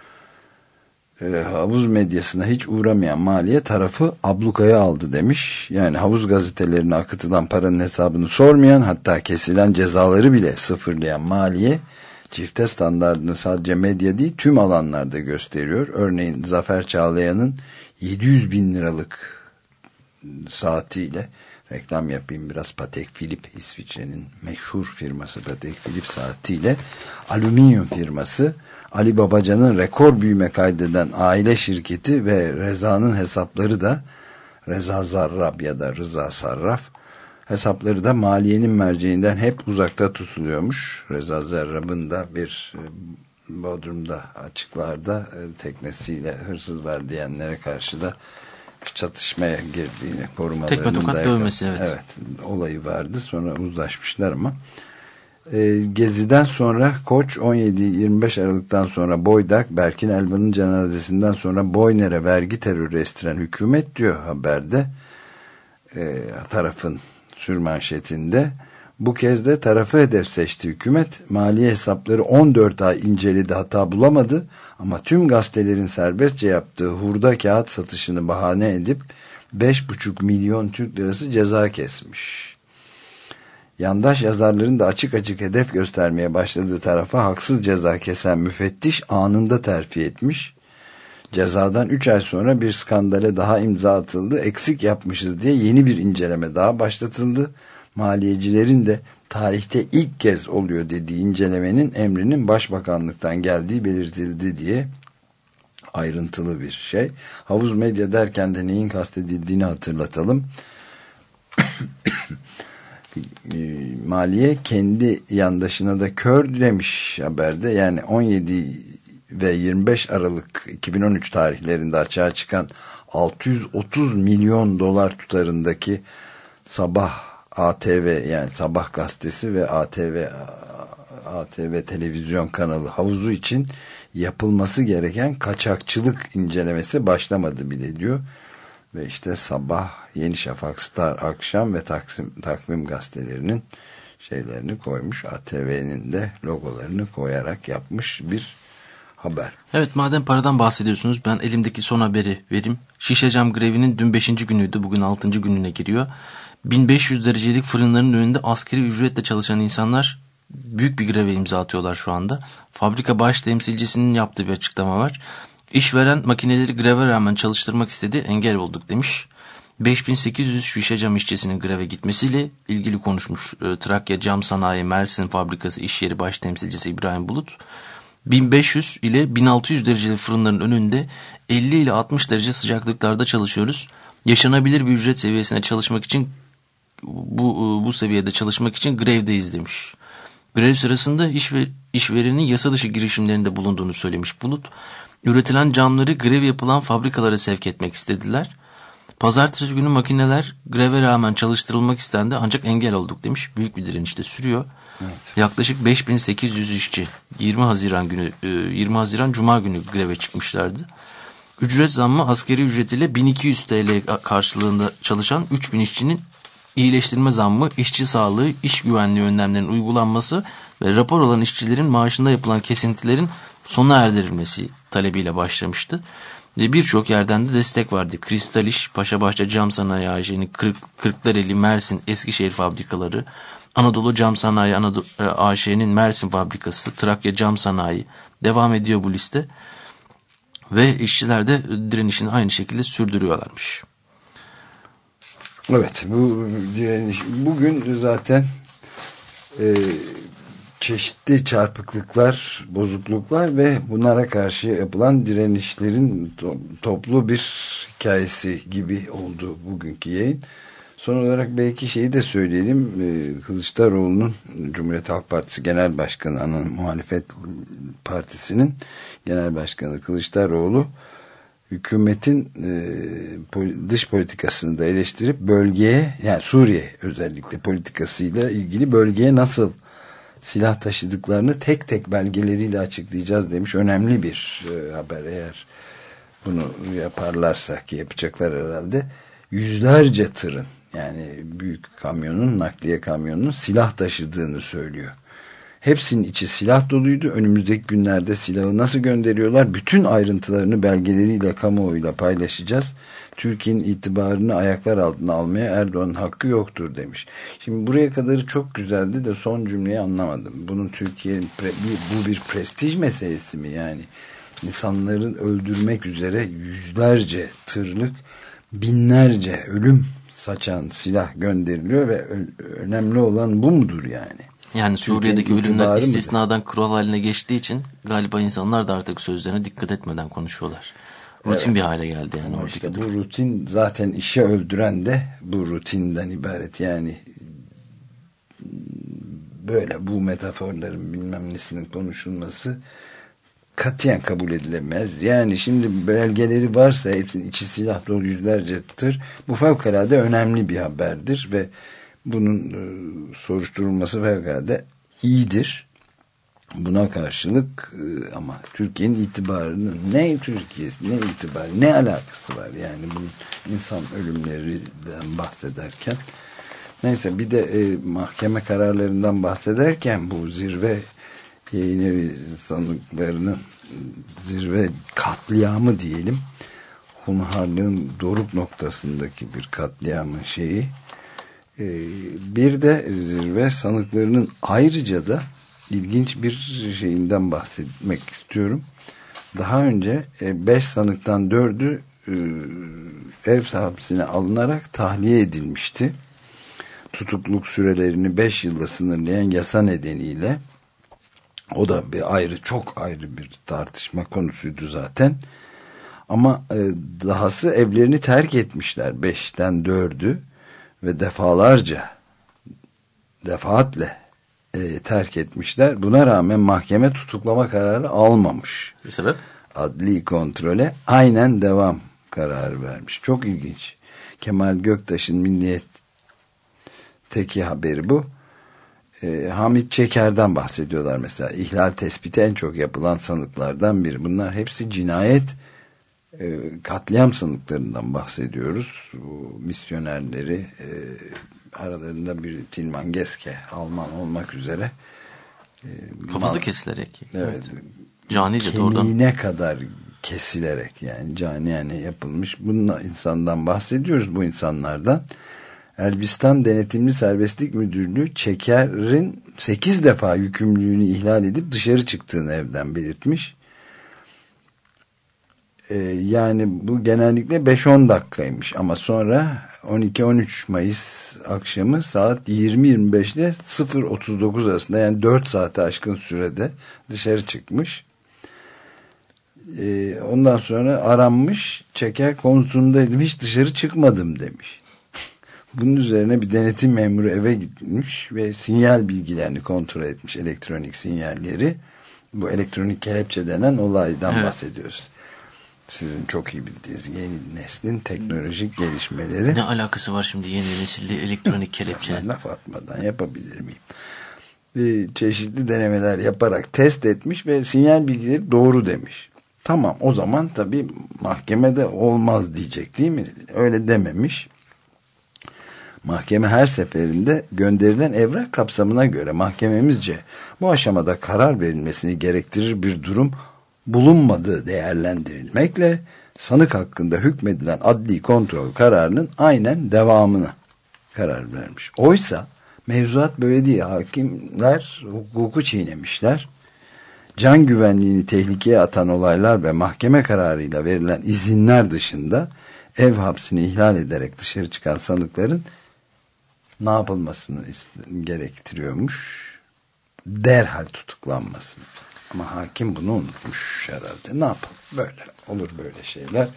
S2: Havuz medyasına hiç uğramayan maliye tarafı ablukaya aldı demiş. Yani havuz gazetelerine akıtılan paranın hesabını sormayan, hatta kesilen cezaları bile sıfırlayan maliye çifte standardını sadece medya değil tüm alanlarda gösteriyor. Örneğin Zafer Çağlayan'ın 700 bin liralık saatiyle, reklam yapayım biraz, Patek Philippe, İsviçre'nin meşhur firması Patek Philippe saatiyle alüminyum firması Ali Babacan'ın rekor büyüme kaydeden aile şirketi ve Reza'nın hesapları da, Reza Zarrab ya da Rıza Sarraf hesapları da maliyenin merceğinden hep uzakta tutuluyormuş. Reza Zarrab'ın da bir Bodrum'da açıklarda teknesiyle hırsız var diyenlere karşı da çatışmaya girdiğini, korumalarının
S3: tekme tokat dövmesi, evet,
S2: olayı vardı. Sonra uzlaşmışlar ama Gezi'den sonra Koç, 17-25 Aralık'tan sonra Boydak, Berkin Elvan'ın cenazesinden sonra Boyner'e vergi terörü estiren hükümet diyor haberde, tarafın sürmanşetinde. Bu kez de tarafı hedef seçti hükümet. Mali hesapları 14 ay inceledi, hata bulamadı ama tüm gazetelerin serbestçe yaptığı hurda kağıt satışını bahane edip 5,5 milyon Türk lirası ceza kesmiş. Yandaş yazarların da açık açık hedef göstermeye başladığı tarafa haksız ceza kesen müfettiş anında terfi etmiş. Cezadan 3 ay sonra bir skandale daha imza atıldı. Eksik yapmışız diye yeni bir inceleme daha başlatıldı. Maliyecilerin de tarihte ilk kez oluyor dediği incelemenin emrinin başbakanlıktan geldiği belirtildi diye ayrıntılı bir şey. Havuz medya derken de neyin kastedildiğini hatırlatalım. Maliye kendi yandaşına da kör demiş haberde. Yani 17 ve 25 Aralık 2013 tarihlerinde açığa çıkan 630 milyon dolar tutarındaki Sabah ATV yani Sabah gazetesi ve ATV televizyon kanalı havuzu için yapılması gereken kaçakçılık incelemesi başlamadı bile diyor. Ve işte Sabah, Yeni Şafak, Star, Akşam ve Takvim gazetelerinin şeylerini koymuş. ATV'nin de logolarını koyarak yapmış bir haber.
S3: Evet, madem paradan bahsediyorsunuz ben elimdeki son haberi vereyim. Şişecam grevinin dün 5. günüydü, bugün 6. gününe giriyor. 1500 derecelik fırınların önünde asgari ücretle çalışan insanlar büyük bir greve imza atıyorlar şu anda. Fabrika baş temsilcisinin yaptığı bir açıklama var. İşveren makineleri greve rağmen çalıştırmak istedi, engel olduk demiş. 5800 şişecam işçisinin greve gitmesiyle ilgili konuşmuş Trakya Cam Sanayi Mersin Fabrikası İş Yeri Baş Temsilcisi İbrahim Bulut. 1500 ile 1600 dereceli fırınların önünde 50 ile 60 derece sıcaklıklarda çalışıyoruz. Yaşanabilir bir ücret seviyesine çalışmak için bu seviyede çalışmak için grevdeyiz demiş. Grev sırasında işverenin yasa dışı girişimlerinde bulunduğunu söylemiş Bulut. Üretilen camları grev yapılan fabrikalara sevk etmek istediler. Pazartesi günü makineler greve rağmen çalıştırılmak istendi ancak engel olduk demiş. Büyük bir direniş de sürüyor. Evet. Yaklaşık 5800 işçi 20 Haziran Cuma günü greve çıkmışlardı. Ücret zammı asgari ücretiyle 1200 TL karşılığında çalışan 3000 işçinin iyileştirme zammı, işçi sağlığı, iş güvenliği önlemlerinin uygulanması ve rapor alan işçilerin maaşında yapılan kesintilerin sona erdirilmesi talebiyle başlamıştı. Birçok yerden de destek vardı. Kristal İş, Paşabahçe Cam Sanayi AŞ'nin Kırklareli, Mersin, Eskişehir fabrikaları, Anadolu Cam Sanayi AŞ'nin Mersin fabrikası, Trakya Cam Sanayi devam ediyor bu liste. Ve işçiler de direnişini aynı şekilde sürdürüyorlarmış.
S2: Evet, bu direniş bugün zaten çeşitli çarpıklıklar, bozukluklar ve bunlara karşı yapılan direnişlerin toplu bir hikayesi gibi oldu bugünkü yayın. Son olarak belki şeyi de söyleyelim. Kılıçdaroğlu'nun Cumhuriyet Halk Partisi Genel Başkanı, ana muhalefet partisinin Genel Başkanı Kılıçdaroğlu hükümetin dış politikasını da eleştirip bölgeye, yani Suriye özellikle politikasıyla ilgili bölgeye nasıl silah taşıdıklarını tek tek belgeleriyle açıklayacağız demiş. Önemli bir haber, eğer bunu yaparlarsa, ki yapacaklar herhalde. Yüzlerce tırın, yani büyük kamyonun, nakliye kamyonunun silah taşıdığını söylüyor. Hepsinin içi silah doluydu. Önümüzdeki günlerde silahı nasıl gönderiyorlar? Bütün ayrıntılarını belgeleriyle kamuoyuyla paylaşacağız. Türkiye'nin itibarını ayaklar altına almaya Erdoğan'ın hakkı yoktur demiş. Şimdi buraya kadarı çok güzeldi de son cümleyi anlamadım. Bunun Türkiye'nin bu bir prestij meselesi mi? Yani insanların öldürmek üzere yüzlerce tırlık, binlerce ölüm saçan silah gönderiliyor ve önemli olan bu mudur yani?
S3: Yani Suriye'deki ölümler istisnadan kural haline geçtiği için galiba insanlar da artık sözlerine dikkat etmeden konuşuyorlar. Rutin bir hale geldi yani.
S2: Ama işte bu rutin zaten işe öldüren de bu rutinden ibaret. Yani böyle bu metaforların bilmem nesinin konuşulması katiyen kabul edilemez. Yani şimdi belgeleri varsa, hepsinin içi silah dolu yüzlerce tır, bu fevkalade önemli bir haberdir ve bunun soruşturulması fevkalade iyidir. Buna karşılık ama Türkiye'nin itibarının ne alakası var yani bunun insan ölümlerinden bahsederken. Neyse, bir de mahkeme kararlarından bahsederken bu zirve yayınevi sanıklarının zirve katliamı diyelim, hunharlığın doruk noktasındaki bir katliamın şeyi. Bir de zirve sanıklarının ayrıca da ilginç bir şeyinden bahsetmek istiyorum. Daha önce 5 sanıktan 4'ü ev hapsine alınarak tahliye edilmişti. Tutukluk sürelerini 5 yılda sınırlayan yasa nedeniyle. O da bir ayrı, çok ayrı bir tartışma konusuydu zaten. Ama dahası evlerini terk etmişler 5'ten 4'ü ve defaatle terk etmişler. Buna rağmen mahkeme tutuklama kararı almamış.
S3: Bir sebep?
S2: Adli kontrole aynen devam kararı vermiş. Çok ilginç. Kemal Göktaş'ın Milliyet'teki haberi bu. Hamit Çeker'den bahsediyorlar mesela. İhlal tespiti en çok yapılan sanıklardan biri. Bunlar hepsi cinayet, katliam sanıklarından bahsediyoruz. Bu misyonerleri, aralarında bir Tilman Geske, Alman olmak üzere.
S3: Kafası kesilerek.
S2: Evet.
S3: Canice doğrudan.
S2: Kemiğine kadar kesilerek, yani caniyane yapılmış. Bunun insandan bahsediyoruz, bu insanlardan. Elbistan Denetimli Serbestlik Müdürlüğü Çeker'in 8 defa yükümlülüğünü ihlal edip dışarı çıktığını evden belirtmiş. Yani bu genellikle 5-10 dakikaymış ama sonra 12-13 Mayıs akşamı saat 20.25 ile 0.39 arasında, yani 4 saate aşkın sürede dışarı çıkmış. Ondan sonra aranmış, Çeker konusundaydım, hiç dışarı çıkmadım demiş. Bunun üzerine bir denetim memuru eve gitmiş ve sinyal bilgilerini kontrol etmiş, elektronik sinyalleri. Bu elektronik kelepçe denen olaydan bahsediyoruz. Sizin çok iyi bildiğiniz yeni neslin teknolojik gelişmeleri.
S3: Ne alakası var şimdi yeni nesilde elektronik kelepçe?
S2: Ben laf atmadan yapabilir miyim? Çeşitli denemeler yaparak test etmiş ve sinyal bilgileri doğru demiş. Tamam, o zaman tabii mahkemede olmaz diyecek değil mi? Öyle dememiş. Mahkeme her seferinde gönderilen evrak kapsamına göre mahkememizce bu aşamada karar verilmesini gerektirir bir durum bulunmadığı değerlendirilmekle sanık hakkında hükmedilen adli kontrol kararının aynen devamına karar vermiş. Oysa mevzuat böyle değil. Hakimler hukuku çiğnemişler. Can güvenliğini tehlikeye atan olaylar ve mahkeme kararıyla verilen izinler dışında ev hapsini ihlal ederek dışarı çıkan sanıkların ne yapılmasını gerektiriyormuş? Derhal tutuklanmasını. Ama hakim bunu unutmuş herhalde. Ne yapalım? Böyle olur böyle şeyler.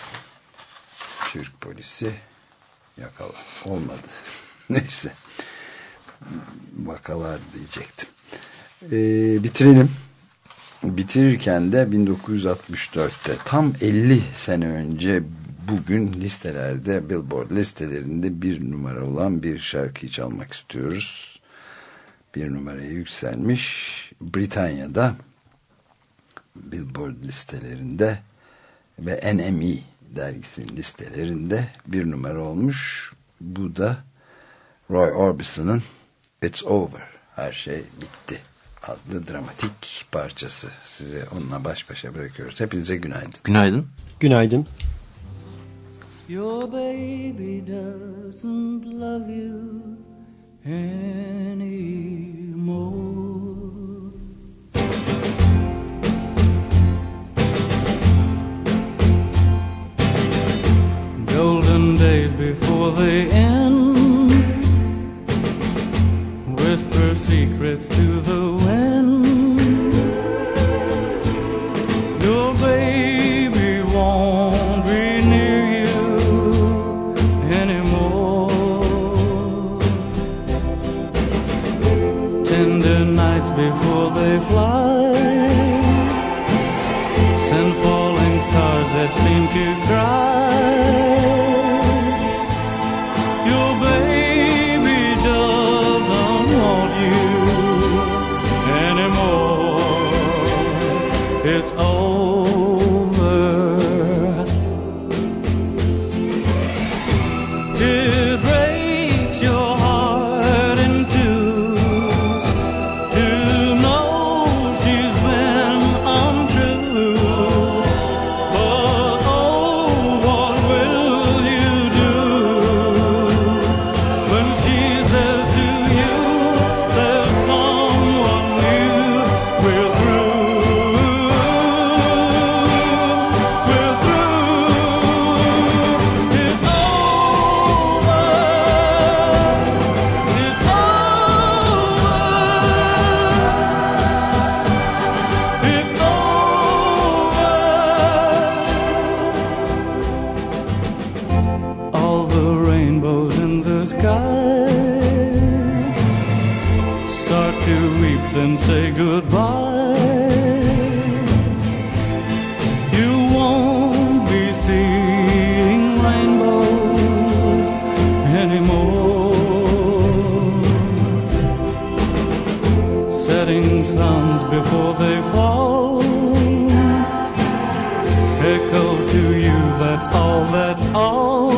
S2: Türk polisi yakala. Olmadı. Neyse. Vakalar diyecektim. Bitirelim. Bitirirken de 1964'te tam 50 sene önce bugün listelerde, Billboard listelerinde bir numara olan bir şarkıyı çalmak istiyoruz. Bir numaraya yükselmiş. Britanya'da Billboard listelerinde ve NME dergisinin listelerinde bir numara olmuş. Bu da Roy Orbison'ın It's Over, her şey bitti adlı dramatik parçası. Size onunla baş başa bırakıyoruz. Hepinize günaydın.
S3: Günaydın.
S8: Günaydın.
S7: Your baby doesn't love you anymore. Golden days before they end, whisper secrets to the wind. Your baby won't be near you anymore. Tender nights before they fly, send falling stars that seem to cry. Your baby doesn't want you anymore. It's over. It breaks your heart in two to know she's been untrue. But oh, say goodbye. You won't be seeing rainbows anymore. Setting suns before they fall echo to you, that's all, that's all.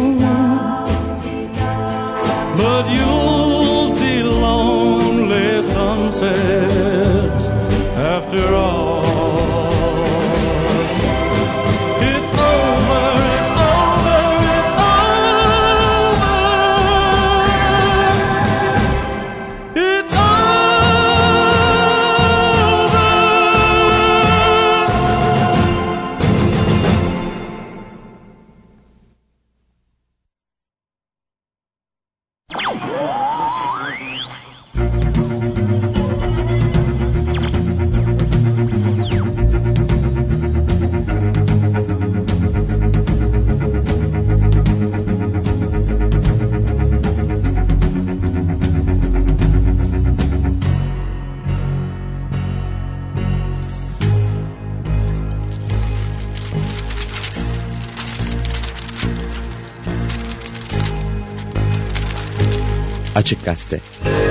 S7: But you'll see lonely sunsets after all. It's over, it's over, it's over. It's over.
S10: Açık Gazete.